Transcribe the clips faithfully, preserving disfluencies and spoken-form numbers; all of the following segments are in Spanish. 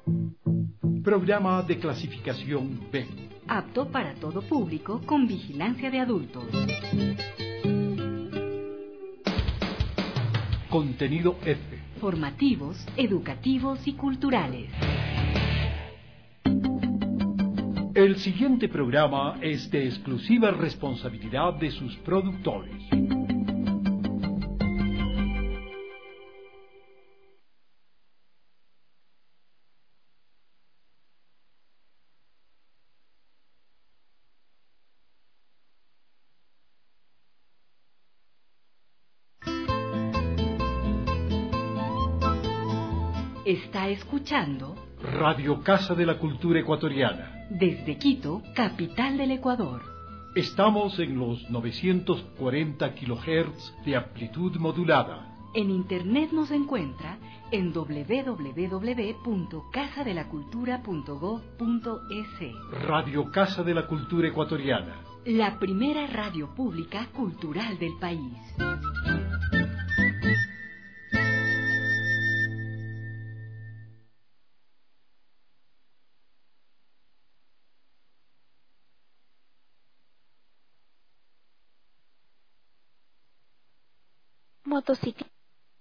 Programa de clasificación B. Apto para todo público con vigilancia de adultos. Contenido F. Formativos, educativos y culturales. El siguiente programa es de exclusiva responsabilidad de sus productores. Está escuchando Radio Casa de la Cultura Ecuatoriana. Desde Quito, capital del Ecuador. Estamos en los novecientos cuarenta kilohertz de amplitud modulada. En internet nos encuentra en doble u doble u doble u punto casa de la cultura punto gob punto es. Radio Casa de la Cultura Ecuatoriana. La primera radio pública cultural del país. Motocicleta.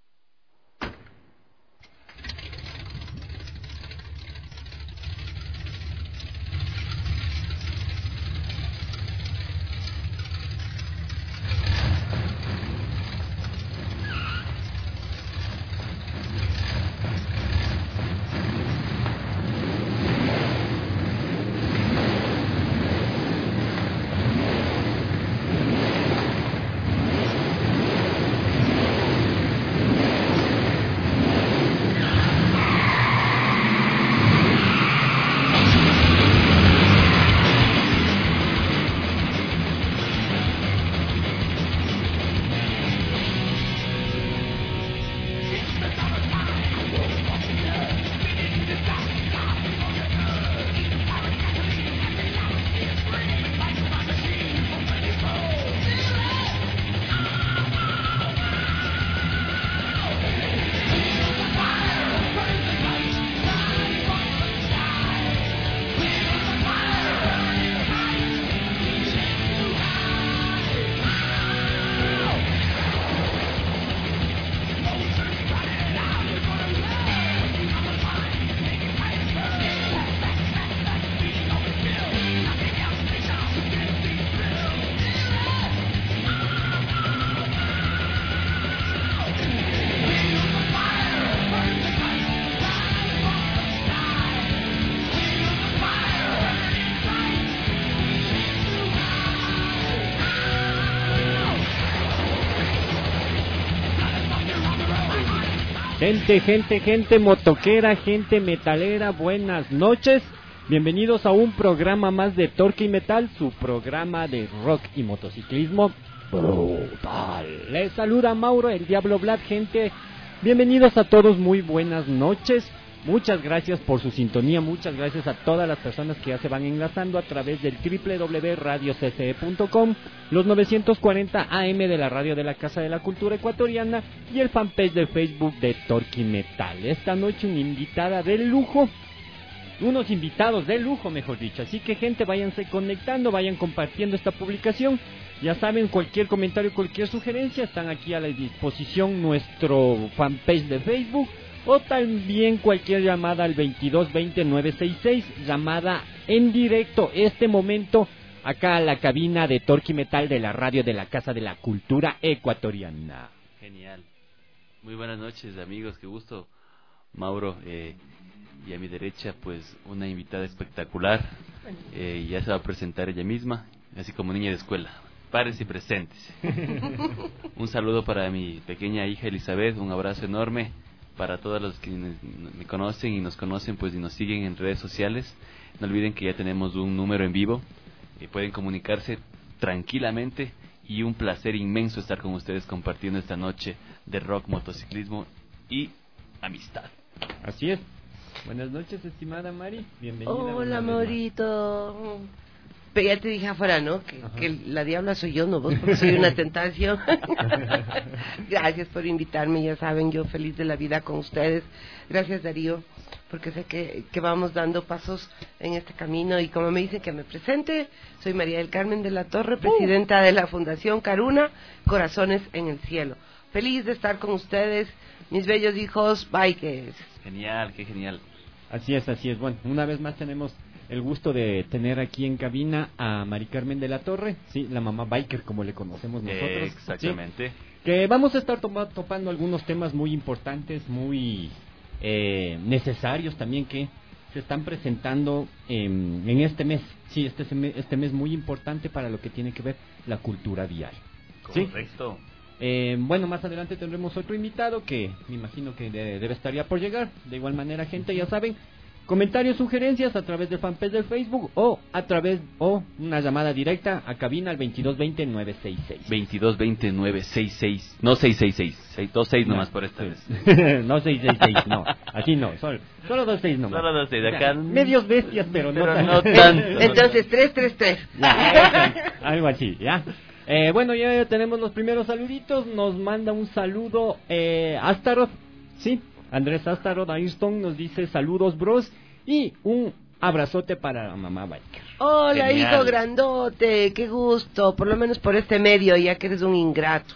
Gente, gente, gente motoquera, gente metalera, buenas noches. Bienvenidos a un programa más de Torque y Metal, su programa de rock y motociclismo brutal. Les saluda Mauro, el Diablo Vlad, gente. Bienvenidos a todos, muy buenas noches. Muchas gracias por su sintonía, muchas gracias a todas las personas que ya se van enlazando a través del doble u doble u doble u punto radio c c e punto com, los novecientos cuarenta A M de la radio de la Casa de la Cultura Ecuatoriana y el fanpage de Facebook de Torque y Metal. Esta noche una invitada de lujo, unos invitados de lujo mejor dicho, así que gente, váyanse conectando, vayan compartiendo esta publicación. Ya saben, cualquier comentario, cualquier sugerencia, están aquí a la disposición nuestro fanpage de Facebook, o también cualquier llamada al veintidós veinte nueve sesenta y seis, llamada en directo este momento acá a la cabina de Torque y Metal de la radio de la Casa de la Cultura Ecuatoriana. Genial. Muy buenas noches, amigos, qué gusto, Mauro. Eh, y a mi derecha, pues, una invitada espectacular. Eh, ya se va a presentar ella misma, así como niña de escuela. Pares y presentes. Un saludo para mi pequeña hija Elizabeth, un abrazo enorme. Para todos los que me conocen y nos conocen, pues, y nos siguen en redes sociales, no olviden que ya tenemos un número en vivo, eh, pueden comunicarse tranquilamente, y un placer inmenso estar con ustedes compartiendo esta noche de rock, motociclismo y amistad. Así es. Buenas noches, estimada Mari, bienvenida. Hola, Maurito. Pero ya te dije afuera, ¿no? Que, que la diabla soy yo, no vos, porque soy una tentación. Gracias por invitarme, ya saben, yo feliz de la vida con ustedes. Gracias, Darío, porque sé que, que vamos dando pasos en este camino. Y como me dicen que me presente, soy María del Carmen de la Torre, presidenta de la Fundación Caruna, Corazones en el Cielo. Feliz de estar con ustedes, mis bellos hijos bikers. Genial, qué genial. Así es, así es. Bueno, una vez más tenemos el gusto de tener aquí en cabina a Mari Carmen de la Torre, sí, la mamá biker como le conocemos nosotros. Eh, exactamente. ¿Sí? Que vamos a estar toma, topando algunos temas muy importantes, muy eh, necesarios también que se están presentando en, en este mes. Sí, este, este mes muy importante para lo que tiene que ver la cultura vial. Correcto. ¿Sí? Eh, bueno, más adelante tendremos otro invitado que me imagino que de, debe estar ya por llegar. De igual manera, gente, ya saben, comentarios, sugerencias a través del fanpage del Facebook o a través o una llamada directa a cabina al veintidós veinte nueve sesenta y seis. veintidós veinte nueve sesenta y seis. No seiscientos sesenta y seis. seiscientos veintiséis nomás por esta vez. No seiscientos sesenta y seis, no. Así no. Solo, solo doscientos seis nomás. Solo doscientos seis. Acá. Medios bestias, pero, pero no, no tan... tanto. Entonces, tres tres tres. Ya, algo así, ¿ya? Eh, bueno, ya tenemos los primeros saluditos. Nos manda un saludo eh, Astaroth, sí, Andrés Astaroth Ayrton nos dice saludos, bros, y un abrazote para mamá biker. Hola, Genial. hijo grandote, qué gusto, por lo menos por este medio, ya que eres un ingrato.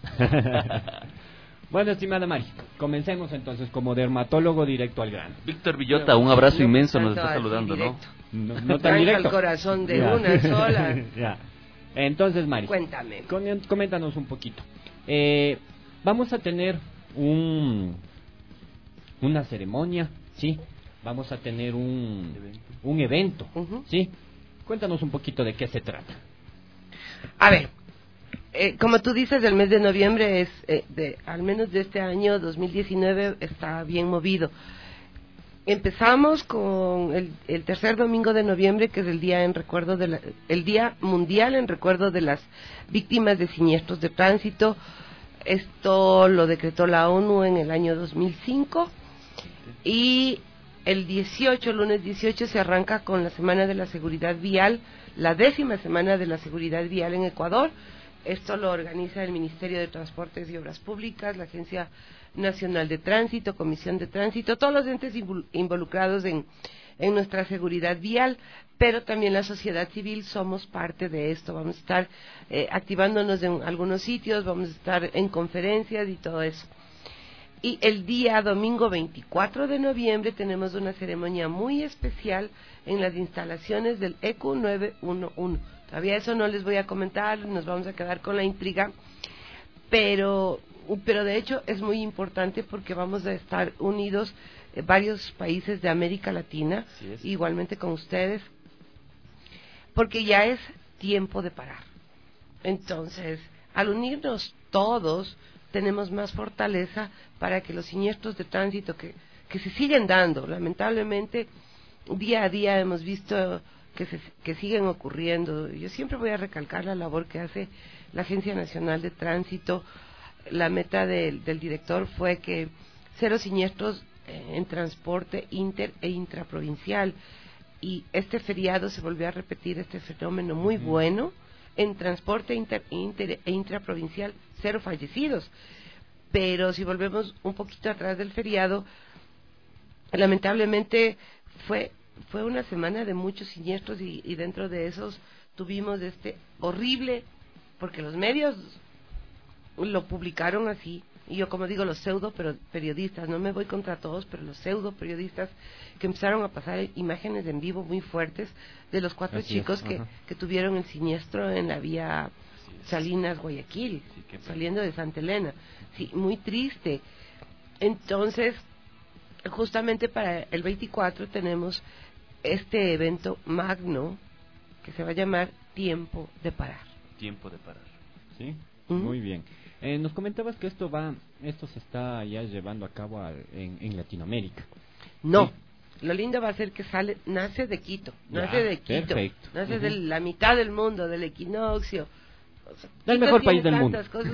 Bueno, estimada Mari, comencemos entonces como dermatólogo directo al grano. Víctor Villota, un abrazo No, inmenso, nos tanto está así, saludando, ¿no? directo. No, no tan Tranca directo. el corazón de Ya. una sola. Ya. Entonces, Mari, Cuéntame. com- coméntanos un poquito. Eh, vamos a tener un una ceremonia, ¿sí? Vamos a tener un, un evento, Ujú. ¿sí? Cuéntanos un poquito de qué se trata. A ver, eh, como tú dices, el mes de noviembre es, eh, de, al menos de este año dos mil diecinueve, está bien movido. Empezamos con el, el tercer domingo de noviembre, que es el día en recuerdo de la, el día mundial en recuerdo de las víctimas de siniestros de tránsito. Esto lo decretó la ONU en el año dos mil cinco y el dieciocho, lunes dieciocho, se arranca con la Semana de la Seguridad Vial, la décima Semana de la Seguridad Vial en Ecuador. Esto lo organiza el Ministerio de Transportes y Obras Públicas, la Agencia Nacional de Tránsito, Comisión de Tránsito, todos los entes involucrados en, en nuestra seguridad vial, pero también la sociedad civil somos parte de esto. Vamos a estar eh, activándonos en algunos sitios, vamos a estar en conferencias y todo eso. Y el día domingo veinticuatro de noviembre tenemos una ceremonia muy especial en las instalaciones del E Q nueve uno uno. Todavía eso no les voy a comentar, nos vamos a quedar con la intriga, pero, pero de hecho es muy importante porque vamos a estar unidos eh, varios países de América Latina, igualmente con ustedes, porque ya es tiempo de parar. Entonces, al unirnos todos, tenemos más fortaleza para que los siniestros de tránsito que, que se siguen dando, lamentablemente, día a día hemos visto que, se, que siguen ocurriendo. Yo siempre voy a recalcar la labor que hace la Agencia Nacional de Tránsito. La meta del, del director fue que cero siniestros eh, en transporte inter e intraprovincial, y este feriado se volvió a repetir este fenómeno muy uh-huh. bueno. En transporte inter, inter e intraprovincial, cero fallecidos. Pero si volvemos un poquito atrás del feriado, lamentablemente fue fue una semana de muchos siniestros, y, y dentro de esos tuvimos este horrible, porque los medios lo publicaron así, y yo como digo los pseudo pero periodistas, no me voy contra todos, pero los pseudo periodistas que empezaron a pasar imágenes en vivo muy fuertes de los cuatro así chicos es, que, que tuvieron el siniestro en la vía Salinas Guayaquil, sí, saliendo de Santa Elena. Sí, muy triste. Entonces, justamente para el veinticuatro tenemos este evento magno que se va a llamar Tiempo de Parar. Tiempo de Parar. Sí, ¿Mm? Muy bien. Eh, nos comentabas que esto va, esto se está ya llevando a cabo al, en, en Latinoamérica. No, ¿sí? Lo lindo va a ser que sale, nace de Quito, nace ya, de Quito, perfecto. nace uh-huh. de la mitad del mundo, del equinoccio. O sea, del mejor país del mundo. Cosas.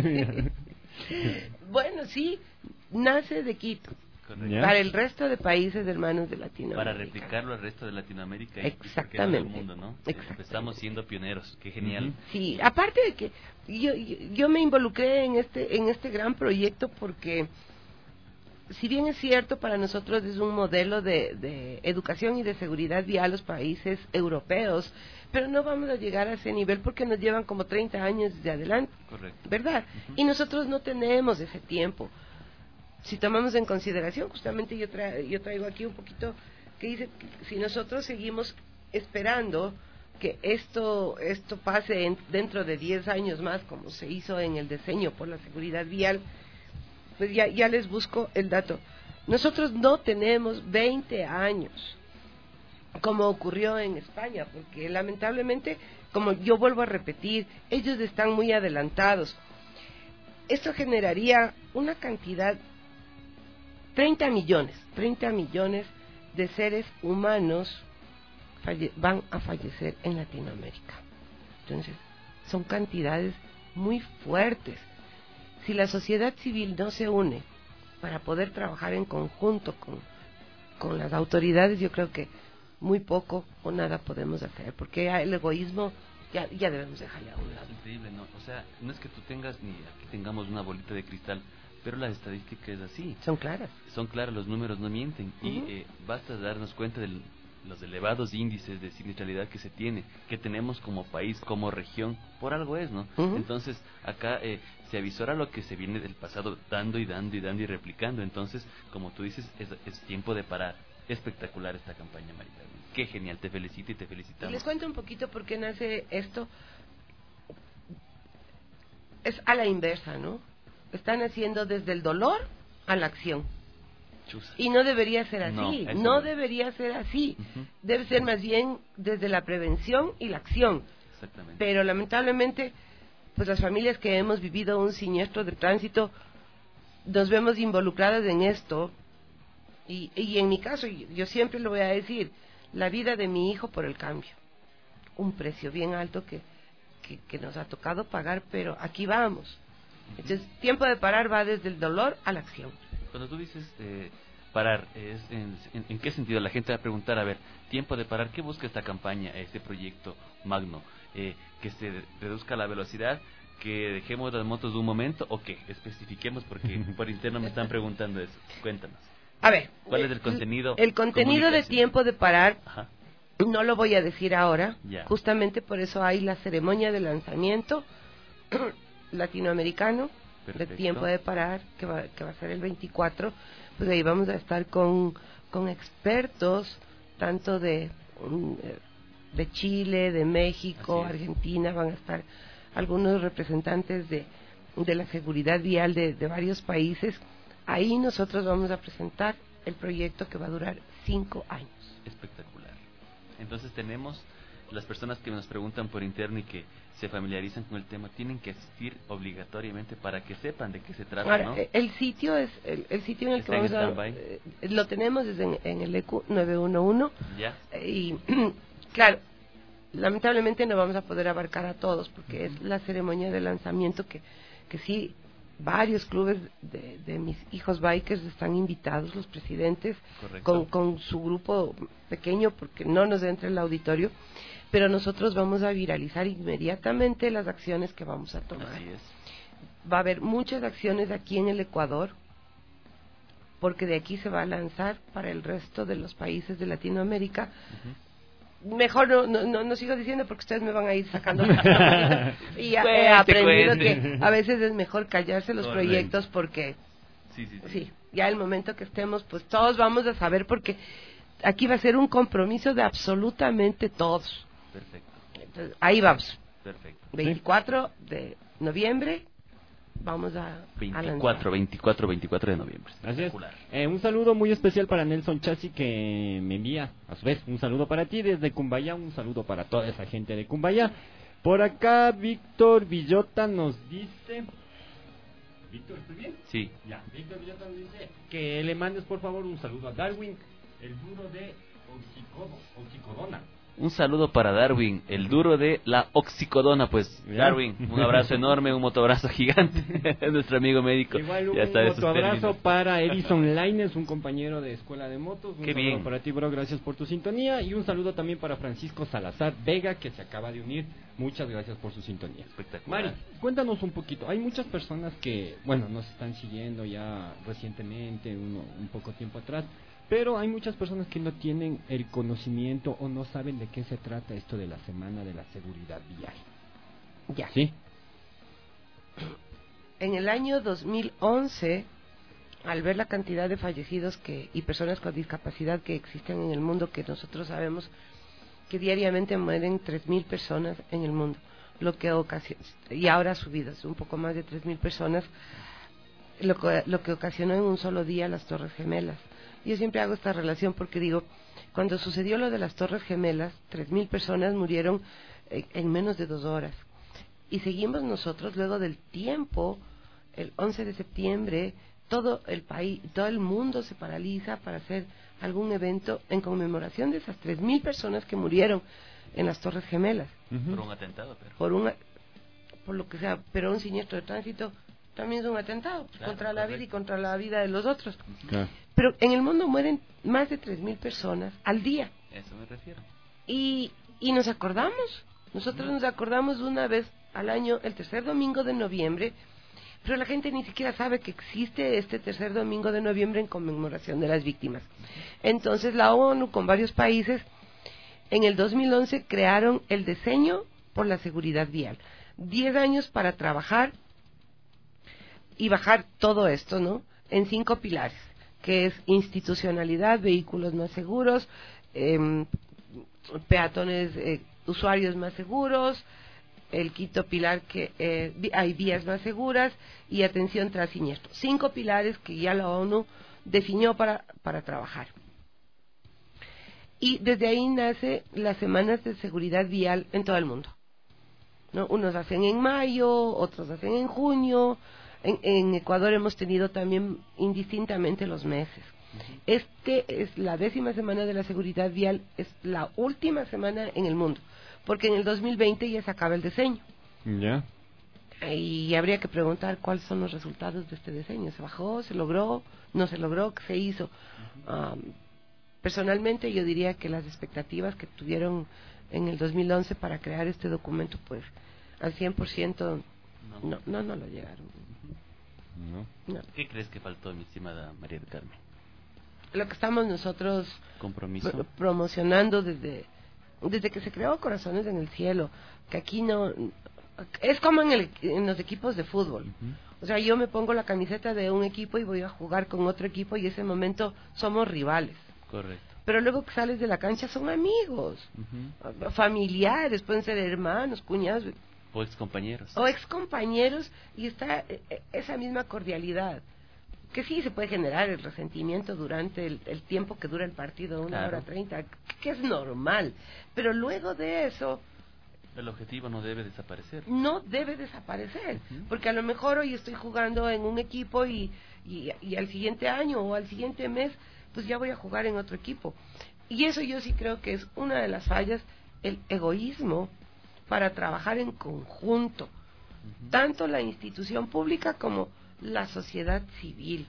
Bueno, sí, nace de Quito. Correcto. Para el resto de países hermanos de Latinoamérica. Para replicarlo al resto de Latinoamérica. Exactamente. Y el mundo, ¿no? Exactamente. Empezamos siendo pioneros, qué genial. Uh-huh. Sí, aparte de que yo, yo, yo me involucré en este, en este gran proyecto porque si bien es cierto, para nosotros es un modelo de, de educación y de seguridad vial los países europeos, pero no vamos a llegar a ese nivel porque nos llevan como treinta años de adelante. Correcto. ¿Verdad? Uh-huh. Y nosotros no tenemos ese tiempo. Si tomamos en consideración, justamente yo, tra yo traigo aquí un poquito que dice que si nosotros seguimos esperando que esto esto pase en, dentro de diez años más, como se hizo en el diseño por la seguridad vial, pues ya, ya les busco el dato. Nosotros no tenemos veinte años, como ocurrió en España, porque lamentablemente, como yo vuelvo a repetir, ellos están muy adelantados. Esto generaría una cantidad, treinta millones, treinta millones de seres humanos van a fallecer en Latinoamérica. Entonces, son cantidades muy fuertes. Si la sociedad civil no se une para poder trabajar en conjunto con, con las autoridades, yo creo que muy poco o nada podemos hacer, porque el egoísmo ya, ya debemos dejarle a un lado. Es increíble, ¿no? O sea, no es que tú tengas ni aquí tengamos una bolita de cristal, pero la estadística es así. Son claras. Son claras, los números no mienten. Uh-huh. Y eh, basta darnos cuenta de los elevados índices de siniestralidad que se tiene, que tenemos como país, como región, por algo es, ¿no? Uh-huh. Entonces, acá eh, se avisora lo que se viene del pasado, dando y dando y dando y replicando. Entonces, como tú dices, es, es tiempo de parar. Espectacular esta campaña, Marita. Qué genial, te felicito y te felicitamos. Y les cuento un poquito por qué nace esto. Es a la inversa, ¿no? Están haciendo desde el dolor a la acción. Chusa. Y no debería ser así, no, no debería ser así. Uh-huh. Debe ser más bien desde la prevención y la acción. Exactamente. Pero lamentablemente, pues las familias que hemos vivido un siniestro de tránsito, nos vemos involucradas en esto. Y, y en mi caso, yo siempre lo voy a decir, la vida de mi hijo por el cambio. Un precio bien alto que, que, que nos ha tocado pagar, pero aquí vamos. Entonces, tiempo de parar va desde el dolor a la acción. Cuando tú dices eh, parar, es en, en, ¿en qué sentido? La gente va a preguntar, a ver, tiempo de parar, ¿qué busca esta campaña, este proyecto magno? Eh, ¿Que se reduzca la velocidad? ¿Que dejemos las motos de un momento? ¿O qué? Especifiquemos porque por interno me están preguntando eso. Cuéntanos. A ver, ¿cuál es el contenido? El contenido de tiempo de parar, ajá, no lo voy a decir ahora, ya, justamente por eso hay la ceremonia de lanzamiento latinoamericano. Perfecto. De tiempo de parar, que va, que va a ser el veinticuatro, pues ahí vamos a estar con, con expertos, tanto de, de Chile, de México, Argentina, van a estar algunos representantes de, de la seguridad vial de, de varios países. Ahí nosotros vamos a presentar el proyecto que va a durar cinco años. Espectacular. Entonces tenemos las personas que nos preguntan por interno y que se familiarizan con el tema, tienen que asistir obligatoriamente para que sepan de qué se trata. Ahora, ¿no? El sitio es el, el sitio en el ¿Está que vamos a eh, lo tenemos desde en, en el E Q nueve uno uno. Ya. Eh, y claro, lamentablemente no vamos a poder abarcar a todos porque uh-huh. es la ceremonia de lanzamiento que que sí varios clubes de, de mis hijos bikers están invitados, los presidentes, con, con su grupo pequeño porque no nos entra el auditorio, pero nosotros vamos a viralizar inmediatamente las acciones que vamos a tomar. Así es. Va a haber muchas acciones aquí en el Ecuador, porque de aquí se va a lanzar para el resto de los países de Latinoamérica. Uh-huh. Mejor no, no, no, no sigo diciendo porque ustedes me van a ir sacando y a, he aprendido que a veces es mejor callarse los Correcto. proyectos porque sí, sí, sí. sí, ya el momento que estemos pues todos vamos a saber porque aquí va a ser un compromiso de absolutamente todos. Perfecto. Entonces, ahí vamos. Perfecto. veinticuatro de noviembre vamos a veinticuatro, veinticuatro, veinticuatro de noviembre. Así es. Eh, un saludo muy especial para Nelson Chassi que me envía, a su vez, un saludo para ti desde Cumbayá, un saludo para toda esa gente de Cumbayá. Por acá Víctor Villota nos dice... ¿Víctor, estoy bien? Sí. Ya, Víctor Villota nos dice que le mandes por favor un saludo a Darwin, el duro de Oxicodona. Un saludo para Darwin, el duro de la oxicodona. Pues Darwin, un abrazo enorme, un motoabrazo gigante. Nuestro amigo médico. Igual un ya está motoabrazo para Edison Laines, un compañero de escuela de motos. Un Qué saludo bien. para ti, bro, gracias por tu sintonía. Y un saludo también para Francisco Salazar Vega, que se acaba de unir. Muchas gracias por su sintonía. Espectacular. Mari, cuéntanos un poquito. Hay muchas personas que, bueno, nos están siguiendo ya recientemente, uno, un poco tiempo atrás. Pero hay muchas personas que no tienen el conocimiento o no saben de qué se trata esto de la Semana de la Seguridad Vial. Ya. ¿Sí? En el año dos mil once, al ver la cantidad de fallecidos que y personas con discapacidad que existen en el mundo, que nosotros sabemos que diariamente mueren tres mil personas en el mundo, lo que ocasiona, y ahora ha subido, es un poco más de tres mil personas, lo que, lo que ocasionó en un solo día las Torres Gemelas. Yo siempre hago esta relación porque digo, cuando sucedió lo de las Torres Gemelas, tres mil personas murieron en, en menos de dos horas. Y seguimos nosotros, luego del tiempo, el once de septiembre, todo el país, todo el mundo se paraliza para hacer algún evento en conmemoración de esas tres mil personas que murieron en las Torres Gemelas. Uh-huh. Por un atentado, pero. Por, una, por lo que sea, pero un siniestro de tránsito también es un atentado claro, contra la correcto. vida y contra la vida de los otros. Claro. Pero en el mundo mueren más de tres mil personas al día. Eso me refiero. Y, y nos acordamos, nosotros nos acordamos una vez al año, el tercer domingo de noviembre, pero la gente ni siquiera sabe que existe este tercer domingo de noviembre en conmemoración de las víctimas. Entonces la ONU con varios países en el dos mil once crearon el diseño por la seguridad vial. Diez años para trabajar y bajar todo esto, ¿no? En cinco pilares, que es institucionalidad, vehículos más seguros, eh, peatones, eh, usuarios más seguros, el quinto pilar que eh, hay vías más seguras y atención tras siniestro. Cinco pilares que ya la ONU definió para, para trabajar. Y desde ahí nace las semanas de seguridad vial en todo el mundo, ¿no? Unos hacen en mayo, otros hacen en junio. En, en Ecuador hemos tenido también indistintamente los meses. Uh-huh. Este es la décima semana de la seguridad vial, es la última semana en el mundo, porque en el dos mil veinte ya se acaba el diseño. Ya. Yeah. Y habría que preguntar cuáles son los resultados de este diseño. ¿Se bajó? ¿Se logró? ¿No se logró? ¿Qué se hizo? Uh-huh. Um, personalmente yo diría que las expectativas que tuvieron en el dos mil once para crear este documento, pues al cien por ciento no, no, no, no lo llegaron. No. No. ¿Qué crees que faltó, mi estimada María del Carmen? Lo que estamos nosotros compromiso pr- promocionando desde desde que se creó Corazones en el Cielo, que aquí no es como en, el, en los equipos de fútbol. Uh-huh. O sea, yo me pongo la camiseta de un equipo y voy a jugar con otro equipo y ese momento somos rivales. Correcto. Pero luego que sales de la cancha son amigos, uh-huh. familiares, pueden ser hermanos, cuñados. O ex compañeros. O ex compañeros, y está esa misma cordialidad. Que sí se puede generar el resentimiento durante el, el tiempo que dura el partido, una claro. hora treinta, que es normal. Pero luego de eso... El objetivo no debe desaparecer. No debe desaparecer, uh-huh. porque a lo mejor hoy estoy jugando en un equipo y, y, y al siguiente año o al siguiente mes, pues ya voy a jugar en otro equipo. Y eso yo sí creo que es una de las fallas, el egoísmo para trabajar en conjunto, uh-huh. tanto la institución pública como la sociedad civil.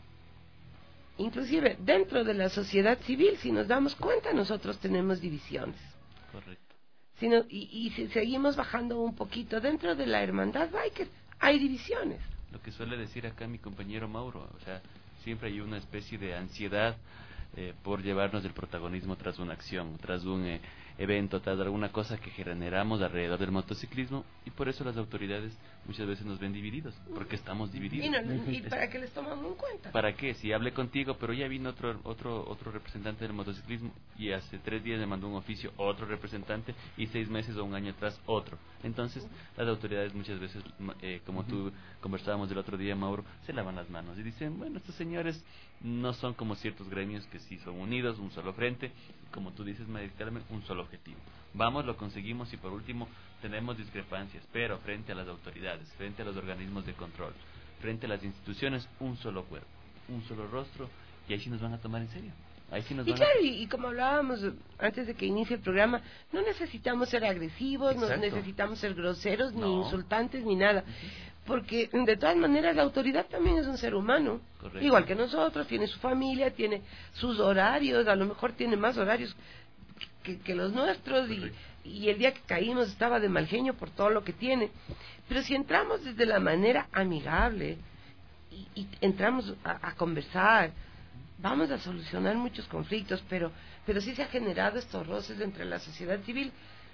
Inclusive dentro de la sociedad civil, si nos damos cuenta, nosotros tenemos divisiones. Correcto. Si no, y, y si seguimos bajando un poquito dentro de la hermandad biker, hay divisiones. Lo que suele decir acá mi compañero Mauro, o sea, siempre hay una especie de ansiedad eh, por llevarnos el protagonismo tras una acción, tras un eh, evento, tras alguna cosa que generamos alrededor del motociclismo, y por eso las autoridades muchas veces nos ven divididos, porque estamos divididos. ¿Y, no, y para qué les tomamos en cuenta? ¿Para qué? Si hablé contigo, pero ya vino otro otro otro representante del motociclismo, y hace tres días me mandó un oficio otro representante, y seis meses o un año atrás otro. Entonces, las autoridades muchas veces, eh, como uh-huh. tú conversábamos el otro día, Mauro, se lavan las manos y dicen, bueno, estos señores no son como ciertos gremios que sí son unidos, un solo frente, como tú dices, María Carmen, un solo objetivo. Vamos, lo conseguimos, y por último tenemos discrepancias, pero frente a las autoridades, frente a los organismos de control, frente a las instituciones, un solo cuerpo, un solo rostro, y ahí sí nos van a tomar en serio. Ahí sí nos Y van claro, a... y, y como hablábamos antes de que inicie el programa, no necesitamos ser agresivos, no Exacto. necesitamos ser groseros, ni No. insultantes, ni nada. Porque de todas maneras la autoridad también es un ser humano, Correcto. igual que nosotros, tiene su familia, tiene sus horarios, a lo mejor tiene más horarios que, que los nuestros, y, y el día que caímos estaba de mal genio por todo lo que tiene. Pero si entramos desde la manera amigable y, y entramos a, a conversar, vamos a solucionar muchos conflictos, pero pero sí se ha generado estos roces entre la sociedad civil.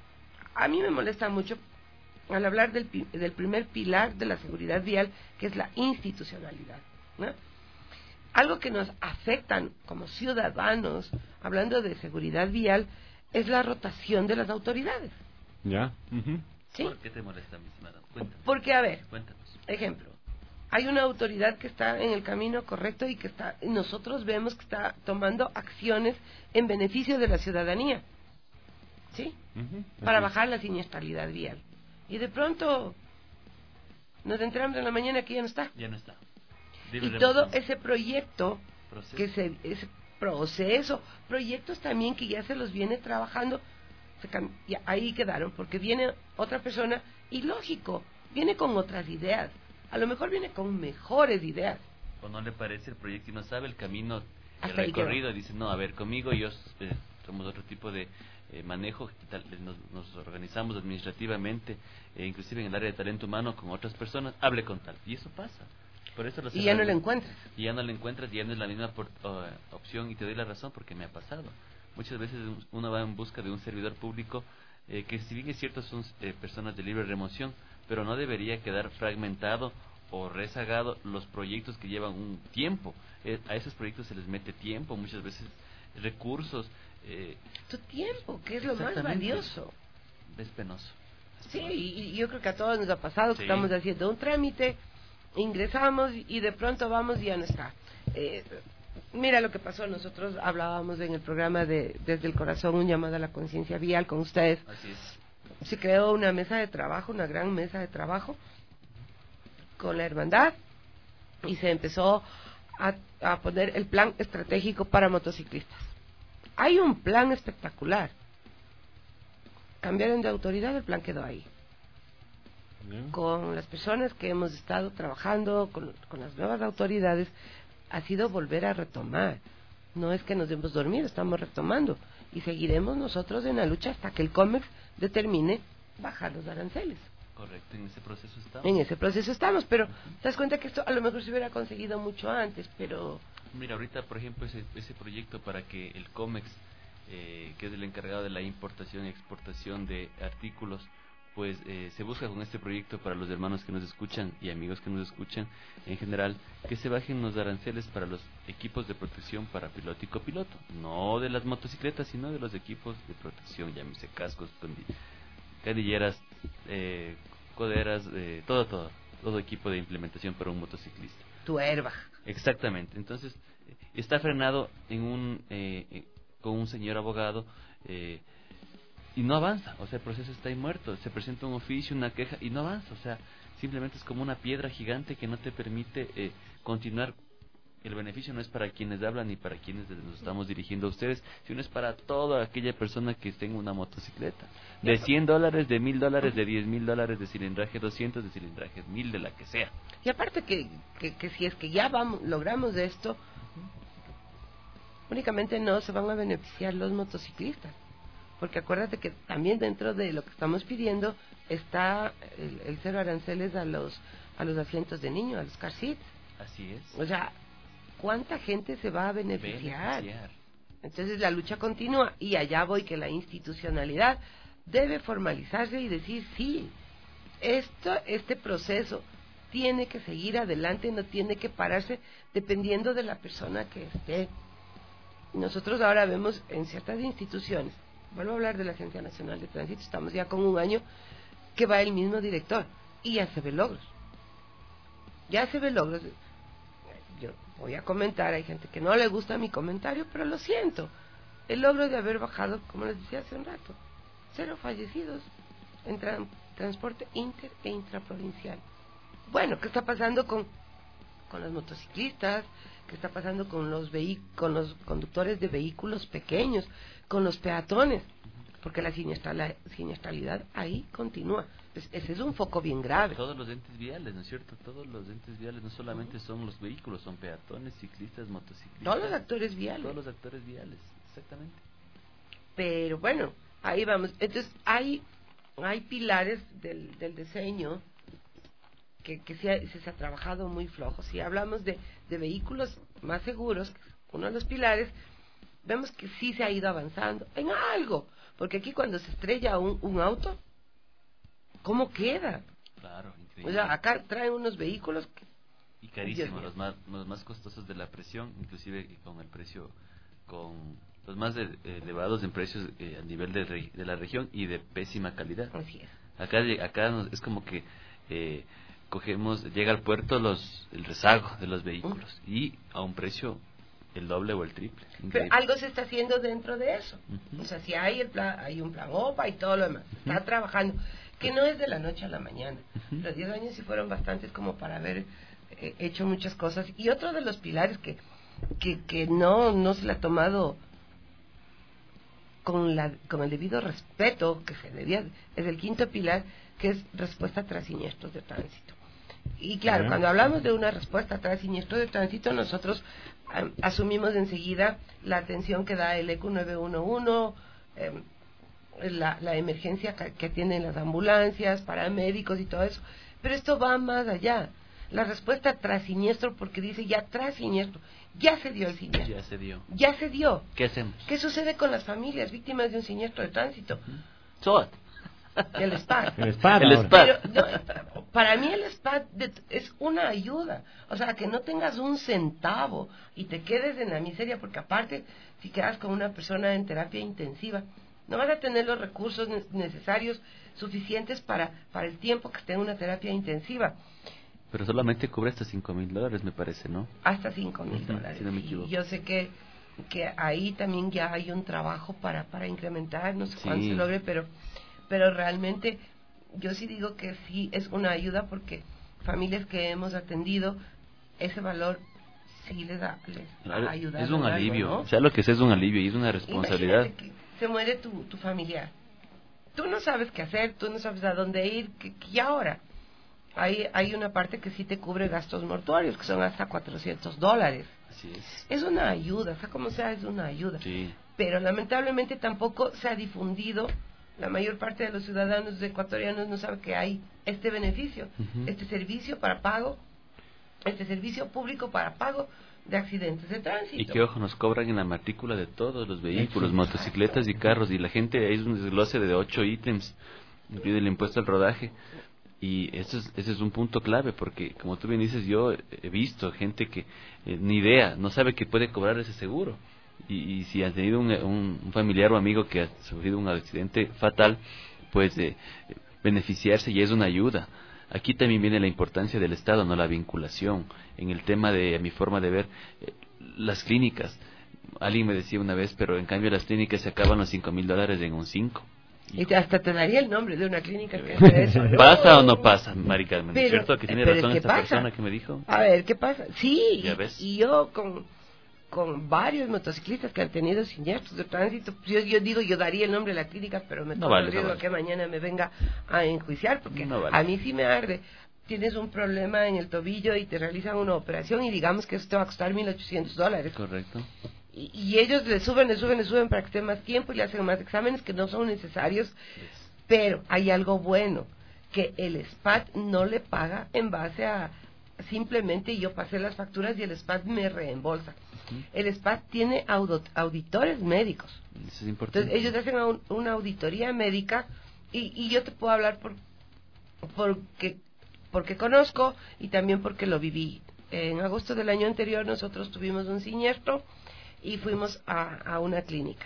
A mí me molesta mucho al hablar del, pi- del primer pilar de la seguridad vial, que es la institucionalidad, ¿no? Algo que nos afectan como ciudadanos, hablando de seguridad vial, es la rotación de las autoridades. Ya. Ujú. ¿Sí? ¿Por qué te molesta, mi estimada? Cuéntanos. Porque, a ver, Cuéntanos. ejemplo, hay una autoridad que está en el camino correcto y que está, y nosotros vemos que está tomando acciones en beneficio de la ciudadanía, ¿sí? Ujú. Para Así es. bajar la siniestralidad vial. Y de pronto nos enteramos en la mañana que ya no está. Ya no está. Y Libre todo remoción. ese proyecto, Proceso. que se, ese proceso, proyectos también que ya se los viene trabajando, se cam- y ahí quedaron, porque viene otra persona y lógico, viene con otras ideas. A lo mejor viene con mejores ideas. O no le parece el proyecto y no sabe el camino, el Hasta ahí recorrido. Dice, no, a ver, conmigo yo eh, somos otro tipo de eh, manejo, tal, nos, nos organizamos administrativamente, eh, inclusive en el área de talento humano con otras personas, hable con tal. Y eso pasa. Por eso lo Y ya no cerramos. la encuentras. Y ya no la encuentras, y ya no es la misma por- o, eh, opción, y te doy la razón porque me ha pasado. Muchas veces uno va en busca de un servidor público eh, que, si bien es cierto, son eh, personas de libre remoción, pero no debería quedar fragmentado o rezagado los proyectos que llevan un tiempo. Eh, a esos proyectos se les mete tiempo, muchas veces recursos. Eh, Tu tiempo, que es lo más Exactamente. valioso. es penoso. Sí, y, y yo creo que a todos nos ha pasado que Sí. estamos haciendo un trámite, ingresamos y de pronto vamos y ya no está. Eh, mira lo que pasó, nosotros hablábamos en el programa de Desde el Corazón, un llamado a la conciencia vial con ustedes. Así es. Se creó una mesa de trabajo, una gran mesa de trabajo con la hermandad y se empezó a, a poner el plan estratégico para motociclistas. Hay un plan espectacular. Cambiaron de autoridad, el plan quedó ahí. Ya. Con las personas que hemos estado trabajando, con, con las nuevas autoridades, ha sido volver a retomar. No es que nos hemos dormido, estamos retomando. Y seguiremos nosotros en la lucha hasta que el COMEX determine bajar los aranceles. Correcto, en ese proceso estamos. En ese proceso estamos, pero te das cuenta que esto a lo mejor se hubiera conseguido mucho antes, pero Mira, ahorita, por ejemplo, ese, ese proyecto para que el COMEX, eh, que es el encargado de la importación y exportación de artículos, pues eh, se busca con este proyecto para los hermanos que nos escuchan y amigos que nos escuchan en general, que se bajen los aranceles para los equipos de protección para piloto y copiloto, no de las motocicletas, sino de los equipos de protección, llámese cascos, condi- canilleras, eh, coderas, eh, todo, todo, todo equipo de implementación para un motociclista. tu airbag. Exactamente. Entonces, eh, está frenado en un eh, eh, con un señor abogado eh, y no avanza. O sea, el proceso está ahí muerto. Se presenta un oficio, una queja y no avanza. O sea, simplemente es como una piedra gigante que no te permite eh, continuar. El beneficio no es para quienes hablan ni para quienes nos estamos dirigiendo a ustedes, sino es para toda aquella persona que tenga una motocicleta. De cien dólares, de mil dólares, de diez mil dólares, de cilindraje doscientos, de cilindraje mil, de la que sea. Y aparte que, que, que si es que ya vamos, logramos esto, únicamente no se van a beneficiar los motociclistas. Porque acuérdate que también dentro de lo que estamos pidiendo está el, el cero aranceles a los a los asientos de niño, a los car seats. Así es. O sea, ¿cuánta gente se va a beneficiar? Beneficiar. Entonces la lucha continúa y allá voy que la institucionalidad debe formalizarse y decir sí, esto, este proceso tiene que seguir adelante, no tiene que pararse dependiendo de la persona que esté. Nosotros ahora vemos en ciertas instituciones, vuelvo a hablar de la Agencia Nacional de Tránsito, estamos ya con un año que va el mismo director y ya se ve logros. Ya se ve logros. Yo voy a comentar, hay gente que no le gusta mi comentario, pero lo siento. El logro de haber bajado, como les decía hace un rato, cero fallecidos en tra- transporte inter e intraprovincial. Bueno, ¿qué está pasando con con los motociclistas, qué está pasando con los vehi- con los conductores de vehículos pequeños, con los peatones, porque la siniestra- siniestralidad ahí continúa. Pues ese es un foco bien grave. Todos los entes viales, ¿no es cierto? Todos los entes viales, no solamente son los vehículos, son peatones, ciclistas, motociclistas. Todos los actores viales. Todos los actores viales, exactamente. Pero bueno, ahí vamos. Entonces, hay, hay pilares del, del diseño que, que se, ha, se ha trabajado muy flojo. Si hablamos de, de vehículos más seguros, uno de los pilares, vemos que sí se ha ido avanzando en algo. Porque aquí cuando se estrella un, un auto, ¿cómo queda? Claro, increíble. O sea, acá traen unos vehículos que, y carísimos, los más, los más costosos de la presión, inclusive con el precio, con los más de, eh, elevados en precios eh, a nivel de, re, de la región y de pésima calidad. Así es. Acá, acá nos, es como que eh, cogemos, llega al puerto los el rezago de los vehículos uh-huh. y a un precio el doble o el triple. Pero algo se está haciendo dentro de eso. Uh-huh. O sea, si hay el plan, hay un plan O P A y todo lo demás, uh-huh. está trabajando, que no es de la noche a la mañana. Uh-huh. Los diez años sí fueron bastantes como para haber eh, hecho muchas cosas. Y otro de los pilares que que, que no, no se le ha tomado con, la, con el debido respeto que se debía, es el quinto pilar, que es respuesta tras siniestros de tránsito. Y claro, uh-huh. cuando hablamos de una respuesta tras siniestro de tránsito, nosotros um, asumimos enseguida la atención que da el E Q nueve uno uno, um, la, la emergencia que, que tienen las ambulancias, paramédicos y todo eso. Pero esto va más allá. La respuesta tras siniestro, porque dice ya tras siniestro, ya se dio el siniestro. Ya se dio. Ya se dio. ¿Qué hacemos? ¿Qué sucede con las familias víctimas de un siniestro de tránsito? S O A T. El S P A D. El S P A D. El S P A D. Pero, no, para mí el S P A D es una ayuda. O sea, que no tengas un centavo y te quedes en la miseria, porque aparte, si quedas con una persona en terapia intensiva, no vas a tener los recursos necesarios suficientes para, para el tiempo que esté en una terapia intensiva. Pero solamente cubre hasta cinco mil dólares, me parece, ¿no? Hasta cinco mil dólares. Si no me equivoco. Y yo sé que, que ahí también ya hay un trabajo para, para incrementar, no sé Sí. cuándo se logre, pero, pero realmente yo sí digo que sí es una ayuda, porque familias que hemos atendido, ese valor sí les da, les Claro, ha ayudado. es un algo, alivio, ¿no? o sea, lo que es es un alivio y es una responsabilidad. Imagínate que se muere tu, tu familiar. Tú no sabes qué hacer, tú no sabes a dónde ir, que, que, y ahora hay, hay una parte que sí te cubre gastos mortuorios, que son hasta cuatrocientos dólares. Así es. Es una ayuda, sea como sea, es una ayuda. Sí. Pero lamentablemente tampoco se ha difundido. La mayor parte de los ciudadanos ecuatorianos no sabe que hay este beneficio, Uh-huh. este servicio para pago, este servicio público para pago de accidentes de tránsito. Y que, ojo, nos cobran en la matrícula de todos los vehículos, motocicletas y carros, y la gente, ahí es un desglose de ocho ítems, incluido el impuesto al rodaje. Y ese es, ese es un punto clave, porque como tú bien dices, yo he visto gente que eh, ni idea, no sabe que puede cobrar ese seguro. Y, y si han tenido un, un, un familiar o amigo que ha sufrido un accidente fatal, pues eh, beneficiarse ya es una ayuda. Aquí también viene la importancia del Estado, no la vinculación. En el tema de, a mi forma de ver, eh, las clínicas. Alguien me decía una vez, pero en cambio las clínicas se acaban los cinco mil dólares en un cinco. Y te, hasta te daría el nombre de una clínica que hace eso. ¿No? ¿Pasa o no pasa, Mari Carmen? Pero, ¿Es cierto que tiene pero razón ¿qué esta pasa? persona que me dijo? A ver, ¿qué pasa? Sí, Ya y, ves. y yo con, con varios motociclistas que han tenido siniestros de tránsito, yo, yo digo, yo daría el nombre de la clínica, pero me No corro vale, el riesgo no vale. que mañana me venga a enjuiciar, porque No vale. a mí sí me arde. Tienes un problema en el tobillo y te realizan una operación y digamos que eso te va a costar mil ochocientos dólares. Correcto. Y, y ellos le suben, le suben, le suben para que esté más tiempo y le hacen más exámenes que no son necesarios. Pero hay algo bueno, que el S P A D no le paga en base a simplemente yo pasé las facturas y el S P A D me reembolsa. Uh-huh. El S P A D tiene audit auditores médicos. Eso es importante. Entonces ellos hacen un, una auditoría médica y, y yo te puedo hablar por porque porque conozco y también porque lo viví. En agosto del año anterior nosotros tuvimos un siniestro y fuimos a, a una clínica.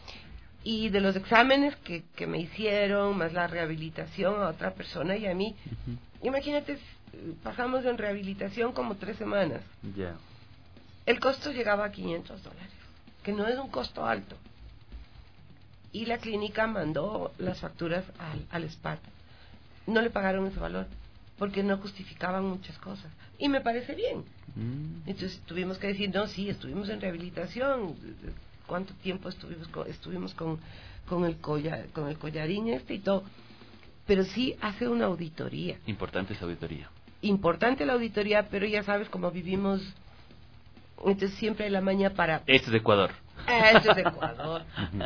Y de los exámenes que, que me hicieron, más la rehabilitación a otra persona y a mí, uh-huh. imagínate, pasamos en rehabilitación como tres semanas. Ya. Yeah. El costo llegaba a quinientos dólares, que no es un costo alto. Y la clínica mandó las facturas al, al S P A D. No le pagaron ese valor. porque no justificaban muchas cosas. Y me parece bien. Mm. Entonces tuvimos que decir, no, sí, estuvimos en rehabilitación. ¿Cuánto tiempo estuvimos con, estuvimos con, con, el collar, con el collarín este y todo? Pero sí hace una auditoría. Importante esa auditoría. Importante la auditoría, pero ya sabes cómo vivimos, entonces siempre hay la maña para... Esto es de Ecuador. Esto es de Ecuador.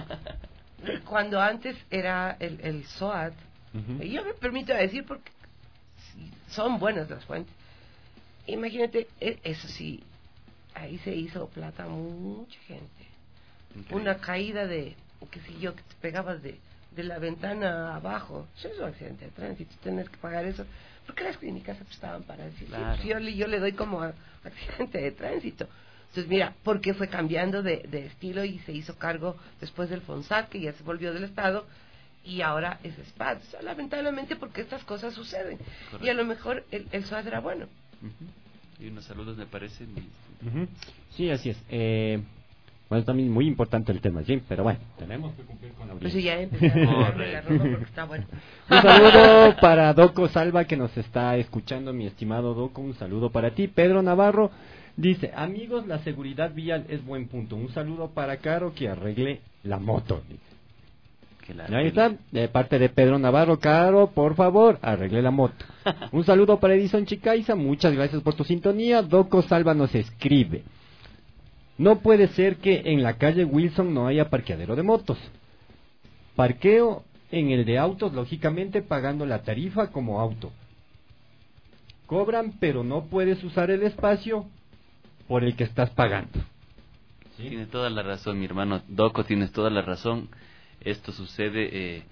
Cuando antes era el, el SOAT, uh-huh. y yo me permito decir porque son buenas las fuentes. Imagínate, eso sí, ahí se hizo plata mucha gente. Increíble. Una caída de, qué sé yo, que te pegabas de... de la ventana abajo, eso es un accidente de tránsito, tener que pagar eso, porque las clínicas se prestaban para decir, claro. sí, pues yo, le, yo le doy como a, accidente de tránsito. Entonces mira, porque fue cambiando de, de estilo y se hizo cargo después del FONSAC, que ya se volvió del Estado, y ahora es SPAD. O sea, lamentablemente porque estas cosas suceden. Correcto. Y a lo mejor el, el SOAT era bueno. Uh-huh. Y unos saludos me parecen. Uh-huh. Sí, así es. Eh... Bueno, también muy importante el tema, sí, pero bueno, tenemos que cumplir con la audiencia. Pues ya empecé a ponerme la ropa porque está bueno. Un saludo para Doco Salva, que nos está escuchando, mi estimado Doco, un saludo para ti. Pedro Navarro dice, amigos, la seguridad vial es buen punto. Un saludo para Caro, que arregle la moto. Que la Ahí está, de parte de Pedro Navarro. Caro, por favor, arregle la moto. Un saludo para Edison Chicaiza, muchas gracias por tu sintonía. Doco Salva nos escribe, no puede ser que en la calle Wilson no haya parqueadero de motos. Parqueo en el de autos, lógicamente pagando la tarifa como auto. Cobran, pero no puedes usar el espacio por el que estás pagando. ¿Sí? Tiene toda la razón, mi hermano Doco, tienes toda la razón. Esto sucede eh,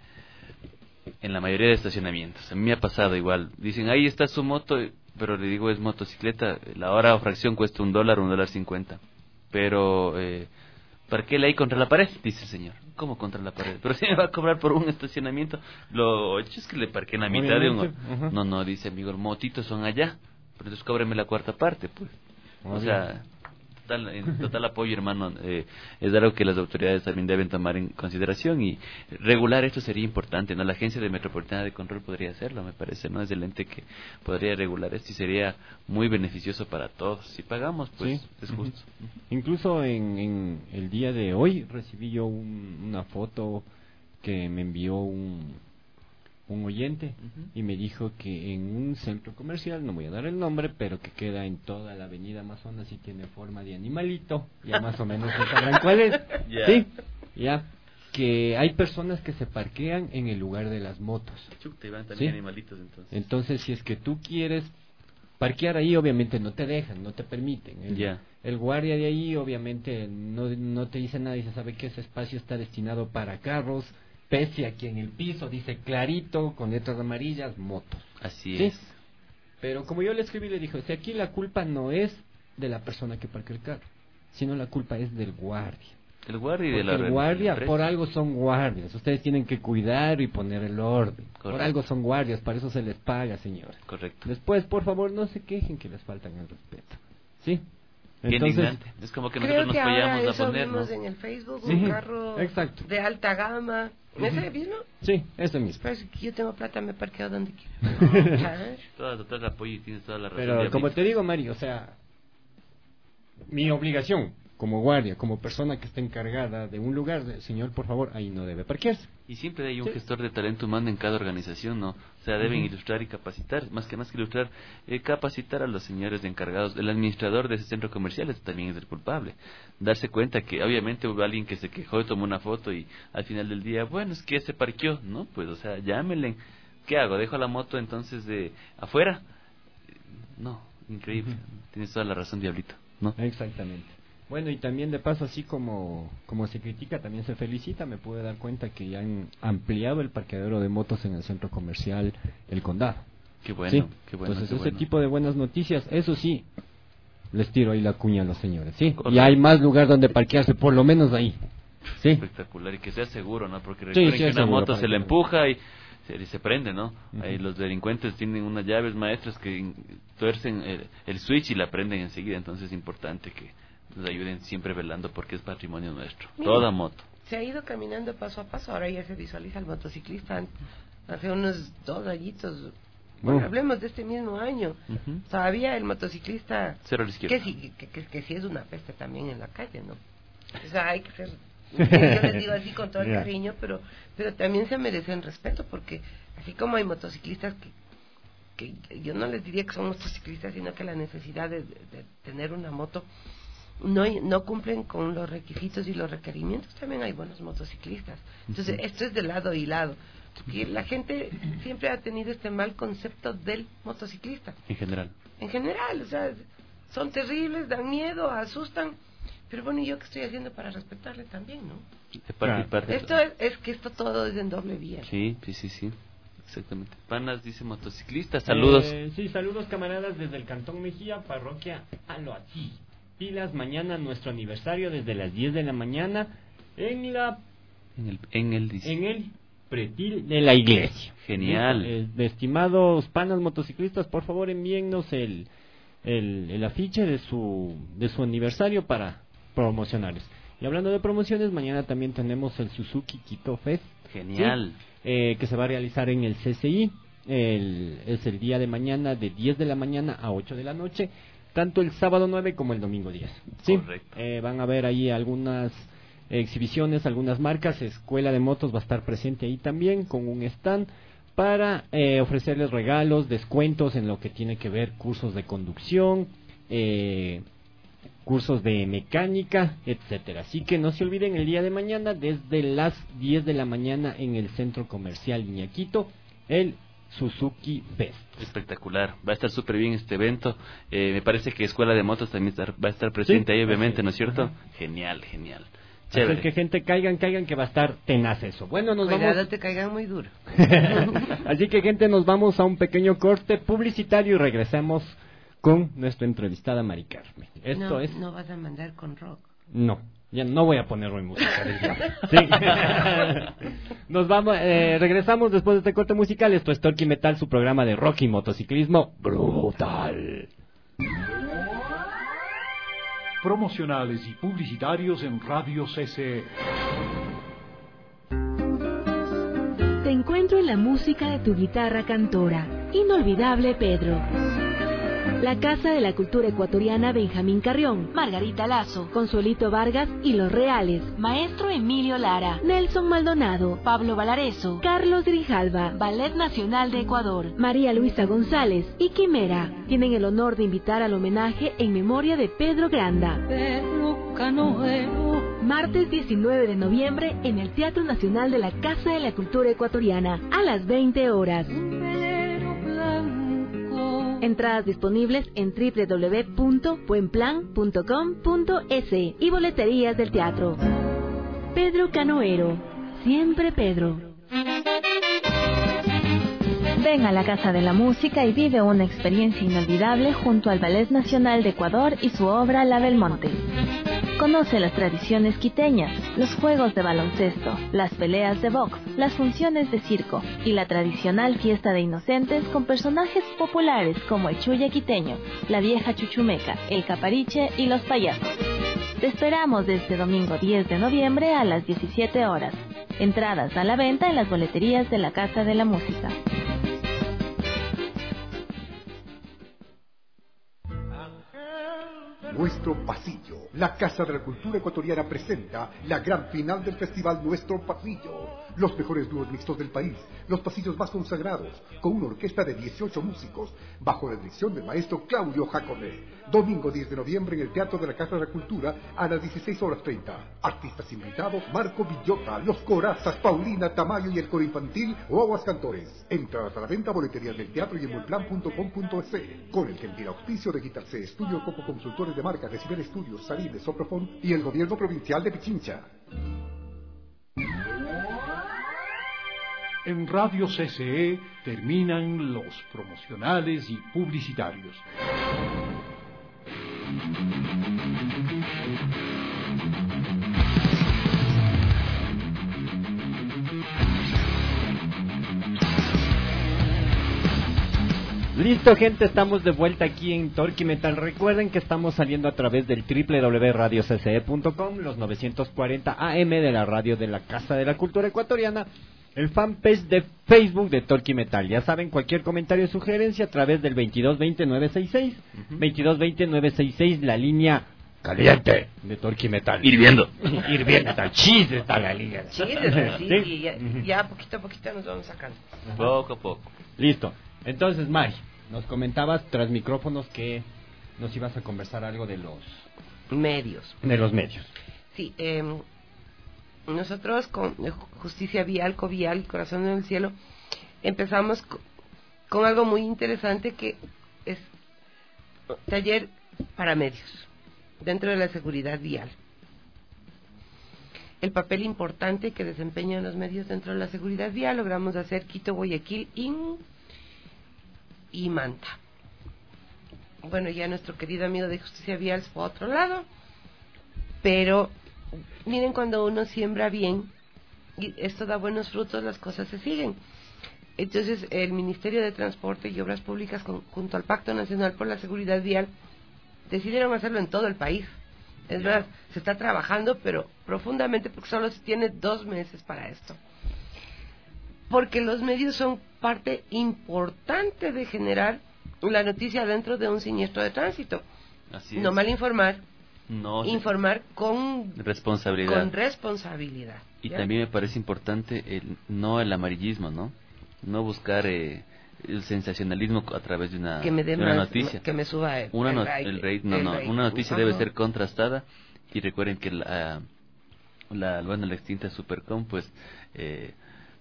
en la mayoría de estacionamientos. A mí me ha pasado igual. Dicen, ahí está su moto, pero le digo, es motocicleta. La hora o fracción cuesta un dólar, un dólar cincuenta. Pero, eh, parquéla ahí contra la pared, dice el señor. ¿Cómo contra la pared? Pero si me va a cobrar por un estacionamiento. Lo hecho es que le parqué en la mitad Obviamente. de un... Uh-huh. No, no, dice amigo, los motitos son allá. Pero entonces cóbreme la cuarta parte, pues. Obvio. O sea, total, en total apoyo, hermano. Eh, es algo que las autoridades también deben tomar en consideración. Y regular esto sería importante, ¿no? La Agencia de Metropolitana de Control podría hacerlo, me parece, ¿no? Es el ente que podría regular esto y sería muy beneficioso para todos. Si pagamos, pues sí. es justo. Uh-huh. Incluso en, en el día de hoy recibí yo un, una foto que me envió un, un oyente uh-huh. y me dijo que en un centro comercial, no voy a dar el nombre, pero que queda en toda la avenida Amazonas y tiene forma de animalito, ya más o menos se sabrán cuál es. Yeah. Sí, ya. Que hay personas que se parquean en el lugar de las motos. Te van también ¿Sí? animalitos entonces. Entonces, si es que tú quieres parquear ahí, obviamente no te dejan, no te permiten. El, yeah. el guardia de ahí, obviamente, no, no te dice nada, dice, sabe que ese espacio está destinado para carros, pese a que en el piso dice clarito, con letras amarillas, motos. Así ¿Sí? es. Pero como yo le escribí, le dijo, si aquí la culpa no es de la persona que parquea el carro, sino la culpa es del guardia. El guardia y de la el guardia, por algo son guardias. Ustedes tienen que cuidar y poner el orden. Correcto. Por algo son guardias, para eso se les paga, señores. Correcto. Después, por favor, no se quejen que les faltan el respeto. ¿Sí? Entonces, es como que nosotros nos que vayamos ahora a poner, vimos ¿no? en el Facebook sí, un carro exacto. de alta gama. Uh-huh. ¿Ese mismo? Sí, ese mismo. Pero si yo tengo plata, me parqueo donde quiera. Todo total apoyo y tienes toda la razón. Pero como te digo, Mari, o sea, mi obligación como guardia, como persona que está encargada de un lugar, de, señor, por favor, ahí no debe parquearse. Y siempre hay un sí. gestor de talento humano en cada organización, ¿no? O sea, deben uh-huh. ilustrar y capacitar, más que más que ilustrar, eh, capacitar a los señores encargados. El administrador de ese centro comercial también es el culpable. Darse cuenta que obviamente hubo alguien que se quejó y tomó una foto y al final del día, bueno, es que se parqueó, ¿no? Pues, o sea, llámenle. ¿Qué hago? ¿Dejo la moto entonces de afuera? No, increíble. Uh-huh. Tienes toda la razón, Diablito, ¿no? Exactamente. Bueno, y también de paso, así como como se critica, también se felicita. Me pude dar cuenta que ya han ampliado el parqueadero de motos en el centro comercial El Condado. Qué bueno, ¿Sí? qué bueno. Entonces, qué ese bueno. tipo de buenas noticias, eso sí, les tiro ahí la cuña a los señores, ¿sí? Correcto. Y hay más lugar donde parquearse, por lo menos ahí. ¿Sí? Espectacular, y que sea seguro, ¿no? Porque recuerden sí, sí, que una moto se le empuja y se, se prende, ¿no? Uh-huh. Ahí los delincuentes tienen unas llaves maestras que tuercen el, el switch y la prenden enseguida, entonces es importante que nos ayuden siempre velando porque es patrimonio nuestro. Mira, toda moto. Se ha ido caminando paso a paso, ahora ya se visualiza el motociclista. Hace unos dos añitos Bueno, Uh. hablemos de este mismo año. Ujú. Todavía el motociclista, Cero a la izquierda. que sí, que, que, que sí es una peste también en la calle, ¿no? O sea, hay que ser, yo les digo así con todo el Yeah. cariño, pero pero también se merecen respeto, porque así como hay motociclistas que, que yo no les diría que son motociclistas, sino que la necesidad de, de, de tener una moto no no cumplen con los requisitos y los requerimientos, también hay buenos motociclistas. Entonces, uh-huh. esto es de lado y lado. Porque la gente siempre ha tenido este mal concepto del motociclista. En general. En general, o sea, son terribles, dan miedo, asustan. Pero bueno, ¿y yo qué estoy haciendo para respetarle también, no? De parte y parte. Esto es, es que esto todo es en doble vía. Sí, sí, sí, sí. Exactamente. Panas dice motociclista, saludos. Eh, sí, saludos camaradas desde el Cantón Mejía, parroquia Aloatí. Pilas, mañana nuestro aniversario desde las diez de la mañana en la en el en el dice. en el pretil de la iglesia. Genial. Eh, de estimados panas motociclistas, por favor envíennos el, el el afiche de su de su aniversario para promocionarles. Y hablando de promociones, mañana también tenemos el Suzuki Quito Fest. Genial. ¿Sí? Eh, que se va a realizar en el C C I. El, es el día de mañana de diez de la mañana a ocho de la noche, tanto el sábado nueve como el domingo diez. ¿Sí? Correcto. Eh, van a ver ahí algunas exhibiciones, algunas marcas. Escuela de Motos va a estar presente ahí también con un stand para eh, ofrecerles regalos, descuentos en lo que tiene que ver cursos de conducción, eh, cursos de mecánica, etcétera. Así que no se olviden el día de mañana desde las diez de la mañana en el Centro Comercial Iñaquito, el Suzuki Fest. Espectacular, va a estar súper bien este evento. Eh, me parece que Escuela de Motos también estar, va a estar presente sí, ahí, obviamente, ¿no es cierto? Ajá. Genial, genial. Chévere. Así que gente, caigan, caigan, que va a estar tenaz eso. Bueno, nos Cuidado, vamos. te caigan muy duro. Así que gente, nos vamos a un pequeño corte publicitario y regresamos con nuestra entrevistada Mari Carmen. Esto no, es. No vas a mandar con rock. No. Ya no voy a poner hoy música. Sí. Nos vamos, eh, regresamos después de este corte musical. Esto es Torque y Metal, su programa de rock y motociclismo brutal. Promocionales y publicitarios en Radio C C E. Te encuentro en la música de tu guitarra cantora. Inolvidable Pedro. La Casa de la Cultura Ecuatoriana Benjamín Carrión, Margarita Lazo, Consuelito Vargas y Los Reales, Maestro Emilio Lara, Nelson Maldonado, Pablo Valareso, Carlos Grijalva, Ballet Nacional de Ecuador, María Luisa González y Quimera tienen el honor de invitar al homenaje en memoria de Pedro Granda. Pedro Canoero. Martes diecinueve de noviembre en el Teatro Nacional de la Casa de la Cultura Ecuatoriana, a las veinte horas. Entradas disponibles en doble u doble u doble u punto buen plan punto com punto es y boleterías del teatro. Pedro Canoero, siempre Pedro. Ven a la Casa de la Música y vive una experiencia inolvidable junto al Ballet Nacional de Ecuador y su obra La Belmonte. Conoce las tradiciones quiteñas, los juegos de baloncesto, las peleas de box, las funciones de circo y la tradicional fiesta de inocentes con personajes populares como el Chuya quiteño, la vieja chuchumeca, el capariche y los payasos. Te esperamos desde domingo diez de noviembre a las diecisiete horas. Entradas a la venta en las boleterías de la Casa de la Música. Nuestro Pasillo. La Casa de la Cultura Ecuatoriana presenta la gran final del festival Nuestro Pasillo. Los mejores dúos mixtos del país, los pasillos más consagrados, con una orquesta de dieciocho músicos, bajo la dirección del maestro Claudio Jacome. Domingo diez de noviembre en el Teatro de la Casa de la Cultura a las dieciséis horas treinta. Artistas invitados: Marco Villota, Los Corazas, Paulina Tamayo y el coro infantil Guaguas Cantores. Entradas a la venta, boleterías del teatro y en buenplan punto com punto es, con el gentil auspicio de Guitar C, Estudio Coco Consultores de Marca, Decibel Estudios, Saride, Soprofón y el Gobierno Provincial de Pichincha. En Radio C C E terminan los promocionales y publicitarios. Listo, gente, estamos de vuelta aquí en Torque Metal. Recuerden que estamos saliendo a través del doble u doble u doble u punto radio c c e punto com, los novecientos cuarenta A M de la radio de la Casa de la Cultura Ecuatoriana, el fanpage de Facebook de Torque y Metal. Ya saben, cualquier comentario o sugerencia a través del veintidós veinte nueve sesenta y seis, uh-huh. veintidós veinte nueve sesenta y seis, la línea caliente de Torque y Metal. Hirviendo. Hirviendo, está chis, está la línea. Chis, sí, ¿Sí? Y ya, ya poquito a poquito nos vamos sacando. Poco a poco. Listo. Entonces, Mari, nos comentabas tras micrófonos que nos ibas a conversar algo de los medios. De los medios. Sí, eh, nosotros con Justicia Vial, Covial, Corazón en el Cielo, empezamos con, con algo muy interesante que es taller para medios dentro de la seguridad vial. El papel importante que desempeñan los medios dentro de la seguridad vial logramos hacer Quito, Guayaquil y, y Manta. Bueno, ya nuestro querido amigo de Justicia Vial fue a otro lado, pero miren, cuando uno siembra bien y esto da buenos frutos, las cosas se siguen. Entonces el Ministerio de Transporte y Obras Públicas con, junto al Pacto Nacional por la Seguridad Vial decidieron hacerlo en todo el país. Es verdad, se está trabajando, pero profundamente, porque solo se tiene dos meses para esto. Porque los medios son parte importante de generar la noticia dentro de un siniestro de tránsito. Así es. No mal informar, no, informar con responsabilidad. Con responsabilidad. Y ¿ya? También me parece importante el, no el amarillismo, ¿no? No buscar eh, el sensacionalismo a través de una, que me dé de una más, noticia. Que me suba el, una el, no, rate, el rate. No, el no. rate. Una noticia Uh-huh. debe ser contrastada. Y recuerden que la, la, bueno, la extinta Supercom, pues, eh,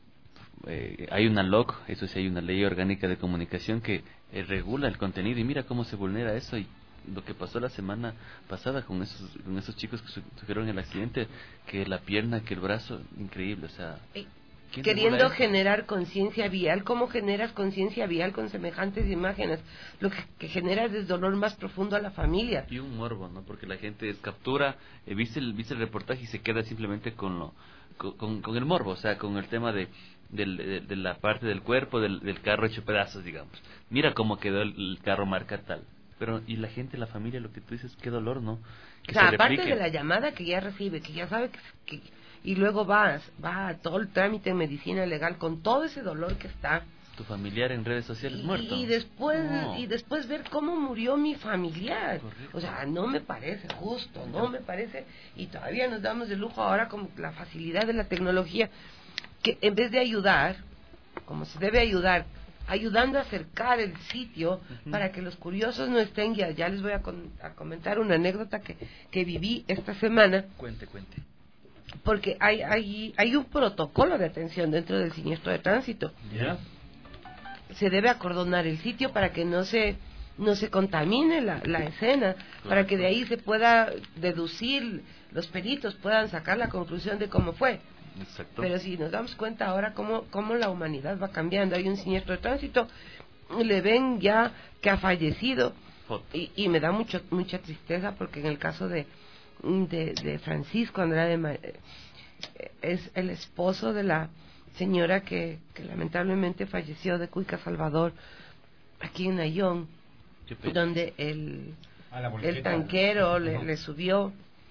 eh, hay una L O C, eso sí, hay una ley orgánica de comunicación que eh, regula el contenido. Y mira cómo se vulnera eso. Y lo que pasó la semana pasada con esos con esos chicos que su, sufrieron el accidente, que la pierna, que el brazo, increíble, o sea... Queriendo generar conciencia vial. ¿Cómo generas conciencia vial con semejantes imágenes? Lo que, que generas es dolor más profundo a la familia. Y un morbo, ¿no? Porque la gente es captura, eh, viste, el, viste el reportaje y se queda simplemente con lo con, con el morbo, o sea, con el tema de, de, de, de la parte del cuerpo, del, del carro hecho pedazos, digamos. Mira cómo quedó el, el carro marca tal. Pero, y la gente, la familia, lo que tú dices, qué dolor, ¿no? Que o sea, se aparte replique. de la llamada que ya recibe, que ya sabe que... que y luego vas, va a todo el trámite en medicina legal con todo ese dolor que está. Tu familiar en redes sociales y, muerto. Y después, no. y después ver cómo murió mi familiar. Correcto. O sea, no me parece justo, no me parece. Y todavía nos damos de lujo ahora con la facilidad de la tecnología, que en vez de ayudar, como se debe ayudar, ayudando a acercar el sitio uh-huh. para que los curiosos no estén guiados. Ya les voy a, con, a comentar una anécdota que, que viví esta semana. Cuente, cuente. Porque hay, hay, hay un protocolo de atención dentro del siniestro de tránsito. Yeah. Se debe acordonar el sitio para que no se no se contamine la, la escena, claro, para que de ahí se pueda deducir, los peritos puedan sacar la conclusión de cómo fue. Exacto. Pero si nos damos cuenta ahora cómo, cómo la humanidad va cambiando, hay un siniestro de tránsito, le ven ya que ha fallecido, y, y me da mucho mucha tristeza porque en el caso de De, de Francisco Andrade, es el esposo de la señora que, que lamentablemente falleció de Cuica, Salvador, aquí en Ayón, donde el, el tanquero le, le subió,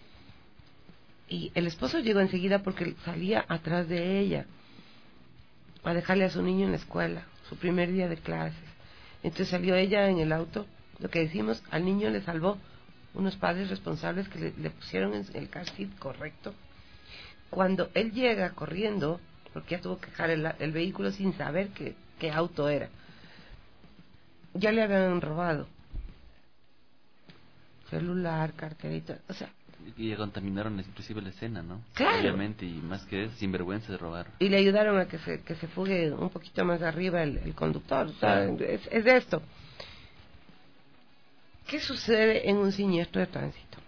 y el esposo llegó enseguida porque salía atrás de ella a dejarle a su niño en la escuela, su primer día de clases. Entonces salió ella en el auto, lo que decimos, al niño le salvó unos padres responsables que le, le pusieron en el car seat correcto. Cuando él llega corriendo, porque ya tuvo que dejar el, el vehículo sin saber qué, qué auto era, ya le habían robado celular, carterita, o sea... Y ya contaminaron inclusive la escena, ¿no? Claro. Obviamente, y más que eso, sinvergüenza de robar. Y le ayudaron a que se, que se fugue un poquito más arriba el, el conductor, o sea, es, es de esto. ¿Qué sucede en un siniestro de tránsito?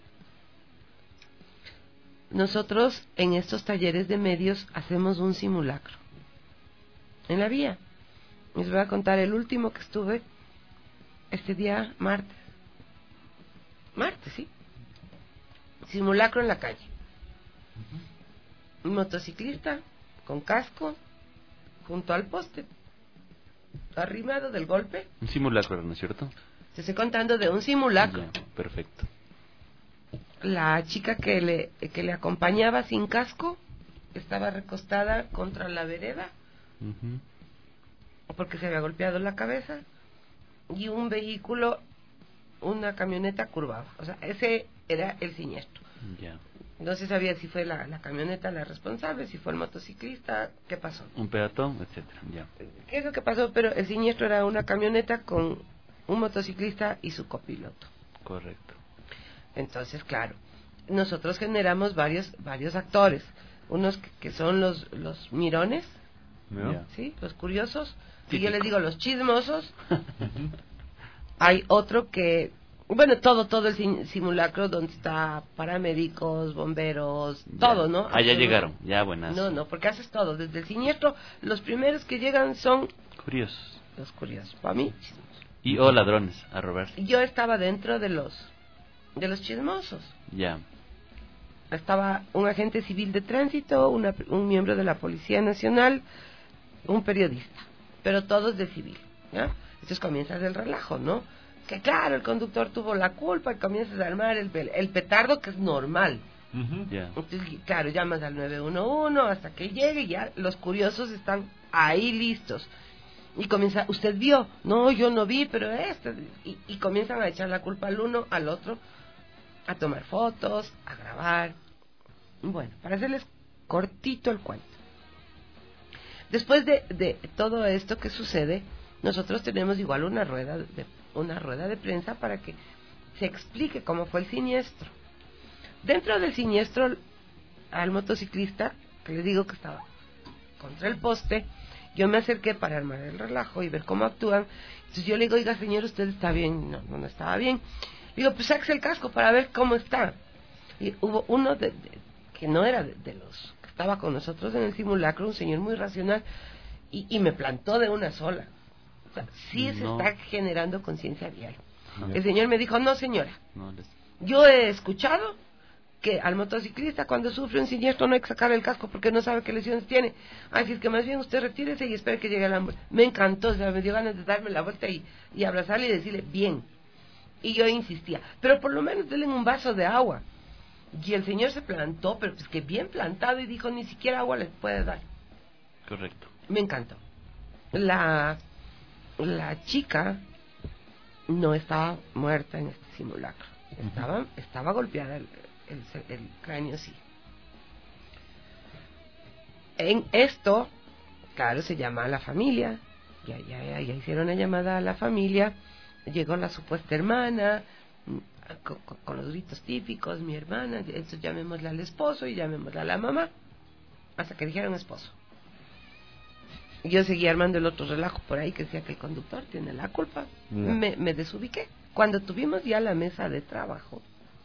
Nosotros en estos talleres de medios hacemos un simulacro en la vía. Les voy a contar el último que estuve este día martes. Martes, sí. Simulacro en la calle. Un motociclista con casco junto al poste, arrimado del golpe. Un simulacro, ¿no es cierto? Te estoy contando de un simulacro. Ya, perfecto. La chica que le que le acompañaba sin casco estaba recostada contra la vereda Uh-huh. porque se había golpeado la cabeza, y un vehículo, una camioneta curvaba. O sea, ese era el siniestro. Ya. No se sabía si fue la, la camioneta la responsable, si fue el motociclista, qué pasó. Un peatón, etcétera. Ya. ¿Qué es lo que pasó? Pero el siniestro era una camioneta con un motociclista y su copiloto. Correcto. Entonces, claro, nosotros generamos varios varios actores. Unos que, que son los los mirones, Ya. ¿sí? Los curiosos. Y Típico. yo les digo los chismosos. Hay otro que... Bueno, todo, todo el sim- simulacro donde está paramédicos, bomberos, Ya. todo, ¿no? Ah, ya Absoluto. llegaron, ya buenas. No, no, porque haces todo. Desde el siniestro, los primeros que llegan son Curiosos. los curiosos. Para mí, chismosos. Y o ladrones, a robar. Yo estaba dentro de los de los chismosos. Ya. Estaba un agente civil de tránsito, una, un miembro de la Policía Nacional, un periodista, pero todos de civil, ¿ya? Entonces comienzas el relajo, ¿no? Que claro, el conductor tuvo la culpa y comienzas a armar el, el petardo, que es normal. Ya. Entonces, claro, llamas al nueve uno uno hasta que llegue y ya los curiosos están ahí listos. Y comienza, ¿usted vio? No, yo no vi, pero esto. Y, y comienzan a echar la culpa al uno, al otro, a tomar fotos, a grabar. Bueno, para hacerles cortito el cuento. Después de, de todo esto que sucede, nosotros tenemos igual una rueda de, una rueda de prensa para que se explique cómo fue el siniestro. Dentro del siniestro, al motociclista, que les digo que estaba contra el poste, yo me acerqué para armar el relajo y ver cómo actúan. Entonces yo le digo, oiga señor, ¿usted está bien? No, no, no estaba bien. Le digo, pues sáquese el casco para ver cómo está. Y hubo uno de, de, que no era de, de los que estaba con nosotros en el simulacro, un señor muy racional, y, y me plantó de una sola. O sea, sí se No. está generando conciencia vial. No. El señor me dijo, no señora, No les... yo he escuchado que al motociclista cuando sufre un siniestro no hay que sacar el casco porque no sabe qué lesiones tiene. Así es que más bien usted retírese y espere que llegue la ambulancia. Me encantó, o sea, me dio ganas de darme la vuelta y, y abrazarle y decirle, bien. Y yo insistía, pero por lo menos denle un vaso de agua. Y el señor se plantó, pero pues que bien plantado, y dijo, ni siquiera agua les puede dar. Correcto. Me encantó. La, la chica no estaba muerta en este simulacro. Estaba, estaba golpeada el, el, el cráneo, sí. En esto, claro, se llama a la familia. Ya, ya, ya, ya hicieron una llamada a la familia. Llegó la supuesta hermana, con, con, con los gritos típicos, mi hermana. Entonces llamémosla al esposo y llamémosla a la mamá. Hasta que dijeron esposo. Yo seguía armando el otro relajo por ahí que decía que el conductor tiene la culpa. No. Me, me desubiqué. Cuando tuvimos ya la mesa de trabajo,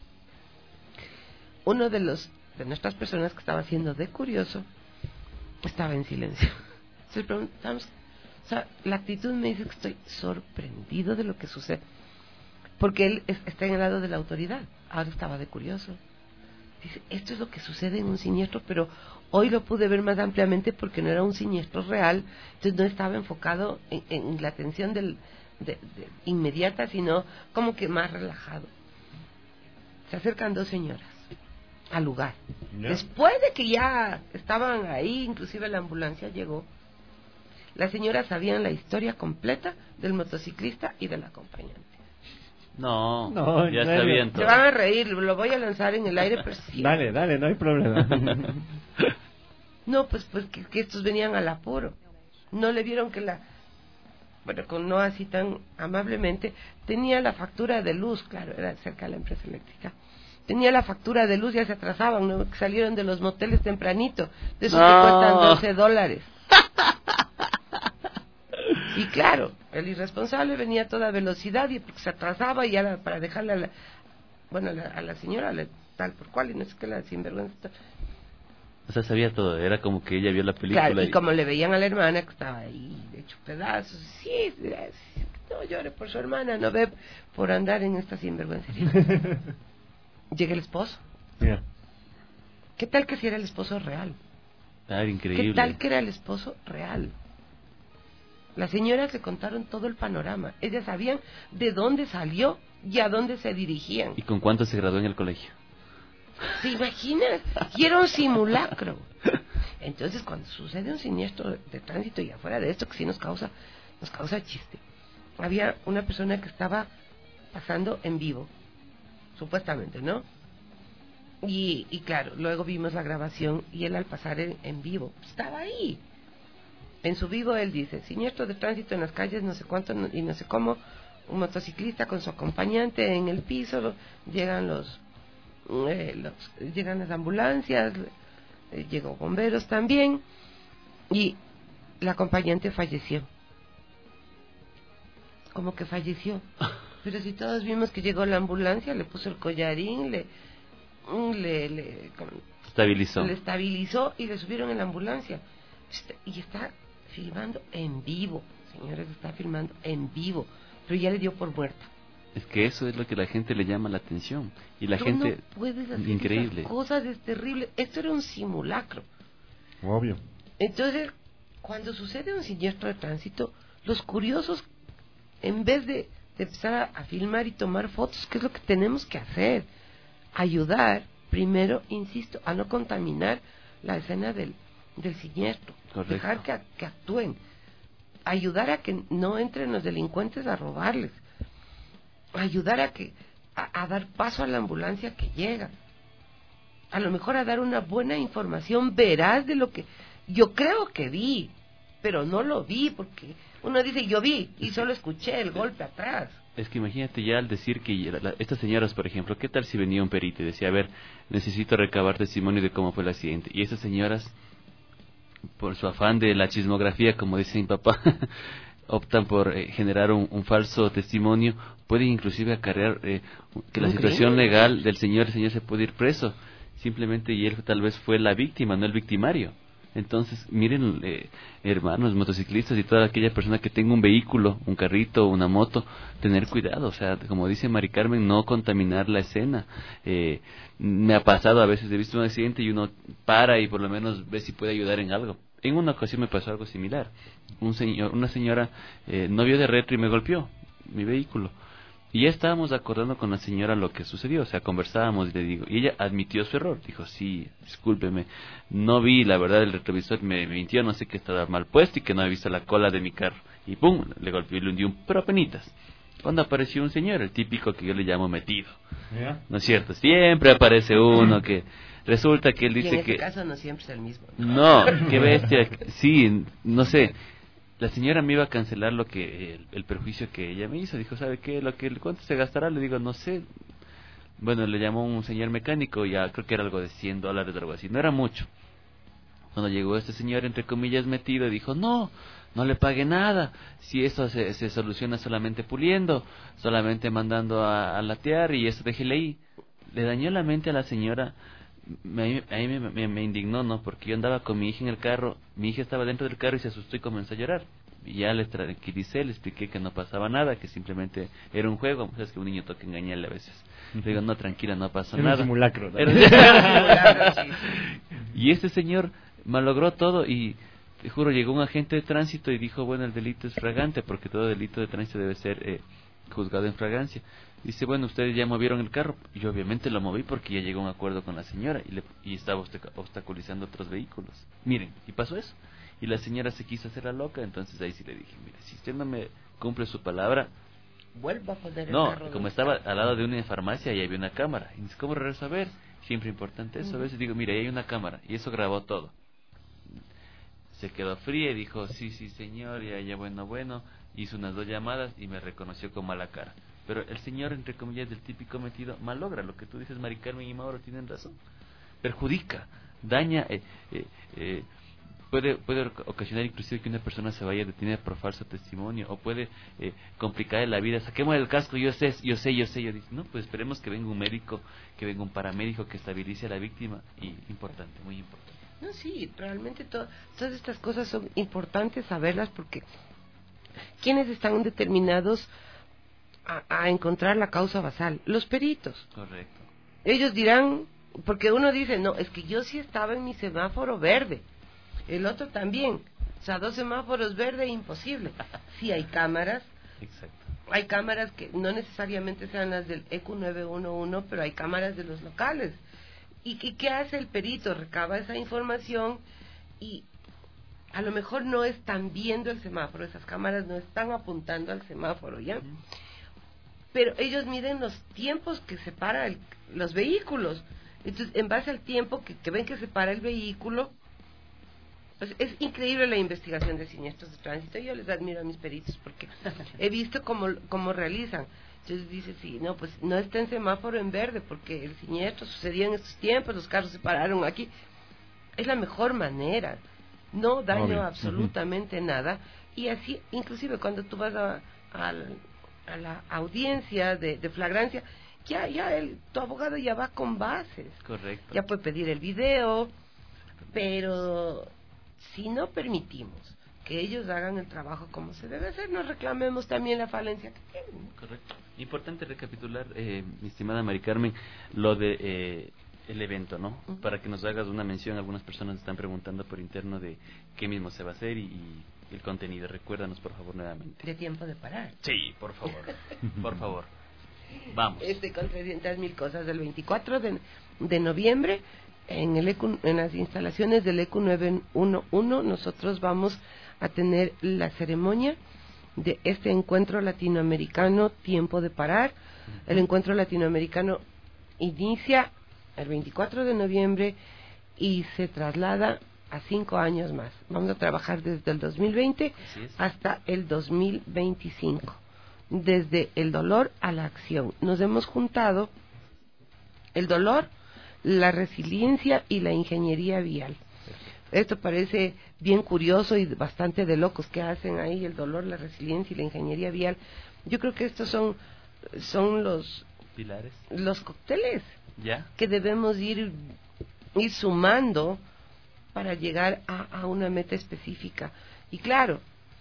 uno de los de nuestras personas que estaba haciendo de curioso estaba en silencio. Entonces preguntamos, o sea, la actitud me dice que estoy sorprendido de lo que sucede, porque él es, está en el lado de la autoridad. Ahora estaba de curioso. Dice, esto es lo que sucede en un siniestro, pero hoy lo pude ver más ampliamente porque no era un siniestro real, entonces no estaba enfocado en, en la atención del, de, de inmediata, sino como que más relajado. Se acercan dos señoras al lugar. ¿Ya? Después de que ya estaban ahí, inclusive la ambulancia llegó, las señoras sabían la historia completa del motociclista y del acompañante. No, No, ya en está serio. bien Se todo. van a reír, lo voy a lanzar en el aire, pero sí. Dale, dale, no hay problema. No, pues, pues que, que estos venían al apuro. No le vieron que la... Bueno, con no así tan amablemente, tenía la factura de luz, claro, era cerca de la empresa eléctrica. Tenía la factura de luz, ya se atrasaban, ¿no? Que salieron de los moteles tempranito, de esos No. que cuestan doce dólares. Y claro, el irresponsable venía a toda velocidad y se atrasaba y era para dejarle a la, bueno, a la, a la señora la, tal por cual, y no sé qué, la sinvergüenza. tal. O sea, sabía todo. Era como que ella vio la película. Claro, y y- como le veían a la hermana que estaba ahí hecho pedazos, sí, sí, sí, no llore por su hermana, no ve por andar en esta sinvergüencería. Llega el esposo. Mira. ¿Qué tal que si era el esposo real? Ah, era increíble. ¿Qué tal que era el esposo real? Las señoras le contaron todo el panorama. Ellas sabían de dónde salió y a dónde se dirigían. ¿Y con cuánto se graduó en el colegio? ¿Se imaginan? Y era un simulacro. Entonces, cuando sucede un siniestro de, de tránsito, y afuera de esto que sí nos causa, nos causa chiste, había una persona que estaba pasando en vivo, supuestamente, ¿no? Y, y claro, luego vimos la grabación y él al pasar en, en vivo, estaba ahí. En su vivo él dice, siniestro de tránsito en las calles, no sé cuánto no, y no sé cómo, un motociclista con su acompañante en el piso, lo, llegan los, eh, los llegan las ambulancias, eh, llegó bomberos también, y la acompañante falleció. Como que falleció. Pero si todos vimos que llegó la ambulancia, le puso el collarín, le le, le con, estabilizó. le estabilizó y le subieron en la ambulancia. Y está filmando en vivo, señores, está filmando en vivo, pero ya le dio por muerta. Es que eso es lo que la gente le llama la atención. Y la Tú gente... no puedes hacer increíble. esas cosas, es terrible. Esto era un simulacro. Obvio. Entonces, cuando sucede un siniestro de tránsito, los curiosos, en vez de, de empezar a, a filmar y tomar fotos, ¿qué es lo que tenemos que hacer? Ayudar, primero, insisto, a no contaminar la escena del, del siniestro. Correcto. Dejar que, que actúen. Ayudar a que no entren los delincuentes a robarles. Ayudar a que a, a dar paso a la ambulancia que llega. A lo mejor a dar una buena información veraz de lo que yo creo que vi, pero no lo vi, porque uno dice yo vi y solo escuché el golpe atrás. Es que imagínate ya al decir que la, la, estas señoras, por ejemplo, ¿qué tal si venía un perito y decía, a ver, necesito recabar testimonio de cómo fue el accidente? Y estas señoras, por su afán de la chismografía, como dice mi papá, optan por eh, generar un, un falso testimonio, pueden inclusive acarrear eh, que la situación legal del señor, el señor se puede ir preso, simplemente y él tal vez fue la víctima, no el victimario. Entonces, miren, eh, hermanos, motociclistas y toda aquella persona que tenga un vehículo, un carrito, una moto, tener cuidado, o sea, como dice Mari Carmen, no contaminar la escena. Eh, me ha pasado, a veces he visto un accidente y uno para y por lo menos ve si puede ayudar en algo. En una ocasión me pasó algo similar. Un señor, una señora eh, no vio de retro y me golpeó mi vehículo. Y ya estábamos acordando con la señora lo que sucedió, o sea, conversábamos y le digo, y ella admitió su error, dijo, sí, discúlpeme, no vi, la verdad, el retrovisor me, me mintió, no sé que estaba mal puesto y que no había visto la cola de mi carro. Y pum, le golpeó y le hundió un, pero apenitas. Cuando apareció un señor, el típico que yo le llamo metido, ¿yeah? ¿No es cierto? Siempre aparece uno que resulta que él dice que... Y en este caso no siempre es el mismo. No, qué bestia, sí, no sé... La señora me iba a cancelar lo que el, el perjuicio que ella me hizo. Dijo, ¿sabe qué? Lo que ¿Cuánto se gastará? Le digo, no sé. Bueno, le llamó un señor mecánico, ya creo que era algo de cien dólares o algo así. No era mucho. Cuando llegó este señor, entre comillas, metido, dijo, no, no le pague nada. Si eso se, se soluciona solamente puliendo, solamente mandando a, a latear y eso déjele ahí. Le dañó la mente a la señora. Me, a mí me, me, me indignó, ¿no? Porque yo andaba con mi hija en el carro, mi hija estaba dentro del carro y se asustó y comenzó a llorar. Y ya le tranquilicé, le expliqué que no pasaba nada, que simplemente era un juego. Sabes que un niño toca engañarle a veces. Le digo, no, tranquila, no pasó era nada. Un simulacro, ¿no? Era... Y este señor malogró todo y, te juro, llegó un agente de tránsito y dijo, bueno, el delito es fragante, porque todo delito de tránsito debe ser eh, juzgado en fragancia. Dice, bueno, ustedes ya movieron el carro. Y yo obviamente lo moví porque ya llegó a un acuerdo con la señora y, le, y estaba obstaculizando otros vehículos. Miren, y pasó eso. Y la señora se quiso hacer la loca, entonces ahí sí le dije, mire, si usted no me cumple su palabra... Vuelva a poner el no, carro. No, como estaba al lado de una farmacia y había una cámara. Y dice, ¿cómo regreso a ver? Siempre importante eso. A veces digo, mire, ahí hay una cámara. Y eso grabó todo. Se quedó fría y dijo, sí, sí, señor, ya, ya, bueno, bueno. Hizo unas dos llamadas y me reconoció con mala cara. Pero el señor, entre comillas, del típico metido, malogra. Lo que tú dices, Mari Carmen y Mauro tienen razón. Perjudica, daña, eh, eh, eh, puede puede ocasionar inclusive que una persona se vaya detenida por falso testimonio, o puede eh, complicarle la vida. Saquemos el casco, yo sé, yo sé, yo sé. Yo digo, no, pues esperemos que venga un médico, que venga un paramédico que estabilice a la víctima. Y importante, muy importante. No, sí, realmente to todas estas cosas son importantes saberlas, porque quienes están determinados A, a encontrar la causa basal, los peritos. Correcto. Ellos dirán, porque uno dice, no, es que yo sí estaba en mi semáforo verde, el otro también, o sea, dos semáforos verdes, imposible. Sí hay cámaras. Exacto. Hay cámaras que no necesariamente sean las del E Q nueve uno uno, pero hay cámaras de los locales. ¿Y, y qué hace el perito? Recaba esa información y a lo mejor no están viendo el semáforo, esas cámaras no están apuntando al semáforo, ¿ya? Pero ellos miden los tiempos que separa el, los vehículos. Entonces, en base al tiempo que, que ven que separa el vehículo, pues es increíble la investigación de siniestros de tránsito. Yo les admiro a mis peritos porque he visto cómo, cómo realizan. Entonces dice, sí, no, pues no está en semáforo en verde porque el siniestro sucedió en estos tiempos, los carros se pararon aquí. Es la mejor manera, no daño Obvio. absolutamente uh-huh. nada. Y así, inclusive cuando tú vas a, a, a la audiencia de, de flagrancia, ya ya el, tu abogado ya va con bases. Correcto. Ya puede pedir el video, pero si no permitimos que ellos hagan el trabajo como se debe hacer, nos reclamemos también la falencia que tienen. Correcto. Importante recapitular, eh, mi estimada Mari Carmen, lo de eh, el evento, ¿no? Uh-huh. Para que nos hagas una mención, algunas personas están preguntando por interno de qué mismo se va a hacer y, y el contenido. Recuérdanos, por favor, nuevamente. De tiempo de parar. Sí, por favor, por favor. Vamos. Este con trescientas mil cosas del veinticuatro de, de noviembre en el E C U, en las instalaciones del E C U nueve uno uno, nosotros vamos a tener la ceremonia de este encuentro latinoamericano Tiempo de Parar. El encuentro latinoamericano inicia el veinticuatro de noviembre y se traslada a cinco años más. Vamos a trabajar desde el dos mil veinte hasta el dos mil veinticinco. Desde el dolor a la acción. Nos hemos juntado el dolor, la resiliencia y la ingeniería vial. Esto parece bien curioso y bastante de locos que hacen ahí el dolor, la resiliencia y la ingeniería vial. Yo creo que estos son son los pilares, los cócteles ¿ya? Que debemos ir ir sumando para llegar a, a una meta específica. Y claro,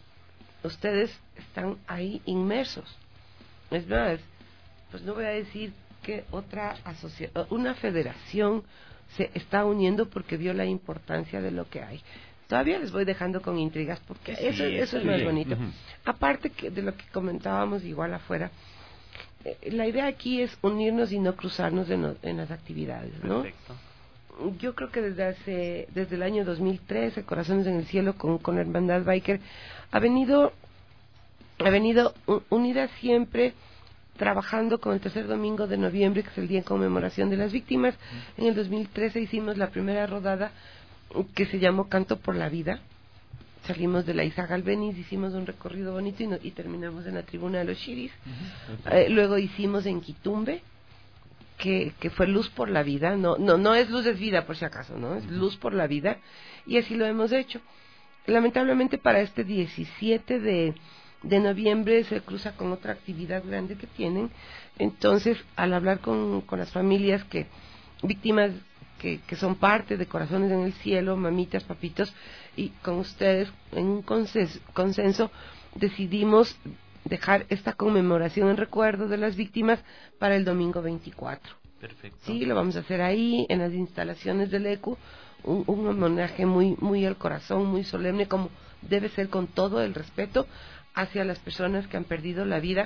ustedes están ahí inmersos. Es más, pues no voy a decir que otra asociación, una federación se está uniendo porque vio la importancia de lo que hay. Todavía les voy dejando con intrigas porque sí, eso, eso es sí. más bonito. Uh-huh. Aparte que de lo que comentábamos igual afuera, eh, la idea aquí es unirnos y no cruzarnos en, no, en las actividades, ¿no? Perfecto. Yo creo que desde hace desde el año dos mil trece, Corazones en el Cielo con, con la Hermandad Biker ha venido ha venido unida siempre, trabajando con el tercer domingo de noviembre, que es el día en conmemoración de las víctimas. En el dos mil trece hicimos la primera rodada que se llamó Canto por la Vida. Salimos de la Isaga Albeniz, hicimos un recorrido bonito y, no, y terminamos en la Tribuna de los Chiris. Uh-huh. Eh, luego hicimos en Quitumbe, que, que fue Luz por la Vida. No, no, no es Luz es Vida, por si acaso, ¿no? Es Luz por la Vida. Y así lo hemos hecho. Lamentablemente para este diecisiete de de noviembre se cruza con otra actividad grande que tienen. Entonces, al hablar con, con las familias que víctimas que, que son parte de Corazones en el Cielo, mamitas, papitos, y con ustedes en un consenso, consenso decidimos dejar esta conmemoración en recuerdo de las víctimas para el domingo veinticuatro. Perfecto. Sí, lo vamos a hacer ahí en las instalaciones del E C U, un, un homenaje muy muy al corazón, muy solemne, como debe ser, con todo el respeto hacia las personas que han perdido la vida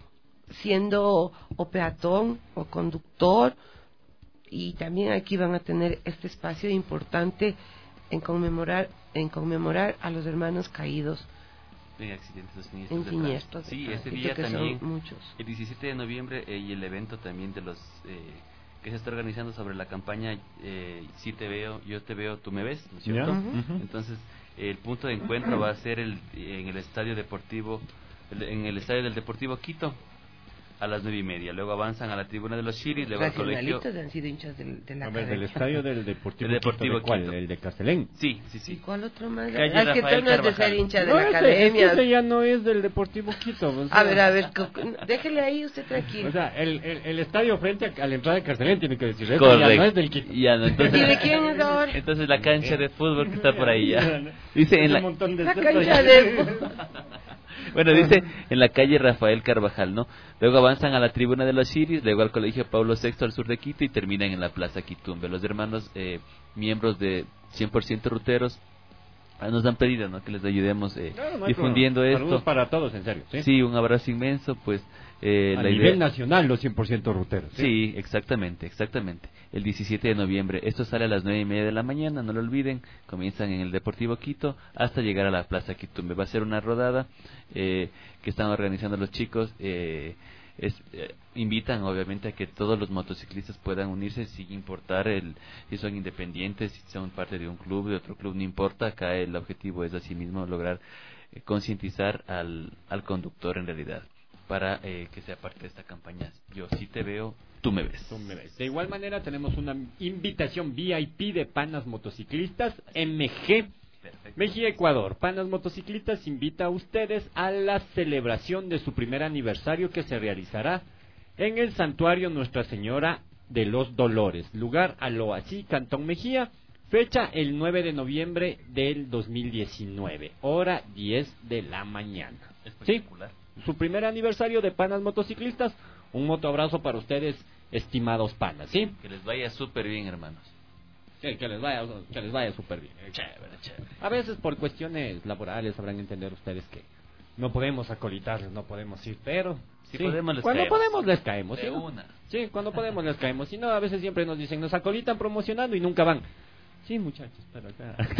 siendo o peatón o conductor. Y también aquí van a tener este espacio importante en conmemorar en conmemorar a los hermanos caídos en accidentes o siniestros. En siniestros. Sí, ese día también, el diecisiete de noviembre, eh, y el evento también de los eh, que se está organizando sobre la campaña eh, Sí te veo, yo te veo, tú me ves, ¿no es cierto? Yeah. Uh-huh. Entonces, el punto de encuentro va a ser el, en el estadio deportivo, en el estadio del Deportivo Quito, a las nueve y media. Luego avanzan a la Tribuna de los Chiris, luego al colegio. Han sido hinchas del, de la a ver, del estadio del Deportivo, el Deportivo Quito, ¿de cuál? Quito. ¿El de Castelén? Sí, sí, sí. ¿Y cuál otro más? Calle Ah, es que Rafael tú no es de Carvajal. ser hincha de No, la ese, academia. es que ese ya no es del Deportivo Quito. O sea, a ver, a ver, déjele ahí usted tranquilo. O sea, el, el, el estadio frente a, a la entrada de Castelén tiene que decir eso. Correcto. Ya no es del Quito. Ya no, entonces, ¿Y de quién es ahora? Entonces la cancha de fútbol que está por ahí ya. Dice en la, la cancha de bueno, dice en la calle Rafael Carvajal, ¿no? Luego avanzan a la Tribuna de los Chiris, luego al colegio Pablo sexto al sur de Quito y terminan en la Plaza Quitumbe. Los hermanos eh, miembros de cien por ciento Ruteros nos han pedido, ¿no?, que les ayudemos eh, Claro, no hay difundiendo problema. esto. Saludos para todos, en serio. Sí, Sí, un abrazo inmenso, pues. Eh, a la nivel idea... nacional, los cien por ciento ruteros. ¿sí? Sí, exactamente, exactamente. El diecisiete de noviembre. Esto sale a las nueve y media de la mañana, no lo olviden. Comienzan en el Deportivo Quito hasta llegar a la Plaza Quitumbe. Va a ser una rodada eh, que están organizando los chicos. Eh, es, eh, invitan obviamente a que todos los motociclistas puedan unirse sin importar el si son independientes, si son parte de un club, de otro club, no importa. Acá el objetivo es asimismo lograr eh, concientizar al, al conductor en realidad, para eh, que sea parte de esta campaña. Yo sí te veo, tú me ves. Tú me ves. De igual manera tenemos una invitación V I P de Panas Motociclistas M G Perfecto. Mejía, Ecuador. Panas Motociclistas invita a ustedes a la celebración de su primer aniversario que se realizará en el Santuario Nuestra Señora de los Dolores, lugar Aloasí, Cantón Mejía, fecha el nueve de noviembre del dos mil diecinueve, hora diez de la mañana. Espectacular. ¿Sí? Su primer aniversario de Panas Motociclistas, un motoabrazo para ustedes, estimados panas, ¿sí? Que les vaya súper bien, hermanos. Que, que les vaya, que les vaya súper bien. Chévere, chévere. A veces por cuestiones laborales sabrán entender ustedes que no podemos acolitarles, no podemos ir, pero Si podemos, les cuando caemos. podemos les caemos. De ¿sí? una. Sí, cuando podemos les caemos. Si no, a veces siempre nos dicen, nos acolitan promocionando y nunca van. Sí, muchachos, pero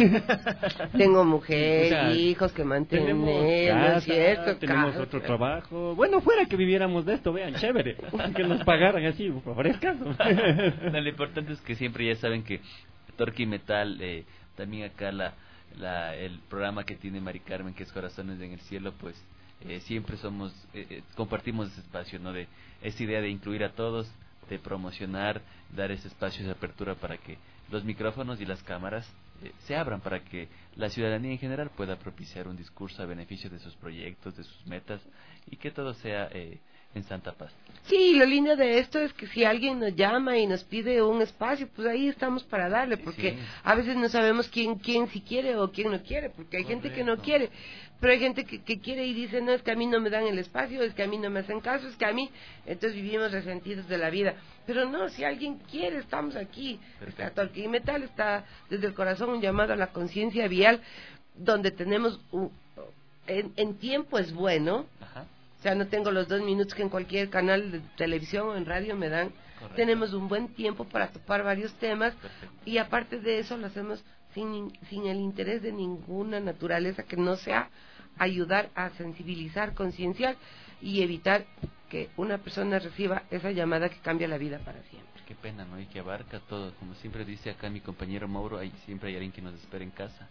acá... Tengo mujer, O sea, hija que mantener, tenemos ¿no es casa, cierto? tenemos Casa. otro trabajo. Bueno, fuera que viviéramos de esto, vean, chévere. Que nos pagaran así, frescas. No, lo importante es que siempre ya saben que Torque y Metal, eh, también acá la, la, el programa que tiene Mari Carmen, que es Corazones en el Cielo, pues eh, siempre somos, eh, eh, compartimos ese espacio, ¿no? De esa idea de incluir a todos, de promocionar, dar ese espacio de apertura para que los micrófonos y las cámaras eh, se abran para que la ciudadanía en general pueda propiciar un discurso a beneficio de sus proyectos, de sus metas, y que todo sea eh, en santa paz. Sí, lo lindo de esto es que si alguien nos llama y nos pide un espacio, pues ahí estamos para darle, porque Sí. a veces no sabemos quién quién sí quiere o quién no quiere, porque hay gente que no Correcto. quiere, pero hay gente que, que quiere y dice, no, es que a mí no me dan el espacio, es que a mí no me hacen caso, es que a mí, entonces vivimos resentidos de la vida. Pero no, si alguien quiere, estamos aquí. Perfecto. Está Torque y Metal, está desde el corazón un llamado a la conciencia vial, donde tenemos, un, en, en tiempo es bueno. Ajá. O sea, no tengo los dos minutos que en cualquier canal de televisión o en radio me dan. Correcto. Tenemos un buen tiempo para topar varios temas. Perfecto. Y aparte de eso lo hacemos sin, sin el interés de ninguna naturaleza que no sea ayudar a sensibilizar, concienciar y evitar que una persona reciba esa llamada que cambia la vida para siempre. Qué pena, ¿no? Y que abarca todo. Como siempre dice acá mi compañero Mauro, hay, siempre hay alguien que nos espera en casa.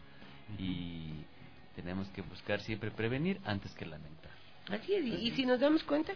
Y tenemos que buscar siempre prevenir antes que lamentar. Así es, y, y si nos damos cuenta,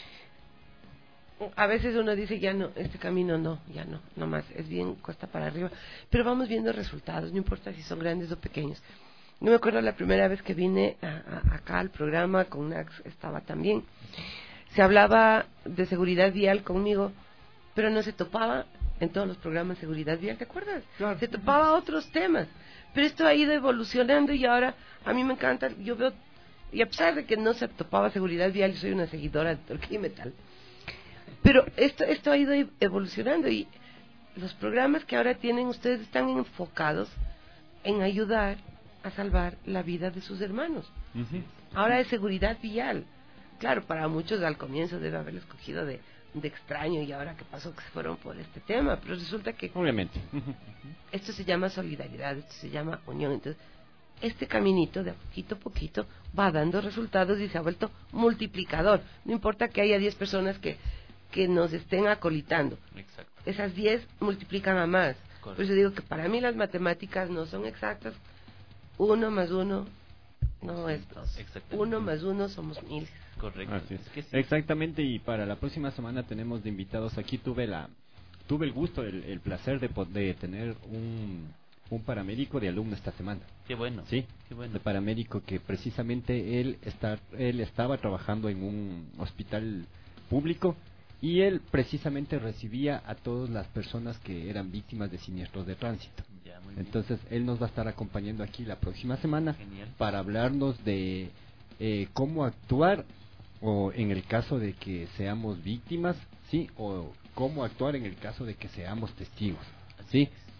a veces uno dice, ya no, este camino no, ya no, no más, es bien cuesta para arriba, pero vamos viendo resultados, no importa si son grandes o pequeños. No me acuerdo la primera vez que vine a, a, acá al programa, con Nax estaba también, se hablaba de seguridad vial conmigo, pero no se topaba en todos los programas seguridad vial, ¿te acuerdas? Claro. Se topaba otros temas, pero esto ha ido evolucionando y ahora a mí me encanta, yo veo, y a pesar de que no se topaba seguridad vial, yo soy una seguidora de Torque y Metal, pero esto, esto ha ido evolucionando y los programas que ahora tienen ustedes están enfocados en ayudar a salvar la vida de sus hermanos. Ujú. Ahora es seguridad vial. Claro, para muchos al comienzo debe haberlo escogido de, de extraño y ahora qué pasó que se fueron por este tema, pero resulta que Obviamente. esto se llama solidaridad, esto se llama unión. Entonces, este caminito de a poquito a poquito va dando resultados y se ha vuelto multiplicador. No importa que haya diez personas que, que nos estén acolitando. Exacto. Esas diez multiplican a más. Correcto. Por eso digo que para mí las matemáticas no son exactas. Uno más uno no es dos. Exactamente. Uno más uno somos miles. Correcto. Así es. Es que sí. Exactamente, y para la próxima semana tenemos de invitados aquí, tuve la tuve el gusto, el, el placer de, po- de tener un, un paramédico de alumno esta semana. Qué bueno. Sí, Qué bueno. de paramédico que precisamente él está él estaba trabajando en un hospital público y él precisamente recibía a todas las personas que eran víctimas de siniestros de tránsito. Ya, muy bien. Entonces él nos va a estar acompañando aquí la próxima semana Genial. para hablarnos de eh, cómo actuar o en el caso de que seamos víctimas, sí, o cómo actuar en el caso de que seamos testigos, sí.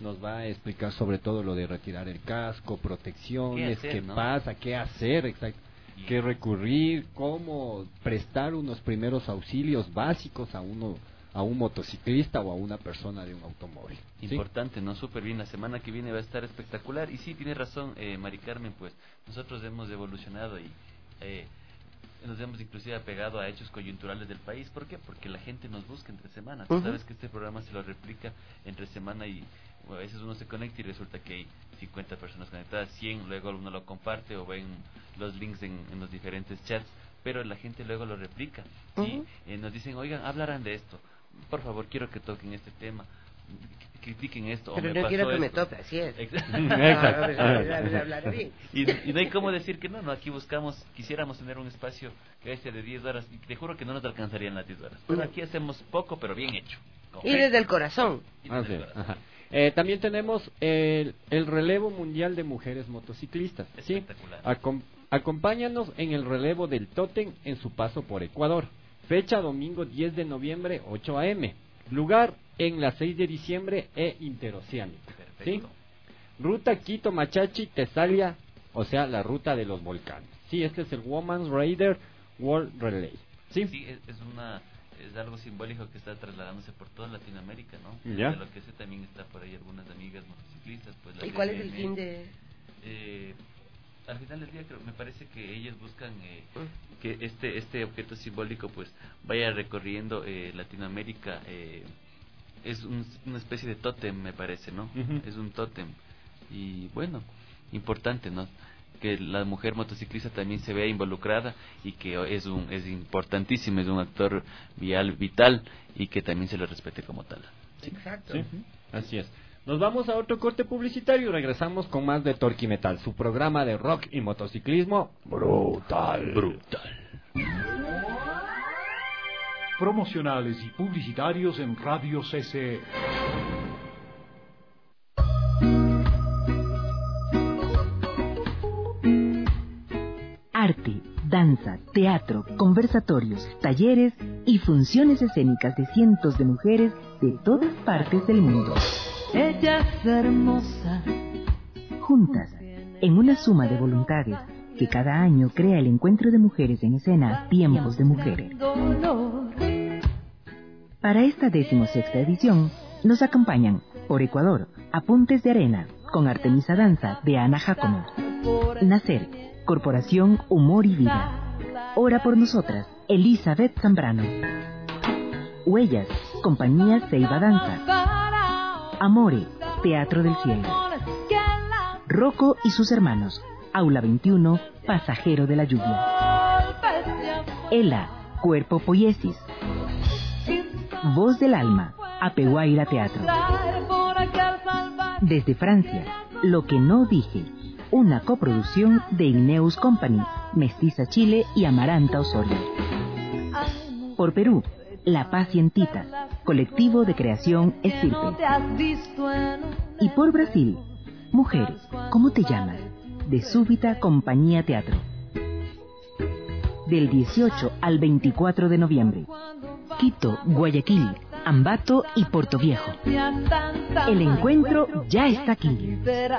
nos va a explicar sobre todo lo de retirar el casco, protecciones, qué, hacer, qué ¿no? pasa, qué hacer, exacto, y... qué recurrir, cómo prestar unos primeros auxilios básicos a uno, a un motociclista o a una persona de un automóvil. Importante, ¿sí? ¿no? Súper bien, la semana que viene va a estar espectacular. Y sí, tiene razón, eh, Mari Carmen, pues nosotros hemos evolucionado y eh, nos hemos inclusive apegado a hechos coyunturales del país. ¿Por qué? Porque la gente nos busca entre semana. Tú uh-huh. sabes que este programa se lo replica entre semana y bueno, a veces uno se conecta y resulta que hay cincuenta personas conectadas, cien, luego uno lo comparte o ven los links en, en los diferentes chats, pero la gente luego lo replica uh-huh. y eh, nos dicen, oigan, hablarán de esto, por favor, quiero que toquen este tema, critiquen esto. Pero o me no pasó quiero que esto. me toque, así es. Exacto. y, y no hay cómo decir que no, no, aquí buscamos, quisiéramos tener un espacio que sea de diez horas, y te juro que no nos alcanzarían las diez horas. Pero uh-huh. aquí hacemos poco, pero bien hecho. Y desde el corazón. Y desde ah, sí. el corazón. Ajá. Eh, también tenemos el, el relevo mundial de mujeres motociclistas. Espectacular. ¿Sí? Acom- acompáñanos en el relevo del Tótem en su paso por Ecuador. Fecha domingo diez de noviembre, ocho a eme. Lugar en la seis de diciembre e Interoceánico. ¿Sí? Ruta Quito, Machachi, Tesalia, o sea, la ruta de los volcanes. Sí, este es el Women's Raider World Relay. Sí, sí es, es una... es algo simbólico que está trasladándose por toda Latinoamérica, ¿no? ¿Ya? De lo que sé también está por ahí algunas amigas motociclistas. Pues, ¿Y cuál es el fin de...? Eh, al final del día creo, me parece que ellas buscan eh, uh. que este este objeto simbólico pues vaya recorriendo eh, Latinoamérica. Eh, es un, una especie de tótem, me parece, ¿no? Uh-huh. Es un tótem. Y bueno, importante, ¿no? Que la mujer motociclista también se vea involucrada y que es un es importantísimo, es un actor vial vital y que también se le respete como tal. Sí. Exacto. Sí, uh-huh. Así es. Nos vamos a otro corte publicitario y regresamos con más de Torque y Metal, su programa de rock y motociclismo brutal. Brutal. Promocionales y publicitarios en Radio C C E. Arte, danza, teatro, conversatorios, talleres y funciones escénicas de cientos de mujeres de todas partes del mundo. Ella es hermosa. Juntas, en una suma de voluntades que cada año crea el encuentro de mujeres en escena Tiempos de Mujeres. Para esta decimosexta edición, nos acompañan por Ecuador Apuntes de Arena con Artemisa Danza de Ana Jácono, Nacer, Corporación Humor y Vida, Ora por Nosotras, Elizabeth Zambrano, Huellas, Compañía Ceiba Danza, Amore, Teatro del Cielo, Rocco y sus hermanos, Aula veintiuno, Pasajero de la Lluvia, Ela, Cuerpo Poiesis, Voz del Alma, Apeguaira Teatro. Desde Francia, Lo que no dije, una coproducción de Ineus Company, Mestiza Chile y Amaranta Osorio. Por Perú, La Pacientita, colectivo de creación Estirpe. Y por Brasil, Mujer, ¿cómo te llamas? De Súbita Compañía Teatro. Del dieciocho al veinticuatro de noviembre, Quito, Guayaquil, Ambato y Portoviejo. El encuentro ya está aquí.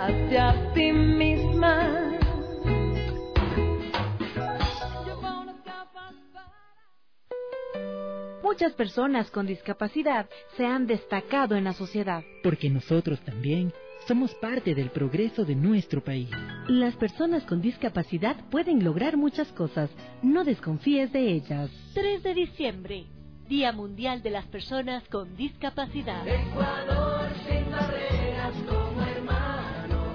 Muchas personas con discapacidad se han destacado en la sociedad. Porque nosotros también somos parte del progreso de nuestro país. Las personas con discapacidad pueden lograr muchas cosas. No desconfíes de ellas. tres de diciembre, Día Mundial de las Personas con Discapacidad. Ecuador sin barreras como hermanos.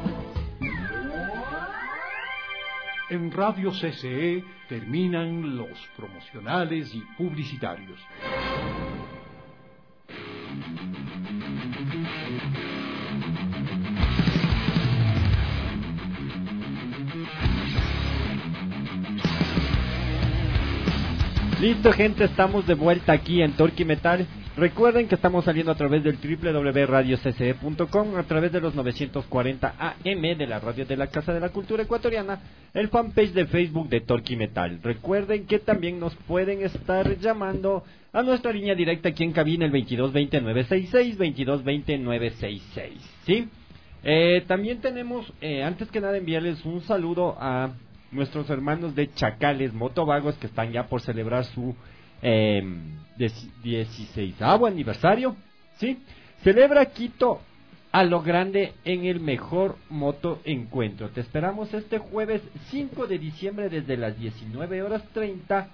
En Radio C C E terminan los promocionales y publicitarios. Listo, gente, estamos de vuelta aquí en Torque y Metal Recuerden que estamos saliendo a través del doble u doble u doble u punto radio c c e punto com, a través de los novecientos cuarenta A M de la radio de la Casa de la Cultura Ecuatoriana, el fanpage de Facebook de Torque Metal. Recuerden que también nos pueden estar llamando a nuestra línea directa aquí en cabina, el veintidós veinte nueve sesenta y seis, veintidós veinte nueve sesenta y seis, ¿sí? Eh, también tenemos, eh, antes que nada, enviarles un saludo a nuestros hermanos de Chacales Motovagos, que están ya por celebrar su eh, dieciseisavo aniversario, ¿sí? Celebra Quito a lo grande en el mejor moto encuentro. Te esperamos este jueves cinco de diciembre desde las diecinueve horas treinta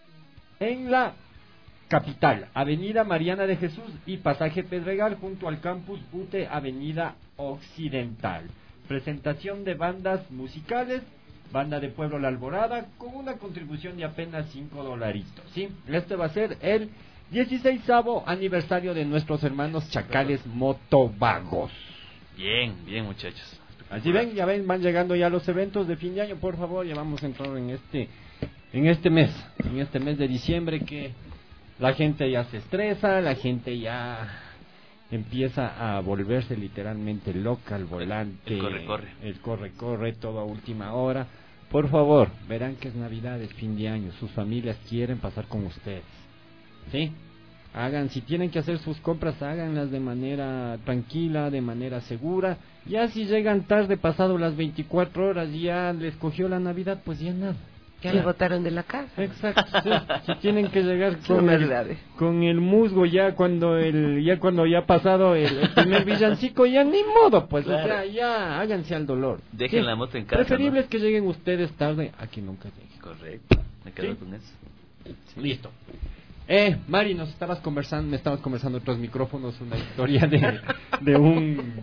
en la capital, Avenida Mariana de Jesús y Pasaje Pedregal, junto al Campus U T E, Avenida Occidental. Presentación de bandas musicales, Banda de Pueblo La Alborada, con una contribución de apenas cinco dolaritos, ¿sí? Este va a ser el dieciseisavo aniversario de nuestros hermanos Chacales Motovagos. Bien, bien, muchachos. Así ven, ya ven, van llegando ya los eventos de fin de año. Por favor, ya vamos a entrar en este, en este mes, en este mes de diciembre, que la gente ya se estresa, la gente ya empieza a volverse literalmente loca al volante. El corre, corre. El corre, corre, todo a última hora. Por favor, verán que es Navidad, es fin de año, sus familias quieren pasar con ustedes, ¿sí? Hagan, si tienen que hacer sus compras, háganlas de manera tranquila, de manera segura. Ya si llegan tarde, pasado las veinticuatro horas, ya les cogió la Navidad, pues ya nada. Ya, ya. Le botaron de la casa. Exacto, sí. Si tienen que llegar con el, con el musgo ya cuando el ya cuando ya ha pasado el, el primer villancico, ya ni modo, pues, claro. O sea, ya háganse al dolor. Dejen sí. La moto en casa. Preferible ¿no? es que lleguen ustedes tarde a que nunca lleguen. Correcto, me quedo ¿sí? con eso. Sí. Listo. Eh, Mari, nos estabas conversando, me estabas conversando otros micrófonos, una historia de, de un...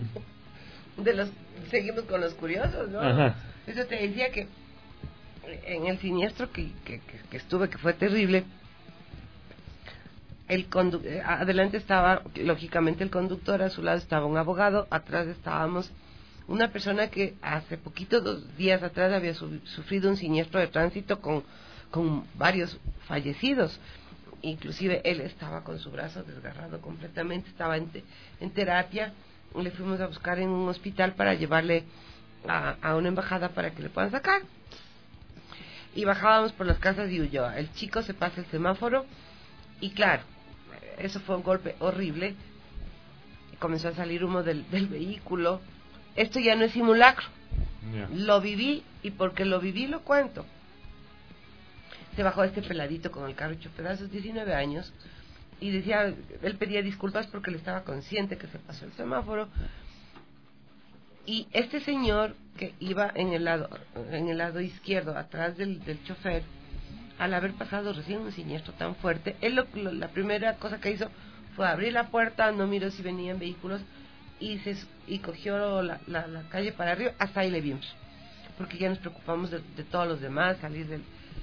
De los, seguimos con los curiosos, ¿no? Ajá. Eso te decía que en el siniestro que, que, que, que estuve, que fue terrible, el condu- adelante estaba, lógicamente, el conductor, a su lado estaba un abogado, atrás estábamos una persona que hace poquito, dos días atrás, había su- sufrido un siniestro de tránsito con, con varios fallecidos. Inclusive él estaba con su brazo desgarrado completamente, estaba en, te- en terapia. Le fuimos a buscar en un hospital para llevarle a, a una embajada para que le puedan sacar. Y bajábamos por las casas de Ulloa. El chico se pasa el semáforo y claro, eso fue un golpe horrible. Comenzó a salir humo del, del vehículo. Esto ya no es simulacro. Yeah. Lo viví, y porque lo viví lo cuento. Se bajó este peladito con el carro hecho pedazos, diecinueve años, y decía, él pedía disculpas porque él estaba consciente que se pasó el semáforo. Y este señor que iba en el lado en el lado izquierdo, atrás del, del chofer, al haber pasado recién un siniestro tan fuerte, él lo, lo, la primera cosa que hizo fue abrir la puerta, no miró si venían vehículos, y se y cogió la, la, la calle para arriba. Hasta ahí le vimos, porque ya nos preocupamos de, de todos los demás, salir del...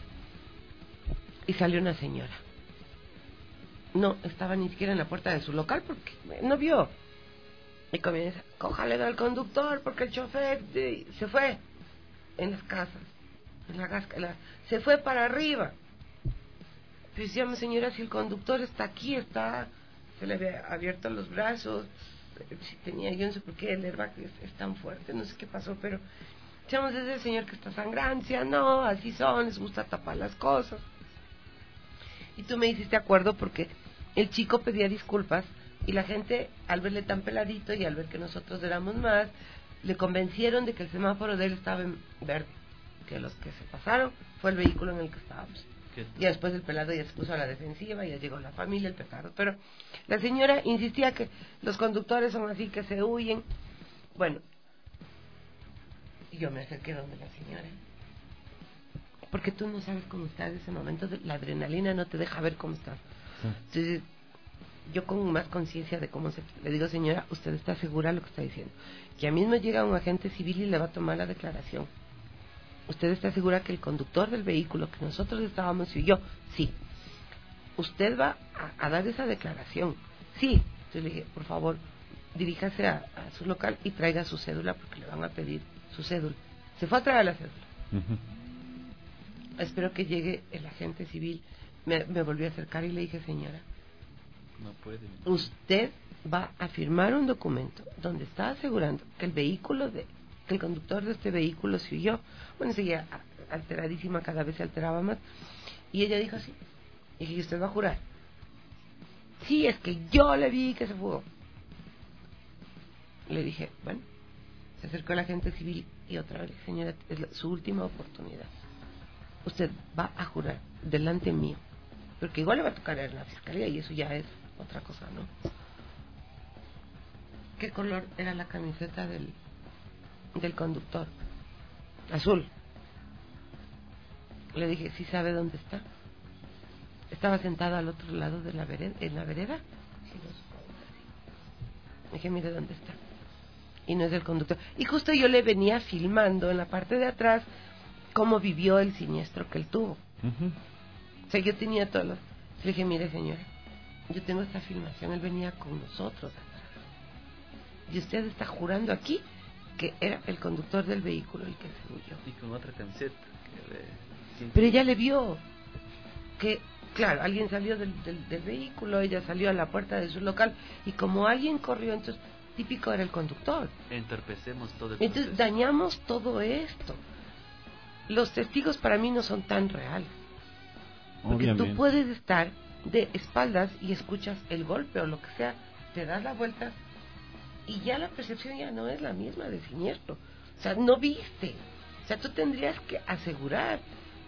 Y salió una señora. No estaba ni siquiera en la puerta de su local porque no vio. Y comienza, cójale al conductor porque el chofer de, se fue en las casas, en la, en la, se fue para arriba. Pero decíamos, señora, si el conductor está aquí, está, se le había abierto los brazos, si tenía, yo no sé por qué el airbag es, es tan fuerte, no sé qué pasó, pero decíamos, es el señor que está sangrando. Decía, no, así son, les gusta tapar las cosas. Y tú me hiciste acuerdo porque el chico pedía disculpas y la gente, al verle tan peladito y al ver que nosotros éramos más, le convencieron de que el semáforo de él estaba en verde, que los que se pasaron fue el vehículo en el que estábamos. Y después el pelado ya se puso a la defensiva, ya llegó la familia, el petardo. Pero la señora insistía que los conductores son así, que se huyen. Bueno, y yo me acerqué donde la señora, porque tú no sabes cómo estás en ese momento, la adrenalina no te deja ver cómo estás. Entonces, yo con más conciencia de cómo se... Le digo, señora, ¿usted está segura de lo que está diciendo? Ya mismo llega un agente civil y le va a tomar la declaración. ¿Usted está segura que el conductor del vehículo que nosotros estábamos y yo? Sí. ¿Usted va a, a dar esa declaración? Sí. Entonces le dije, por favor, diríjase a, a su local y traiga su cédula porque le van a pedir su cédula. Se fue a traer la cédula. Uh-huh. Espero que llegue el agente civil. Me, me volví a acercar y le dije, señora, No puede. Usted va a firmar un documento donde está asegurando que el vehículo de que el conductor de este vehículo se huyó. Bueno, seguía alteradísima, cada vez se alteraba más. Y ella dijo así, y dije, ¿usted va a jurar? Sí, es que yo le vi que se fugó. Le dije, bueno, se acercó la agente civil y otra vez, señora, es la, su última oportunidad. Usted va a jurar delante mío, porque igual le va a tocar en la fiscalía y eso ya es otra cosa, ¿no? ¿Qué color era la camiseta del, del conductor? Azul. Le dije, ¿sí sabe dónde está? Estaba sentado al otro lado de la vereda, en la vereda. Dije, mire dónde está. Y no es el conductor. Y justo yo le venía filmando en la parte de atrás cómo vivió el siniestro que él tuvo. Uh-huh. O sea, yo tenía todas las... Le dije, mire señora, yo tengo esta filmación, él venía con nosotros atrás. Y usted está jurando aquí que era el conductor del vehículo el que se huyó. Y con otra camiseta. Que le... Pero ella le vio que, claro, alguien salió del, del, del vehículo, ella salió a la puerta de su local y como alguien corrió, entonces típico era el conductor. Entorpecemos todo el Entonces proceso. dañamos todo esto. Los testigos para mí no son tan reales. Porque Obviamente. tú puedes estar de espaldas y escuchas el golpe o lo que sea, te das la vuelta y ya la percepción ya no es la misma del siniestro. O sea, no viste. O sea, tú tendrías que asegurar.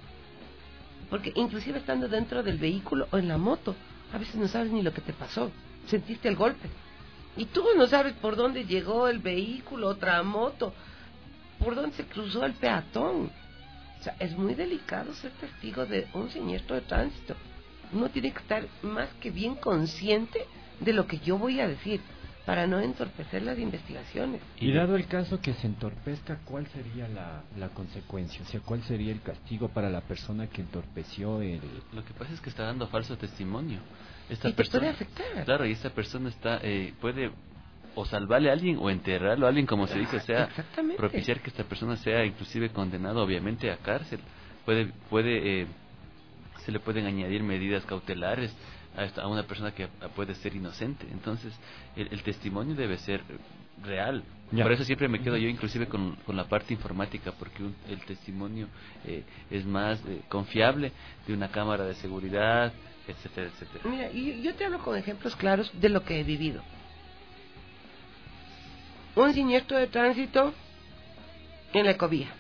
Porque inclusive estando dentro del vehículo o en la moto, a veces no sabes ni lo que te pasó. Sentiste el golpe. Y tú no sabes por dónde llegó el vehículo, otra moto, por dónde se cruzó el peatón. O sea, es muy delicado ser testigo de un siniestro de tránsito. Uno tiene que estar más que bien consciente de lo que yo voy a decir para no entorpecer las investigaciones. Y dado el caso que se entorpezca, ¿cuál sería la, la consecuencia? O sea, ¿cuál sería el castigo para la persona que entorpeció el...? Lo que pasa es que está dando falso testimonio. Esta y te persona, puede afectar. Claro, y esta persona está eh, puede o salvarle a alguien o enterrarlo a alguien, como se dice, o sea, propiciar que esta persona sea inclusive condenada, obviamente, a cárcel. Puede, puede, eh, se le pueden añadir medidas cautelares a, esta, a una persona que puede ser inocente. Entonces, el, el testimonio debe ser real. Ya. Por eso siempre me quedo yo inclusive con, con la parte informática, porque un, el testimonio eh, es más eh, confiable de una cámara de seguridad, etcétera, etcétera. Mira, yo, yo te hablo con ejemplos claros de lo que he vivido. Un siniestro de tránsito en la Ecovía.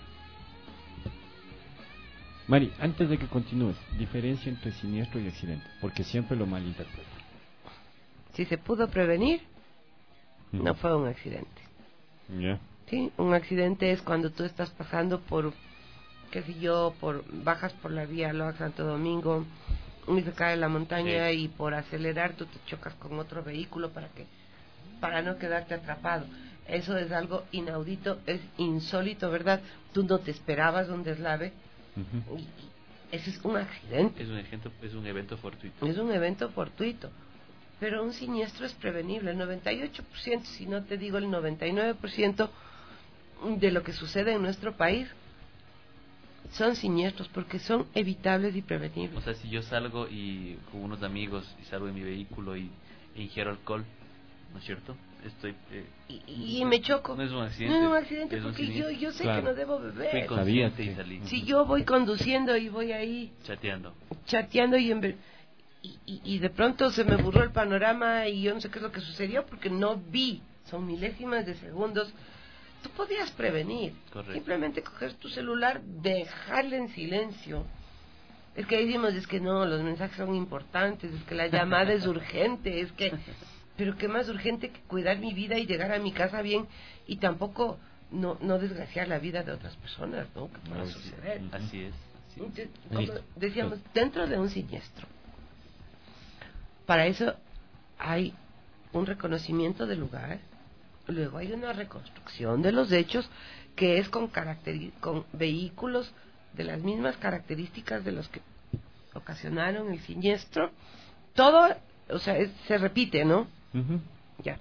Mari, antes de que continúes, diferencia entre siniestro y accidente, porque siempre lo malinterpreto. Si se pudo prevenir, mm. no fue un accidente. Yeah. Sí, un accidente es cuando tú estás pasando por, qué sé yo, por bajas por la vía Loa Santo Domingo y se cae la montaña sí. y por acelerar tú te chocas con otro vehículo para que para no quedarte atrapado. Eso es algo inaudito, es insólito, ¿verdad? Tú no te esperabas un deslave. Uh-huh. Y eso es un accidente. Es un, ejemplo, es un evento fortuito. Es un evento fortuito. Pero un siniestro es prevenible. El noventa y ocho por ciento, si no te digo el noventa y nueve por ciento de lo que sucede en nuestro país son siniestros porque son evitables y prevenibles. O sea, si yo salgo y con unos amigos y salgo en mi vehículo y e ingiero alcohol, ¿no es cierto? Estoy eh, y, y me choco. No es un accidente. No es un accidente porque un yo yo sé claro. que no debo beber. Fui consciente y salí. Si yo voy conduciendo y voy ahí chateando, chateando y, en, y, y, y de pronto se me borró el panorama y yo no sé qué es lo que sucedió porque no vi, son milésimas de segundos. Tú podías prevenir. Correcto. Simplemente coger tu celular, dejarle en silencio. Es que ahí decimos, es que no, los mensajes son importantes, es que la llamada es urgente, es que... Pero qué más urgente que cuidar mi vida y llegar a mi casa bien y tampoco no, no desgraciar la vida de otras personas, ¿no? Que pueda suceder. Así es. Sí. Entonces, como decíamos, dentro de un siniestro, para eso hay un reconocimiento del lugar, luego hay una reconstrucción de los hechos que es con, caracteri- con vehículos de las mismas características de los que ocasionaron el siniestro. Todo, o sea, es, se repite, ¿no? Uh-huh. Ya.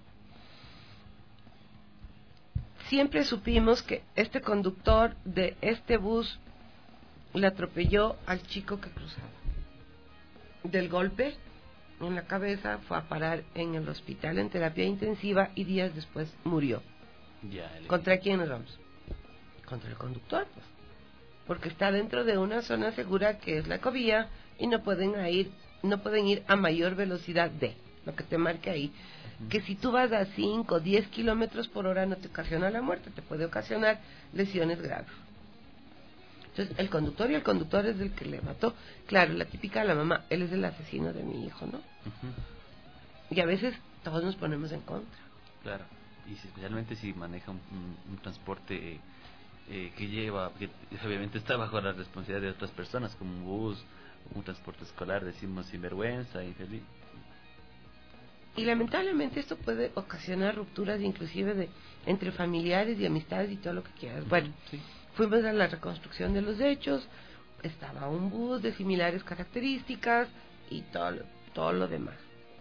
Siempre supimos que este conductor de este bus le atropelló al chico que cruzaba. Del golpe en la cabeza, fue a parar en el hospital en terapia intensiva y días después murió. Ya, el... ¿Contra quién nos vamos? Contra el conductor, pues. Porque está dentro de una zona segura que es la ecovía y no pueden ir, no pueden ir a mayor velocidad de lo que te marque ahí. Uh-huh. Que si tú vas a cinco, diez kilómetros por hora no te ocasiona la muerte, te puede ocasionar lesiones graves. Entonces, el conductor y el conductor es el que le mató. Claro, la típica de la mamá, él es el asesino de mi hijo, ¿no? Uh-huh. Y a veces todos nos ponemos en contra. Claro, y especialmente si maneja un, un, un transporte eh, eh, que lleva, que obviamente está bajo la responsabilidad de otras personas, como un bus, un transporte escolar, decimos sinvergüenza, infeliz. Y lamentablemente esto puede ocasionar rupturas inclusive de entre familiares y amistades y todo lo que quieras. Uh-huh. Bueno, sí. Fuimos a la reconstrucción de los hechos, estaba un bus de similares características y todo lo, todo lo demás.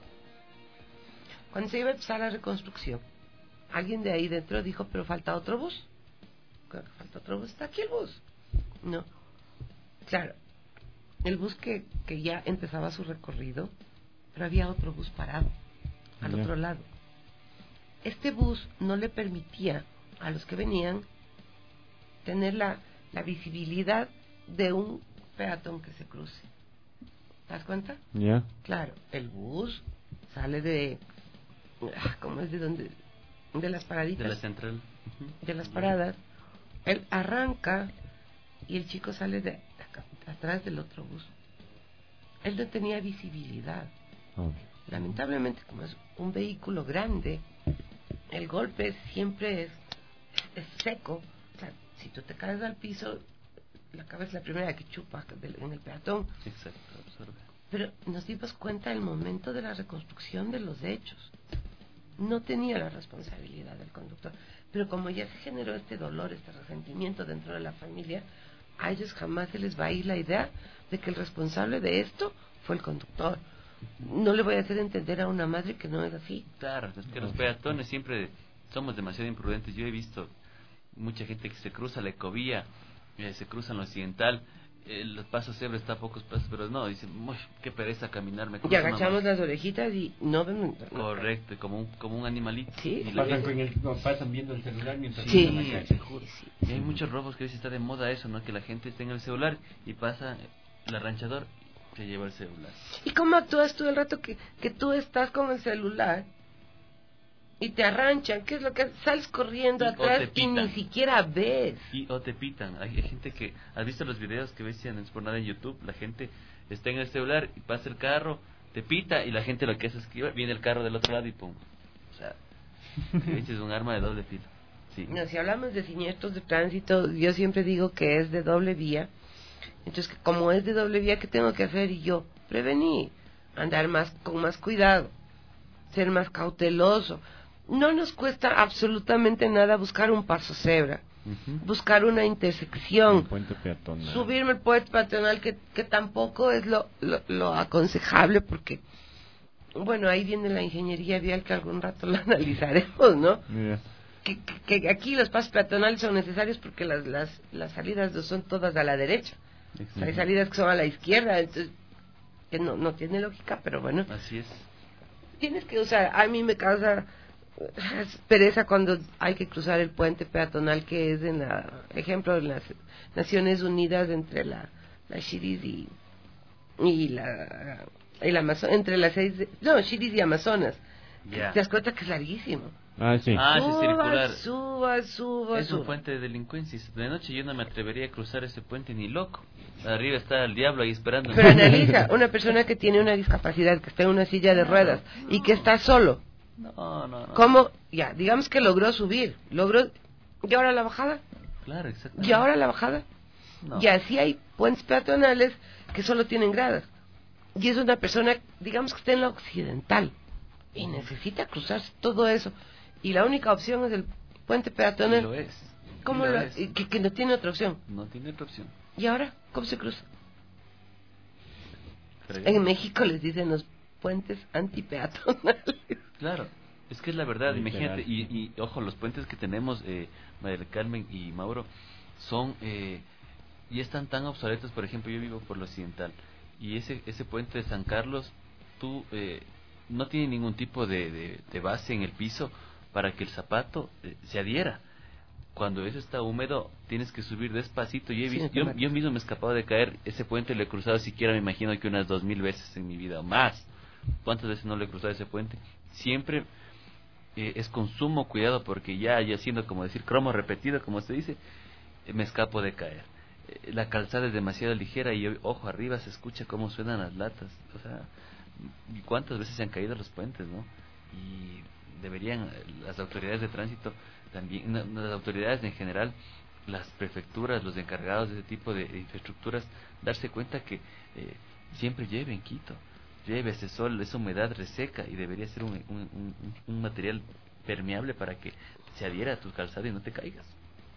Cuando se iba a empezar la reconstrucción, alguien de ahí dentro dijo, pero falta otro bus. Falta otro bus, está aquí el bus. No, claro, el bus que, que ya empezaba su recorrido, pero había otro bus parado al yeah. otro lado. Este bus no le permitía a los que venían tener la, la visibilidad de un peatón que se cruce. ¿Te das cuenta? Ya. Yeah. Claro, el bus sale de, ¿cómo es de donde? De las paraditas. De la central. Uh-huh. De las paradas. Él arranca y el chico sale de acá, atrás del otro bus. Él no tenía visibilidad. Okay. Lamentablemente, como es un vehículo grande, el golpe siempre es, es seco. O sea, si tú te caes al piso, la cabeza es la primera que chupa en el peatón. Exacto, absorbe. Pero nos dimos cuenta del momento de la reconstrucción de los hechos. No tenía la responsabilidad del conductor. Pero como ya se generó este dolor, este resentimiento dentro de la familia, a ellos jamás se les va a ir la idea de que el responsable de esto fue el conductor. No le voy a hacer entender a una madre que no es así. Claro, es que los peatones siempre somos demasiado imprudentes. Yo he visto mucha gente que se cruza la ecovía, eh, se cruza en lo occidental, eh, los pasos cebra está a pocos pasos, pero no, dicen, uy, qué pereza caminarme. Y agachamos las orejitas y no ven. Correcto, como un, como un animalito. Sí, pasan, con el, no, pasan viendo el celular mientras sí, en la calle. Sí, sí. Y hay muchos robos que a veces está de moda eso, ¿no? Que la gente tenga el celular y pasa el arranchador que lleva el celular. ¿Y cómo actúas tú el rato que, que tú estás con el celular y te arranchan? ¿Qué es lo que sales corriendo y atrás y ni siquiera ves? Y o te pitan. Hay, hay gente que, ¿has visto los videos que ves en por nada en YouTube? La gente está en el celular y pasa el carro, te pita y la gente lo que hace es que viene el carro del otro lado y pum. O sea, es un arma de doble filo. Sí. No, si hablamos de siniestros de tránsito, yo siempre digo que es de doble vía. Entonces, como es de doble vía, ¿qué tengo que hacer? Y yo, prevenir, andar más con más cuidado, ser más cauteloso. No nos cuesta absolutamente nada buscar un paso cebra, uh-huh. buscar una intersección, un puente peatonal. Subirme el puente peatonal, que, que tampoco es lo, lo, lo aconsejable, porque, bueno, ahí viene la ingeniería vial que algún rato la analizaremos, ¿no? Yeah. Que, que, que aquí los pasos peatonales son necesarios porque las, las, las salidas son todas a la derecha. O sea, hay salidas que son a la izquierda, entonces que no no tiene lógica, pero bueno. Así es. Tienes que usar, a mí me causa pereza cuando hay que cruzar el puente peatonal que es en la, ejemplo, en las Naciones Unidas entre la la Shiris y y la el Amazonas, entre las seis, de, no, Shiris y Amazonas. Yeah. Te das cuenta que es larguísimo. Ah, sí. Ah, suba, ese circular. Suba, suba, Es suba. un puente de delincuencia. De noche yo no me atrevería a cruzar ese puente ni loco. Arriba está el diablo ahí esperando. Pero analiza, una persona que tiene una discapacidad, que está en una silla de ruedas no, no. y que está solo. No, no, no. ¿Cómo? Ya, digamos que logró subir, logró. ¿Y ahora la bajada? Claro, exactamente. ¿Y ahora la bajada? No. Y así hay puentes peatonales que solo tienen gradas. Y es una persona, digamos que está en la occidental y necesita cruzarse todo eso. Y la única opción es el puente peatonal. Y lo es. ¿Cómo lo lo es? Que, que no tiene otra opción. No tiene otra opción. ¿Y ahora? ¿Cómo se cruza? Pero en México les dicen los puentes antipeatonales. Claro, es que es la verdad, imagínate. Y, y ojo, los puentes que tenemos, eh, María del Carmen y Mauro, son eh, y están tan obsoletos. Por ejemplo, yo vivo por lo occidental y ese ese puente de San Carlos, tú eh, no tiene ningún tipo de, de, de base en el piso para que el zapato eh, se adhiera. Cuando eso está húmedo, tienes que subir despacito. Yo, he visto, sí, yo, yo mismo me he escapado de caer. Ese puente lo he cruzado siquiera, me imagino que unas dos mil veces en mi vida o más. ¿Cuántas veces no lo he cruzado ese puente? Siempre eh, es con sumo cuidado, porque ya, ya siendo como decir cromo repetido, como se dice, eh, me escapo de caer. Eh, la calzada es demasiado ligera y yo, ojo arriba se escucha cómo suenan las latas. O sea, ¿cuántas veces se han caído los puentes, no? Y deberían las autoridades de tránsito también, no, las autoridades en general, las prefecturas, los encargados de ese tipo de infraestructuras, darse cuenta que eh, siempre llueve en Quito, llueve, ese sol, esa humedad reseca, y debería ser un, un, un, un material permeable para que se adhiera a tu calzado y no te caigas.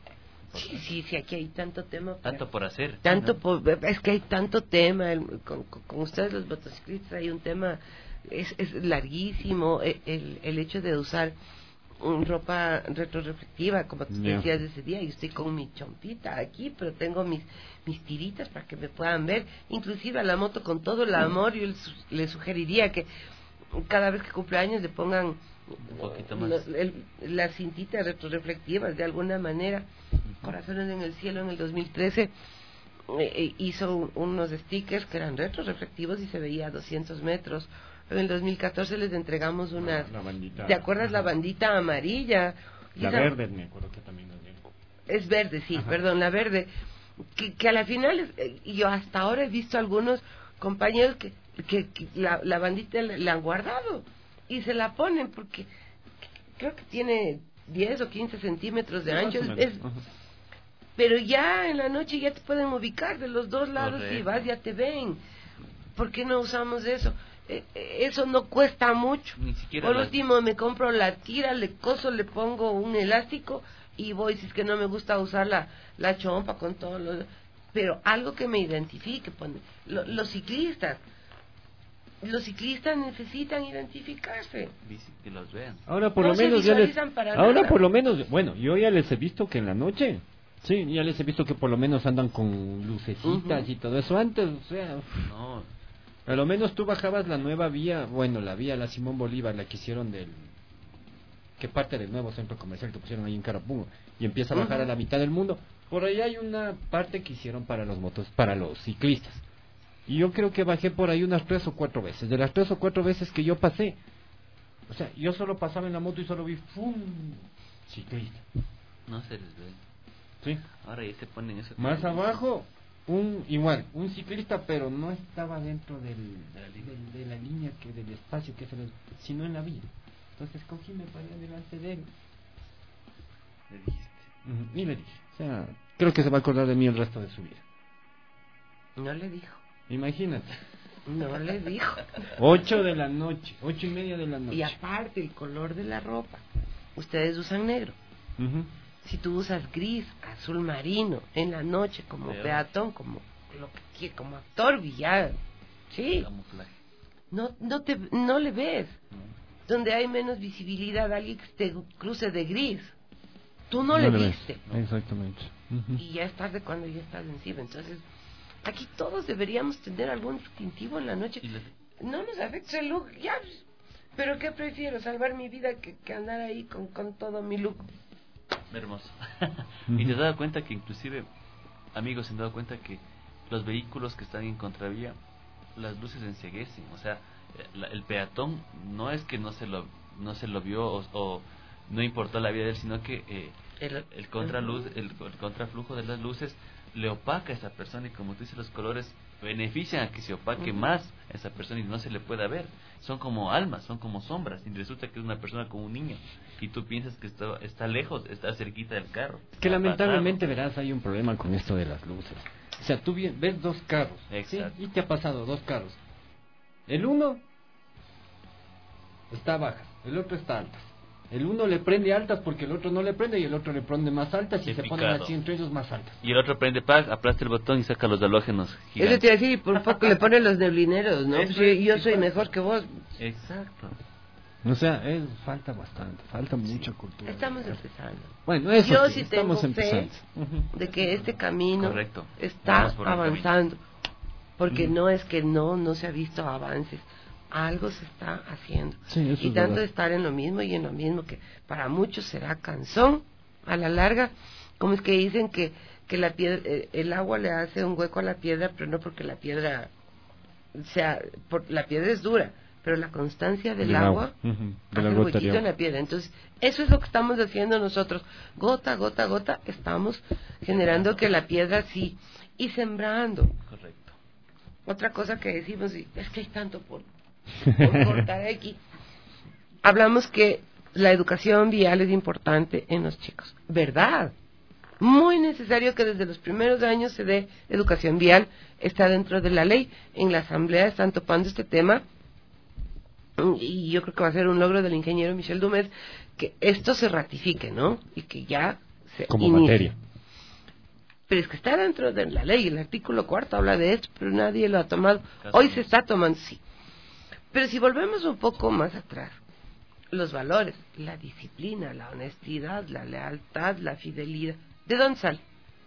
Sí, sí, sí, aquí hay tanto tema. Para, tanto por hacer. Tanto ¿no? por, es que hay tanto tema, el, con, con, con ustedes los motociclistas hay un tema, es, es larguísimo, el, el, el hecho de usar un ropa retroreflectiva, como tú yeah. decías ese día. Yo estoy con mi chompita aquí, pero tengo mis mis tiritas para que me puedan ver. Inclusive a la moto, con todo el amor, yo les, les sugeriría que cada vez que cumple años le pongan un poquito más. Los, el, las cintitas retroreflectivas de alguna manera. uh-huh. Corazones en el Cielo en el dos mil trece eh, hizo un, unos stickers que eran retroreflectivos y se veía a doscientos metros. En el dos mil catorce les entregamos una, la bandita, ¿te acuerdas? Ajá. La bandita amarilla. La esa, verde, me acuerdo que también nos dieron. Es verde, sí, Ajá. perdón, la verde. Que, que a la final, eh, yo hasta ahora he visto algunos compañeros que, que, que la, la bandita la, la han guardado y se la ponen porque creo que tiene diez o quince centímetros de sí, ancho. Es, es, pero ya en la noche ya te pueden ubicar de los dos lados. Correcto. Y vas, ya te ven. ¿Por qué no usamos eso? Eh, eso no cuesta mucho. Ni siquiera por la... último me compro la tira, le coso, le pongo un elástico y voy, si es que no me gusta usar la, la chompa con todo lo... Pero algo que me identifique. Pone, lo, los ciclistas los ciclistas necesitan identificarse, que los vean. Ahora por no lo menos ya les, ahora nada. por lo menos, bueno, yo ya les he visto que en la noche, sí, ya les he visto que por lo menos andan con lucecitas uh-huh. y todo eso. Antes, o sea, no. A lo menos tú bajabas la nueva vía, bueno, la vía, la Simón Bolívar, la que hicieron del... que parte del nuevo centro comercial que pusieron ahí en Carapungo, y empieza a bajar uh-huh. a la mitad del mundo. Por ahí hay una parte que hicieron para los motos, para los ciclistas. Y yo creo que bajé por ahí unas tres o cuatro veces. De las tres o cuatro veces que yo pasé, o sea, yo solo pasaba en la moto y solo vi ¡fum! Ciclista. No se les ve. Sí. Ahora ya se ponen eso. Más abajo... un igual, un ciclista, pero no estaba dentro del, de, la línea. De, de la línea que del espacio que es el, sino en la vía. Entonces cogí, me paré delante de él. Le dijiste. Uh-huh. Y le dije, o sea, creo que se va a acordar de mí el resto de su vida. No le dijo. Imagínate. No le dijo. Ocho de la noche, ocho y media de la noche. Y aparte el color de la ropa. Ustedes usan negro. Uh-huh. Si tú usas gris, azul marino, en la noche como Veo. peatón, como lo que como actor, villano, sí, camuflaje. No, no te, no le ves. No. Donde hay menos visibilidad, alguien que te cruce de gris, tú no, no le viste. No. Exactamente. Uh-huh. Y ya es tarde cuando ya estás encima. Entonces, aquí todos deberíamos tener algún distintivo en la noche. Le... No nos afecta el look, ya. Pero qué prefiero, salvar mi vida que, que andar ahí con, con todo mi look. Hermoso. Y te has dado cuenta que inclusive, amigos, se han dado cuenta que los vehículos que están en contravía, las luces enceguecen. O sea, la, el peatón no es que no se lo no se lo vio o, o no importó la vida de él, sino que eh, el, el contraluz, el, el contraflujo de las luces le opaca a esa persona, y como tú dices, los colores benefician a que se opaque uh-huh. más a esa persona y no se le pueda ver. Son como almas, son como sombras, y resulta que es una persona como un niño y tú piensas que está, está lejos, está cerquita del carro. Que lamentablemente, verás, hay un problema con esto de las luces. O sea, tú ves dos carros, ¿sí? Y te ha pasado dos carros. El uno está baja, el otro está alta. El uno le prende altas porque el otro no le prende, y el otro le prende más altas, y se ponen así entre ellos más altas. Y el otro prende paz, aplasta el botón y saca los halógenos gigantes. Eso te iba a decir, por poco le ponen los neblineros, ¿no? Pues yo, yo soy mejor que vos. Exacto. O sea, es, falta bastante, falta mucha cultura. Estamos empezando. Bueno, eso yo sí, sí estamos tengo empezando. Fe de que este camino Correcto. está avanzando. Porque uh-huh. no es que no, no se ha visto avances. algo se está haciendo. Sí, eso y es tanto verdad. de estar en lo mismo y en lo mismo, que para muchos será cansón, a la larga, como es que dicen que, que la piedra, eh, el agua le hace un hueco a la piedra, pero no porque la piedra sea, por, la piedra es dura, pero la constancia del El agua, agua. Ujú, de la hace gota huequito de agua. en la piedra. Entonces, eso es lo que estamos haciendo nosotros, gota, gota, gota, estamos generando que la piedra sí, y sembrando. Correcto. Otra cosa que decimos, y es que hay tanto por, por cortar aquí. Hablamos que la educación vial es importante en los chicos. ¿Verdad? Muy necesario que desde los primeros años se dé educación vial. Está dentro de la ley. En la asamblea están topando este tema. Y yo creo que va a ser un logro del ingeniero Michel Dumet que esto se ratifique, ¿no? Y que ya se Como inicie. materia. Pero es que está dentro de la ley. El artículo cuarto habla de esto, pero nadie lo ha tomado. Hoy se está tomando, sí. Pero si volvemos un poco más atrás, los valores, la disciplina, la honestidad, la lealtad, la fidelidad, ¿de dónde sale?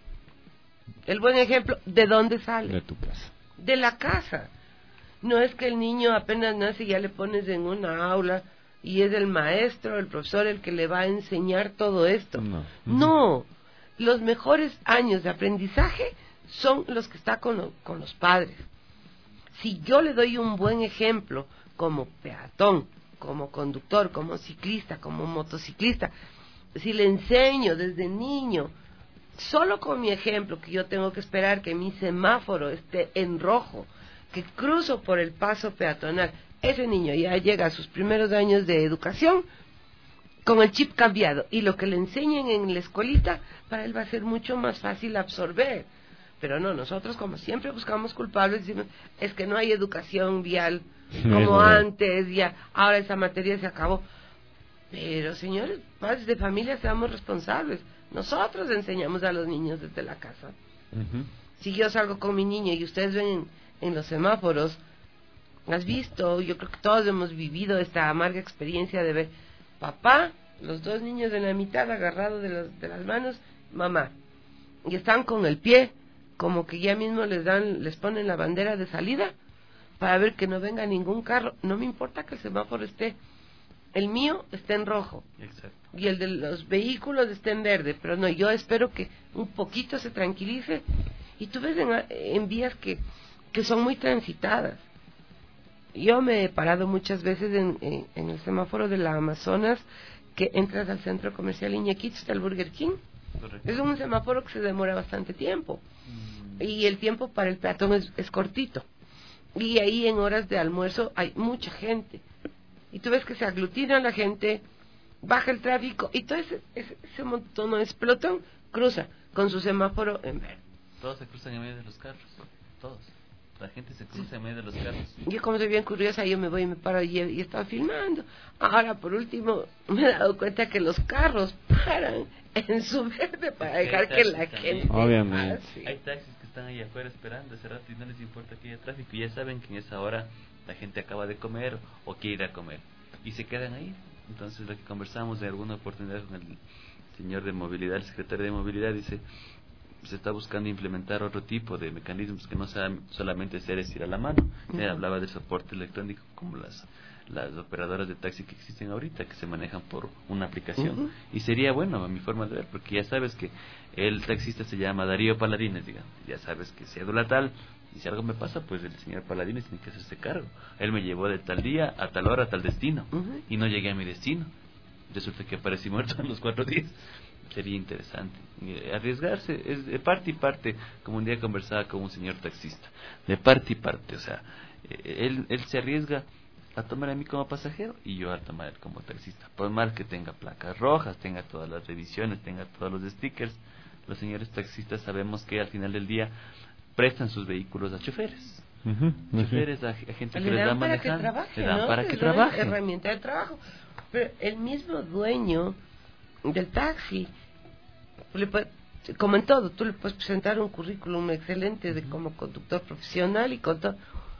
El buen ejemplo, ¿de dónde sale? De tu casa. De la casa. No es que el niño apenas nace y ya le pones en una aula y es el maestro, el profesor el que le va a enseñar todo esto. No. No, los mejores años de aprendizaje son los que está con, lo, con los padres. Si yo le doy un buen ejemplo como peatón, como conductor, como ciclista, como motociclista, si le enseño desde niño, solo con mi ejemplo, que yo tengo que esperar que mi semáforo esté en rojo, que cruzo por el paso peatonal, ese niño ya llega a sus primeros años de educación con el chip cambiado, y lo que le enseñen en la escuelita, para él va a ser mucho más fácil absorber. Pero no, nosotros como siempre buscamos culpables, decimos, es que no hay educación vial como antes, ya, ahora esa materia se acabó. Pero señores, padres de familia, seamos responsables. Nosotros enseñamos a los niños desde la casa. Uh-huh. Si yo salgo con mi niño y ustedes ven en, en los semáforos, has visto, yo creo que todos hemos vivido esta amarga experiencia de ver papá, los dos niños en la mitad agarrados de, los, de las manos, mamá, y están con el pie, como que ya mismo les dan, les ponen la bandera de salida para ver que no venga ningún carro. No me importa que el semáforo esté, el mío está en rojo. Exacto. Y el de los vehículos está en verde, pero no, yo espero que un poquito se tranquilice. Y tú ves en, en vías que, que son muy transitadas. Yo me he parado muchas veces en, en, en el semáforo de la Amazonas, que entras al centro comercial Iñaquito, está el Burger King. Correcto. Es un semáforo que se demora bastante tiempo. Mm. Y el tiempo para el peatón es, es cortito. Y ahí en horas de almuerzo hay mucha gente. Y tú ves que se aglutina la gente, baja el tráfico, y todo ese, ese, ese montón de pelotón cruza con su semáforo en verde. Todos se cruzan en medio de los carros, todos. La gente se cruza en medio de los carros. Yo, como soy bien curiosa, yo me voy y me paro y, y estaba filmando. Ahora, por último, me he dado cuenta que los carros paran en su verde para dejar que la gente... Obviamente. Pase. Hay taxis que están ahí afuera esperando ese rato y no les importa que haya tráfico. Y ya saben que en esa hora la gente acaba de comer o quiere ir a comer. Y se quedan ahí. Entonces, lo que conversamos de alguna oportunidad con el señor de movilidad, el secretario de movilidad, dice... se está buscando implementar otro tipo de mecanismos que no sean solamente ser decir a la mano. Uh-huh. Él hablaba de soporte electrónico como las las operadoras de taxi que existen ahorita, que se manejan por una aplicación. Uh-huh. Y sería bueno, a mi forma de ver, porque ya sabes que el taxista se llama Darío Paladines, digamos. Ya sabes que cédula tal, y si algo me pasa, pues el señor Paladines tiene que hacerse cargo. Él me llevó de tal día a tal hora a tal destino, uh-huh. y no llegué a mi destino. Resulta que aparecí muerto en los cuatro días. Sería interesante arriesgarse, es de parte y parte, como un día conversaba con un señor taxista, de parte y parte, o sea, él él se arriesga a tomar a mí como pasajero y yo a tomar él como taxista, por más que tenga placas rojas, tenga todas las revisiones, tenga todos los stickers. Los señores taxistas sabemos que al final del día prestan sus vehículos a choferes, uh-huh. choferes a, a gente que les da manejando, trabaje, le dan ¿no? para les que dan trabaje, herramienta de trabajo. Pero el mismo dueño del taxi, le puede, como en todo, tú le puedes presentar un currículum excelente de como conductor profesional y con todo,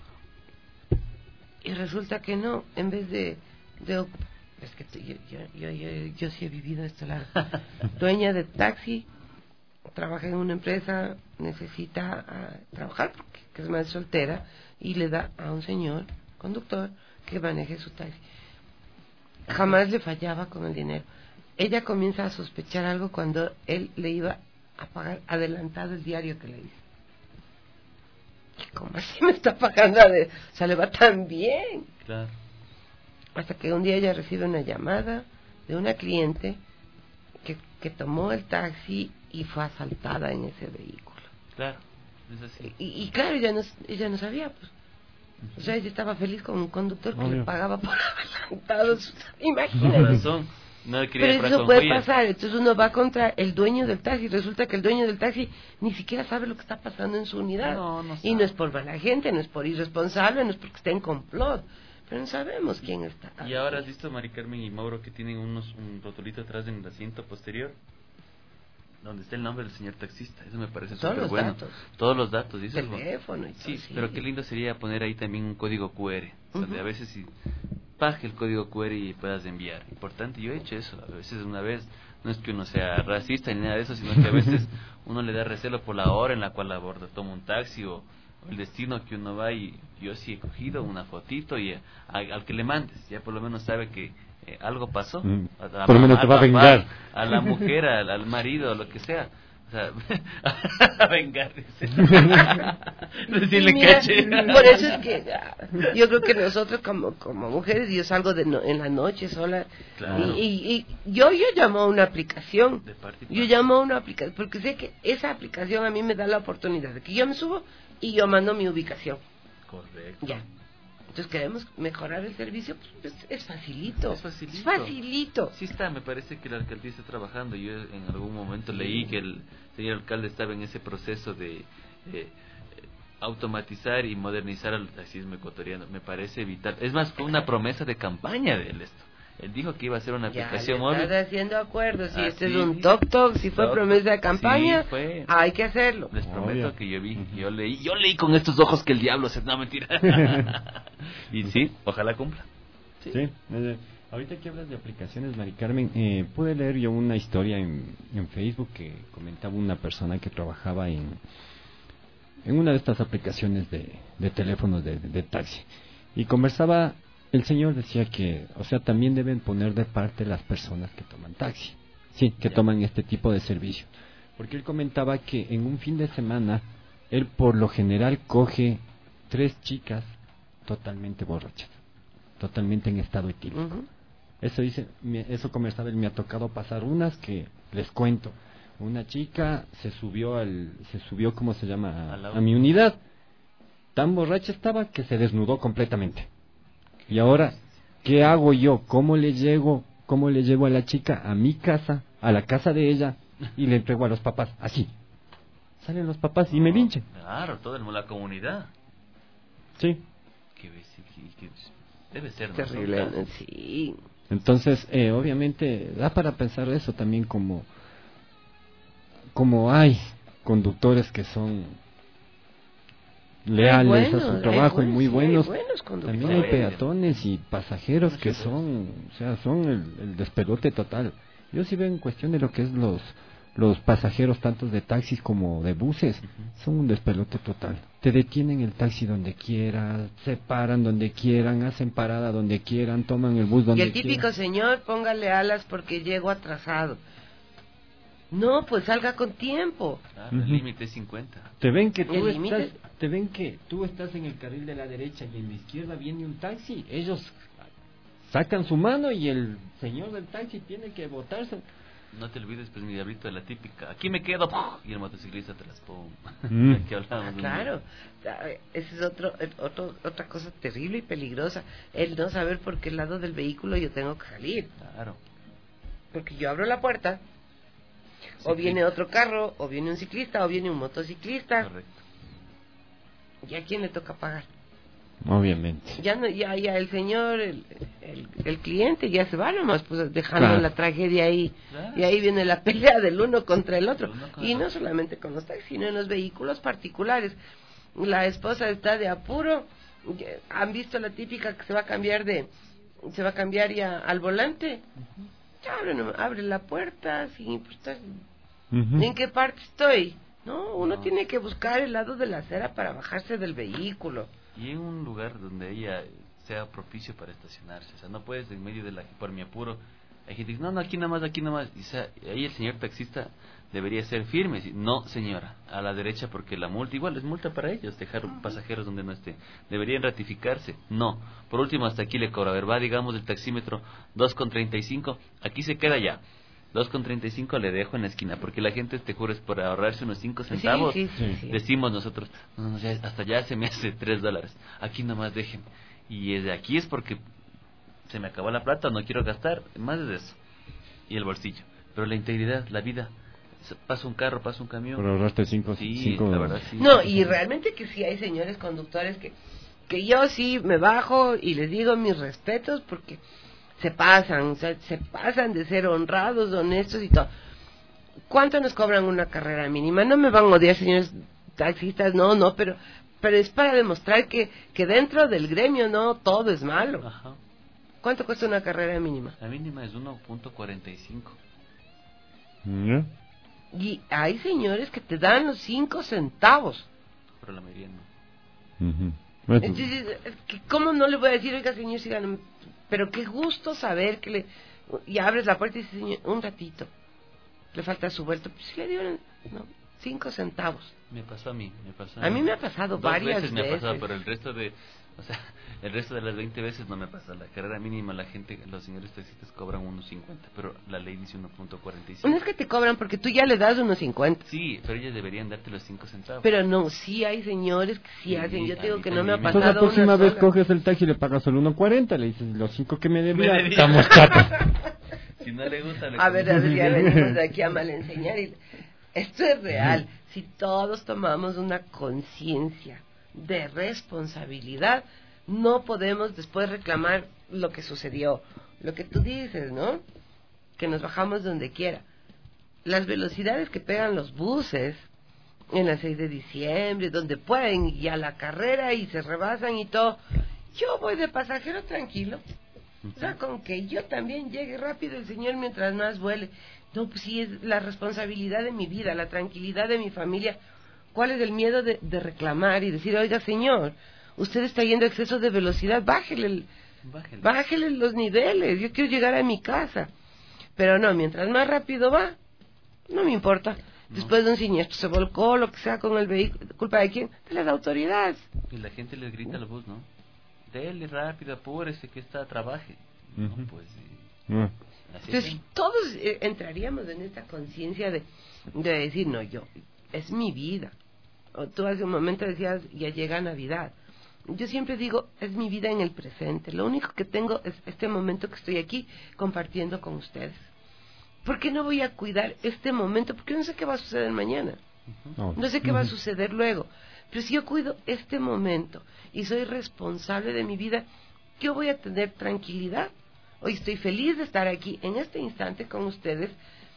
y resulta que no, en vez de, de es que yo, yo, yo, yo, yo sí he vivido esto, la dueña de taxi trabaja en una empresa, necesita uh, trabajar porque que es más soltera, y le da a un señor conductor que maneje su taxi. Jamás le fallaba con el dinero. Ella comienza a sospechar algo cuando él le iba a pagar adelantado el diario que le hizo. ¿Cómo así me está pagando? De... O sea, le va tan bien. Claro. Hasta que un día ella recibe una llamada de una cliente que, que tomó el taxi y fue asaltada en ese vehículo. Claro, es así. Y, y claro, ella no, ella no sabía, pues. O sea, ella estaba feliz con un conductor que Obvio. le pagaba por adelantados. Imagínate. Razón. No Pero eso puede joyas. pasar. Entonces uno va contra el dueño del taxi. Resulta que el dueño del taxi ni siquiera sabe lo que está pasando en su unidad. No, no y no es por mala gente, no es por irresponsable, no es porque esté en complot. Pero no sabemos quién está. Y ahora has visto, Mari Carmen y Mauro, que tienen unos un rotulito atrás en el asiento posterior donde está el nombre del señor taxista. Eso me parece súper bueno. Datos. Todos los datos. Y eso teléfono y todo. Sí, sí, pero qué lindo sería poner ahí también un código cu erre. Uh-huh. Donde a veces si baje el código cu erre y puedas enviar. Importante, yo he hecho eso. A veces una vez, no es que uno sea racista ni nada de eso, sino que a veces uno le da recelo por la hora en la cual aborda, toma un taxi o, o el destino que uno va, y yo sí he cogido una fotito y a, a, al que le mandes, ya por lo menos sabe que Eh, algo pasó, mm. a, a, por lo menos te va a vengar, a la mujer, al, al marido, lo que sea, o sea, a vengar, decirle mira, caché. Por eso es que yo creo que nosotros como como mujeres, yo salgo de no, en la noche sola, claro. y, y, y yo yo llamo a una aplicación, yo llamo a una aplicación, porque sé que esa aplicación a mí me da la oportunidad de que yo me subo y yo mando mi ubicación. Correcto. Ya. Entonces queremos mejorar el servicio, pues es facilito, es facilito. Es facilito. Sí está, me parece que la alcaldía está trabajando. Yo en algún momento leí que el señor alcalde estaba en ese proceso de eh, automatizar y modernizar el taxismo ecuatoriano. Me parece vital. Es más, fue una promesa de campaña de él esto. Él dijo que iba a hacer una ya aplicación móvil. Estás haciendo acuerdos. Si ah, este sí. es un toc toc, si fue toc, promesa de campaña, sí, fue. hay que hacerlo. Les prometo Obvio. que yo vi, yo leí, yo leí con estos ojos que el diablo se no mentira. Y sí, ojalá cumpla. Sí. sí. Eh, ahorita que hablas de aplicaciones, Mari Carmen, eh, pude leer yo una historia en, en Facebook que comentaba una persona que trabajaba en en una de estas aplicaciones de, de teléfonos de, de, de taxi, y conversaba. El señor decía que, o sea, también deben poner de parte las personas que toman taxi, sí, que toman este tipo de servicio, porque él comentaba que en un fin de semana él por lo general coge tres chicas totalmente borrachas, totalmente en estado etílico. Uh-huh. Eso dice, eso conversaba él, me ha tocado pasar unas que les cuento. Una chica se subió al, se subió, ¿cómo se llama? A, a mi unidad, tan borracha estaba que se desnudó completamente. Y ahora, ¿qué hago yo? ¿Cómo le llego, cómo le llevo a la chica a mi casa, a la casa de ella, y le entrego a los papás? Así. Salen los papás y no, me linchan. Claro, toda la comunidad. Sí. Que, que, que debe ser terrible, ¿no? Sí. Entonces, eh, obviamente, da para pensar eso también, como, como hay conductores que son leales bueno, a su trabajo bueno, y muy buenos, sí, hay también hay peatones y pasajeros que son, o sea, son el, el despelote total. Yo sí veo en cuestión de lo que es los los pasajeros, tanto de taxis como de buses, uh-huh. son un despelote total. Te detienen el taxi donde quieran, se paran donde quieran, hacen parada donde quieran, toman el bus donde quieran. Y el típico quieran. Señor, póngale alas porque llego atrasado. No, pues salga con tiempo. Claro, uh-huh. El límite es cincuenta. Te ven que tú ¿El estás, límite? te ven que tú estás en el carril de la derecha y en la izquierda viene un taxi. Ellos sacan su mano y el señor del taxi tiene que botarse. No te olvides, pues, mi diablito, de la típica. Aquí me quedo, y el motociclista atrás, pum. Mm. Aquí hablamos. Ah, claro. Esa es otro, otro, otra cosa terrible y peligrosa. El no saber por qué lado del vehículo yo tengo que salir. Claro. Porque yo abro la puerta, sí, o viene otro carro, o viene un ciclista, o viene un motociclista. Correcto. ¿Y a quién le toca pagar? Obviamente. Ya no, ya, ya el señor, el, el, el cliente ya se va nomás, pues dejando claro. la tragedia ahí. Claro. Y ahí viene la pelea del uno contra el otro. El y no solamente con los taxis, sino en los vehículos particulares. La esposa está de apuro. ¿Han visto la típica que se va a cambiar de, se va a cambiar ya al volante? Uh-huh. Abre, no, abre la puerta, sin importar. Uh-huh. ¿En qué parte estoy? No, uno no. tiene que buscar el lado de la acera para bajarse del vehículo. Y en un lugar donde haya sea propicio para estacionarse. O sea, no puedes en medio de la, por mi apuro, hay gente que dice, no, no, aquí nada más, aquí nada más. Y, o sea, ahí el señor taxista debería ser firme, decir, no señora, a la derecha, porque la multa, igual es multa para ellos, dejar pasajeros donde no estén. Deberían ratificarse, no. Por último, hasta aquí le cobra, a ver, va, digamos, el taxímetro dos con treinta y cinco, aquí se queda ya. dos con treinta y cinco le dejo en la esquina, porque la gente, te juro, es por ahorrarse unos cinco centavos. Sí, sí, sí, sí. Decimos nosotros, no, no, ya, hasta ya se me hace tres dólares, aquí nomás déjenme. Y de aquí es porque se me acabó la plata, no quiero gastar, más de eso. Y el bolsillo. Pero la integridad, la vida, pasa un carro, pasa un camión. Pero ahorraste cinco, sí, cinco... la verdad, sí. No, y realmente que sí hay señores conductores que, que yo sí me bajo y les digo mis respetos porque se pasan, o sea, se pasan de ser honrados, honestos y todo. ¿Cuánto nos cobran una carrera mínima? No me van a odiar, señores taxistas, no, no, pero pero es para demostrar que, que dentro del gremio no todo es malo. Ajá. ¿Cuánto cuesta una carrera mínima? La mínima es uno punto cuarenta y cinco. ¿Mm? Y hay señores que te dan los cinco centavos. Pero la mayoría no. Uh-huh. Entonces, ¿cómo no le voy a decir, oiga, señor, siga, pero qué gusto saber que le... Y abres la puerta y dices, señor, un ratito, le falta su vuelto. Pues si le dieron, no, cinco centavos. Me pasó a mí, me pasó a, a mí. me ha pasado Dos varias veces. veces. me ha pasado, pero el resto de... O sea, el resto de las veinte veces no me pasa. La carrera mínima, la gente, los señores taxistas cobran uno cincuenta, pero la ley dice uno punto cuarenta y cinco. No es que te cobran porque tú ya le das uno cincuenta. Sí, pero ellos deberían darte los cinco centavos. Pero no, sí hay señores que sí, sí hacen. Yo te digo que no me ha pasado. Entonces la próxima vez sola. coges el taxi y le pagas solo uno cuarenta, le dices los cinco que me debía, me estamos chatos. Si no le gusta... Le a ver, a ver, ya venimos de aquí a mal enseñar. Y esto es real. Si todos tomamos una conciencia de responsabilidad, no podemos después reclamar lo que sucedió. Lo que tú dices, ¿no? Que nos bajamos donde quiera. Las velocidades que pegan los buses en la seis de diciembre, donde pueden, y a la carrera y se rebasan y todo. Yo voy de pasajero tranquilo. O sea, con que yo también llegue rápido el señor mientras más vuele. No, pues sí, es la responsabilidad de mi vida, la tranquilidad de mi familia. ¿Cuál es el miedo de, de reclamar y decir, oiga, señor, usted está yendo a exceso de velocidad, bájele, el, bájele. bájele los niveles, yo quiero llegar a mi casa? Pero no, mientras más rápido va, no me importa. No. Después de un siniestro se volcó, lo que sea con el vehículo, ¿culpa de quién? De las autoridades. Y la gente les grita al bus, ¿no? Dele rápido, apúrese, que está, trabaje. Uh-huh. No, pues... Sí. Uh-huh. Entonces todos eh, entraríamos en esta conciencia de, de decir, no, yo, es mi vida. O tú hace un momento decías, ya llega Navidad. Yo siempre digo, es mi vida en el presente. Lo único que tengo es este momento que estoy aquí compartiendo con ustedes. ¿Por qué no voy a cuidar este momento? Porque no sé qué va a suceder mañana. Uh-huh. No sé qué uh-huh. va a suceder luego. Pero si yo cuido este momento y soy responsable de mi vida, yo voy a tener tranquilidad. Hoy estoy feliz de estar aquí en este instante con ustedes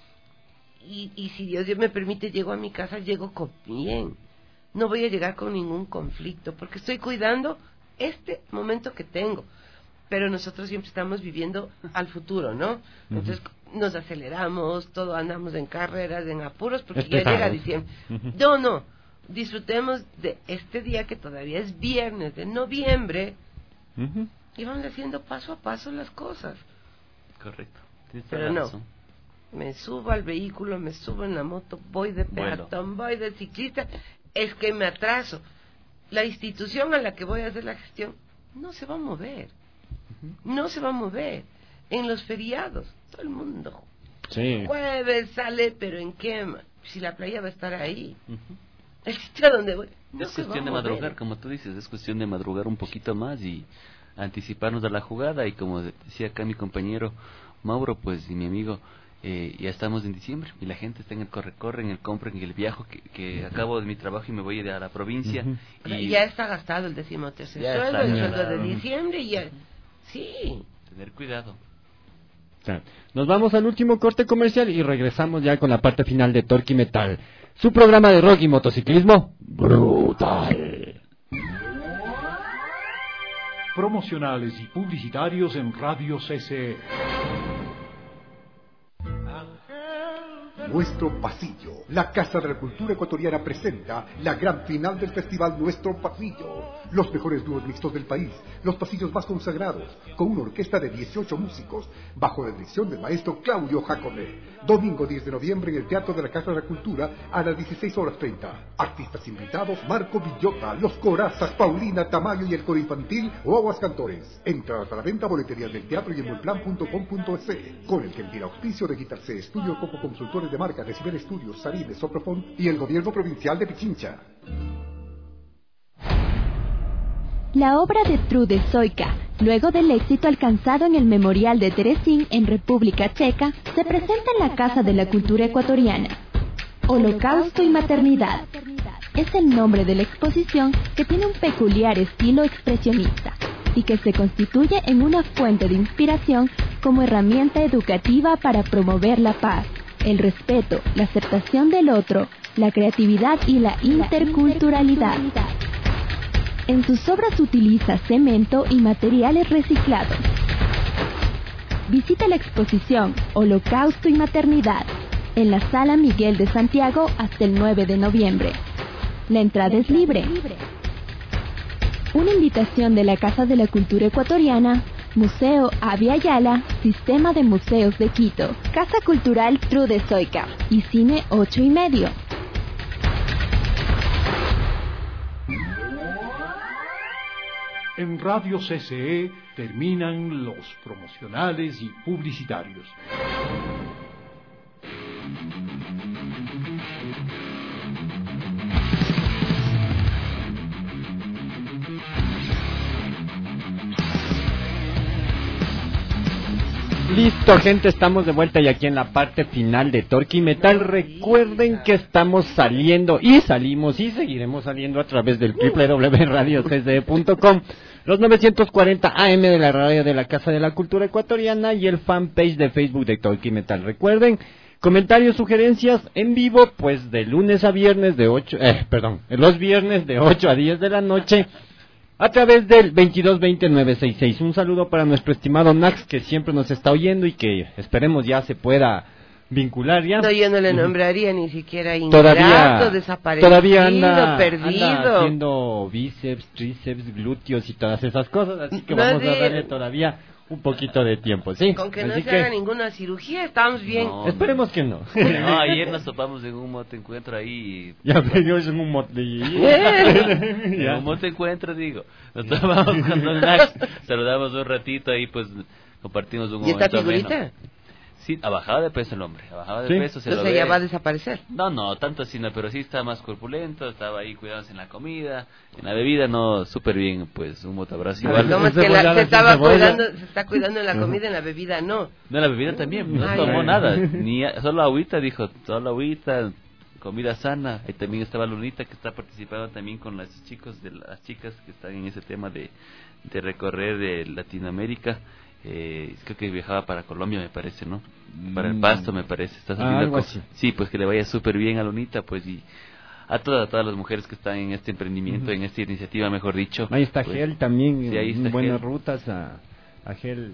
y, y si Dios, Dios me permite, llego a mi casa, llego con bien. No voy a llegar con ningún conflicto porque estoy cuidando este momento que tengo. Pero nosotros siempre estamos viviendo al futuro, ¿no? Uh-huh. Entonces nos aceleramos, todo andamos en carreras, en apuros porque Espejamos. ya llega diciembre. Uh-huh. No, no, disfrutemos de este día que todavía es viernes de noviembre. Uh-huh. Y vamos haciendo paso a paso las cosas. Correcto. Pero no, me subo al vehículo, me subo en la moto, voy de peatón, voy de ciclista, es que me atraso. La institución a la que voy a hacer la gestión no se va a mover. Uh-huh. No se va a mover. En los feriados, todo el mundo. Sí. Jueves sale, pero ¿en qué? Si la playa va a estar ahí. Uh-huh. El sitio donde voy. No es cuestión de madrugar, como tú dices, es cuestión de madrugar un poquito más y anticiparnos a la jugada. Y como decía acá mi compañero Mauro, pues, y mi amigo, eh, ya estamos en diciembre y la gente está en el corre-corre, en el compra, en el viaje, que, que acabo de mi trabajo y me voy a la provincia. Uh-huh. Y ya está gastado el decimotercer sueldo, el sueldo de diciembre y ya... Sí. Tener cuidado. Nos vamos al último corte comercial y regresamos ya con la parte final de Torque y Metal, su programa de rock y motociclismo brutal. Promocionales y publicitarios en Radio C C E. Nuestro Pasillo. La Casa de la Cultura Ecuatoriana presenta la gran final del festival Nuestro Pasillo. Los mejores dúos mixtos del país, los pasillos más consagrados, con una orquesta de dieciocho músicos, bajo la dirección del maestro Claudio Jacome. Domingo diez de noviembre en el Teatro de la Casa de la Cultura a las dieciséis horas treinta. Artistas invitados: Marco Villota, Los Corazas, Paulina Tamayo y el coro infantil Guaguas Cantores. Entradas a la venta, boletería del teatro y en buenplan punto com punto es, con el gentil auspicio de Guitar C, Estudio Coco Consultores de Marca, Decibel Estudios, Sarine, Soprofón y el Gobierno Provincial de Pichincha. La obra de Trude Sojka, luego del éxito alcanzado en el Memorial de Terezín en República Checa, se presenta en la Casa de la Cultura Ecuatoriana. Holocausto y Maternidad es el nombre de la exposición, que tiene un peculiar estilo expresionista y que se constituye en una fuente de inspiración como herramienta educativa para promover la paz, el respeto, la aceptación del otro, la creatividad y la interculturalidad. En sus obras utiliza cemento y materiales reciclados. Visita la exposición Holocausto y Maternidad en la Sala Miguel de Santiago hasta el nueve de noviembre. La entrada es libre. Una invitación de la Casa de la Cultura Ecuatoriana, Museo Avia Yala, Sistema de Museos de Quito, Casa Cultural Trude Sojka y Cine ocho y medio. En Radio C C E terminan los promocionales y publicitarios. Listo, gente, estamos de vuelta y aquí en la parte final de Torque y Metal. Recuerden que estamos saliendo y salimos y seguiremos saliendo a través del doble u doble u doble u punto radio c c e punto com, los novecientos cuarenta A M de la radio de la Casa de la Cultura Ecuatoriana y el fanpage de Facebook de Torque y Metal. Recuerden, comentarios, sugerencias en vivo, pues de lunes a viernes de ocho, eh, perdón, los viernes de ocho a diez de la noche. A través del veintidós veinte nueve sesenta y seis. Un saludo para nuestro estimado Nax, que siempre nos está oyendo y que esperemos ya se pueda vincular ya. No, yo no le nombraría ni siquiera ingrato, todavía, desaparecido, todavía anda, perdido. Anda haciendo bíceps, tríceps, glúteos y todas esas cosas, así que no vamos de... a darle todavía un poquito de tiempo, ¿sí? Con que así no se que... haga ninguna cirugía, estamos bien. No, Esperemos que no. No, ayer nos topamos en un mote encuentro ahí. Ya veo, es en un mote. En un mote encuentro, digo. Nos topamos con Don Nax, saludamos un ratito ahí, pues compartimos un ¿Y momento. esta figurita? Ameno. Sí, ha bajado de peso el hombre, ha bajado de ¿Sí? peso. Se Entonces lo ve. ya va a desaparecer. No, no, tanto así no, pero sí está más corpulento, estaba ahí cuidándose en la comida, en la bebida, no, súper bien, pues un motabrazo igual. ¿Cómo es que la, se estaba cuidando, se está cuidando en la comida, en la bebida no? No, en la bebida también, no Ay, tomó ay. nada, ni solo agüita, dijo, solo agüita, comida sana. Ahí también estaba Lunita, que está participando también con los chicos, de las chicas que están en ese tema de, de recorrer de Latinoamérica. Eh, creo que viajaba para Colombia, me parece, ¿no? Para el Pasto, me parece. Está Ah, algo co- así. Sí, pues que le vaya súper bien a Lunita, pues, y a todas, a todas las mujeres que están en este emprendimiento, Uh-huh. en esta iniciativa, mejor dicho. Ahí está pues, Gel también, sí, ahí está en buenas Gel. rutas a, a Gel.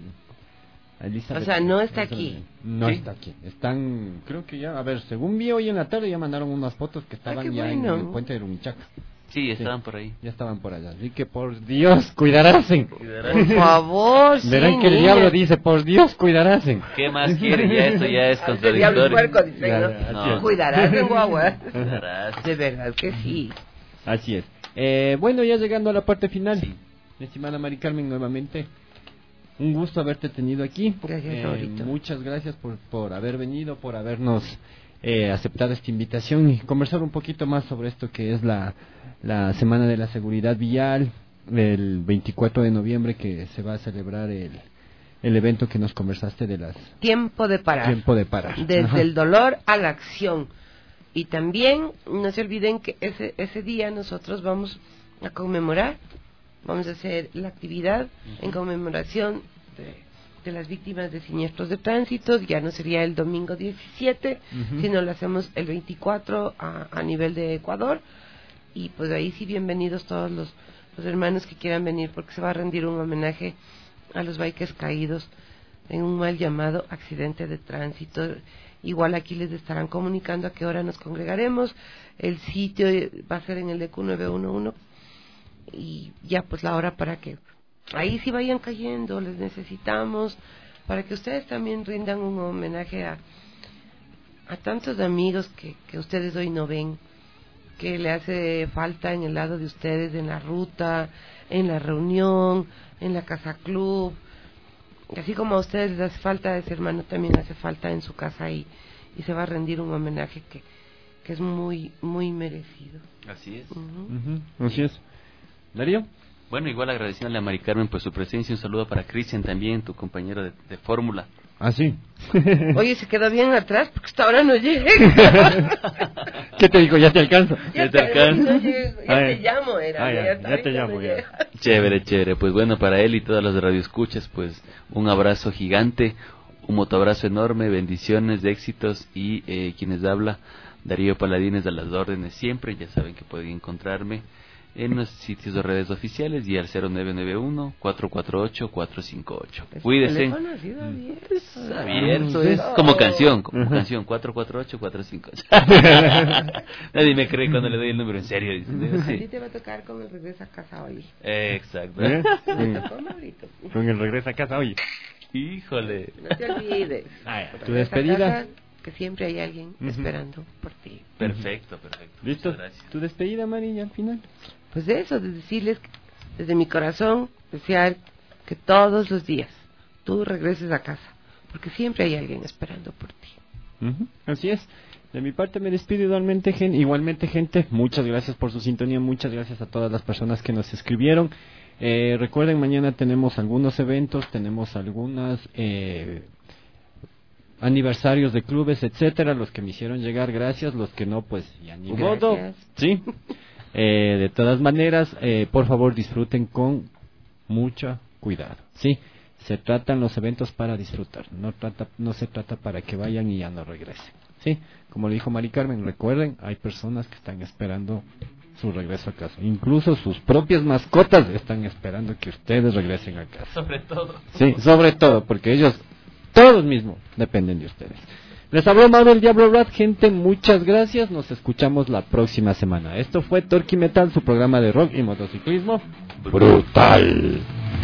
A Elizabeth. O sea, no está aquí. No ¿Sí? está aquí. Están, creo que ya, a ver, según vi hoy en la tarde ya mandaron unas fotos que estaban qué ya bueno. en el puente de Rumichaca. Sí, estaban por ahí. Ya estaban por allá. Así que por Dios, cuidarasen. Por favor, sí, Verán que el niña. diablo dice, por Dios, cuidarasen. ¿Qué más quieren? Ya eso ya es El diablo es contradictorio. puerco, dice, Ya, ¿no? ya, así es. Cuidarás de guagua. Cuidarás. De verdad que sí. Así es. Eh, bueno, ya llegando a la parte final. Sí. Mi estimada Mari Carmen, nuevamente. Un gusto haberte tenido aquí. Gracias, Eh, Laurito. muchas gracias por, por haber venido, por habernos eh, aceptado esta invitación y conversar un poquito más sobre esto que es la, la Semana de la Seguridad Vial, el veinticuatro de noviembre que se va a celebrar el, el evento que nos conversaste de las... Tiempo de parar. Tiempo de parar. Desde Ajá. el dolor a la acción. Y también no se olviden que ese, ese día nosotros vamos a conmemorar, vamos a hacer la actividad uh-huh. en conmemoración de, de las víctimas de siniestros de tránsito. Ya no sería el domingo diecisiete, uh-huh. sino lo hacemos el veinticuatro a, a nivel de Ecuador. Y pues ahí sí, bienvenidos todos los, los hermanos que quieran venir, porque se va a rendir un homenaje a los bikers caídos en un mal llamado accidente de tránsito. igual aquí les estarán comunicando a qué hora nos congregaremos. El sitio va a ser en el D Q nueve uno uno y ya pues la hora para que ahí sí vayan cayendo, les necesitamos para que ustedes también rindan un homenaje a, a tantos amigos que, que ustedes hoy no ven, que le hace falta en el lado de ustedes, en la ruta, en la reunión, en la casa club. Así como a ustedes les hace falta ese hermano, también hace falta en su casa y, y se va a rendir un homenaje que, que es muy muy merecido. Así es. Uh-huh. Uh-huh. Así es. Darío. Bueno, igual agradeciéndole a Mari Carmen por su presencia. Un saludo para Cristian también, tu compañero de, de fórmula. Ah, sí. Oye, se quedó bien atrás porque hasta ahora no llega. ¿Qué te digo? Ya te alcanzo. Ya, ya te alcanzo. No llego, ya Ay. te llamo, era. Ay, ya, ya, ya te llamo, no ya. Chévere, chévere. Pues bueno, para él y todas las radioescuchas, pues un abrazo gigante, un motoabrazo enorme, bendiciones, de éxitos y eh, quienes habla, Darío Paladines de las órdenes siempre. Ya saben que pueden encontrarme en los sitios de redes oficiales y al cero nueve nueve uno, cuatro cuatro ocho, cuatro cinco ocho. Cuídense. El teléfono ha sido abierto. Es abierto, es como canción, como uh-huh. canción, cuatro cuatro ocho, cuatro cinco ocho. Nadie me cree cuando le doy el número en serio. A ti te va a tocar con el regreso a casa hoy. Eh, exacto. ¿Eh? Con, con el regreso a casa hoy. Híjole. No te olvides. Ay, tu despedida. Que siempre hay alguien uh-huh. esperando por ti. Perfecto, perfecto. ¿Listo? Tu despedida, Mari, al final. Pues de eso, de decirles que desde mi corazón, desear que todos los días tú regreses a casa, porque siempre hay alguien esperando por ti. Uh-huh. Así es. De mi parte me despido igualmente, gen- igualmente gente, muchas gracias por su sintonía, muchas gracias a todas las personas que nos escribieron. Eh, recuerden, mañana tenemos algunos eventos, tenemos algunas eh, aniversarios de clubes, etcétera, los que me hicieron llegar, gracias, los que no, pues ya ni modo, sí. Eh, de todas maneras, eh, por favor disfruten con mucho cuidado, sí. Se tratan los eventos para disfrutar, no trata, no se trata para que vayan y ya no regresen, sí. Como le dijo Mari Carmen, recuerden, hay personas que están esperando su regreso a casa, incluso sus propias mascotas están esperando que ustedes regresen a casa. Sobre todo. Sí, sobre todo, porque ellos, todos mismos, dependen de ustedes. Les habló Mauro el Diablo Rat, gente, muchas gracias, nos escuchamos la próxima semana. Esto fue Torque y Metal, su programa de rock y motociclismo brutal.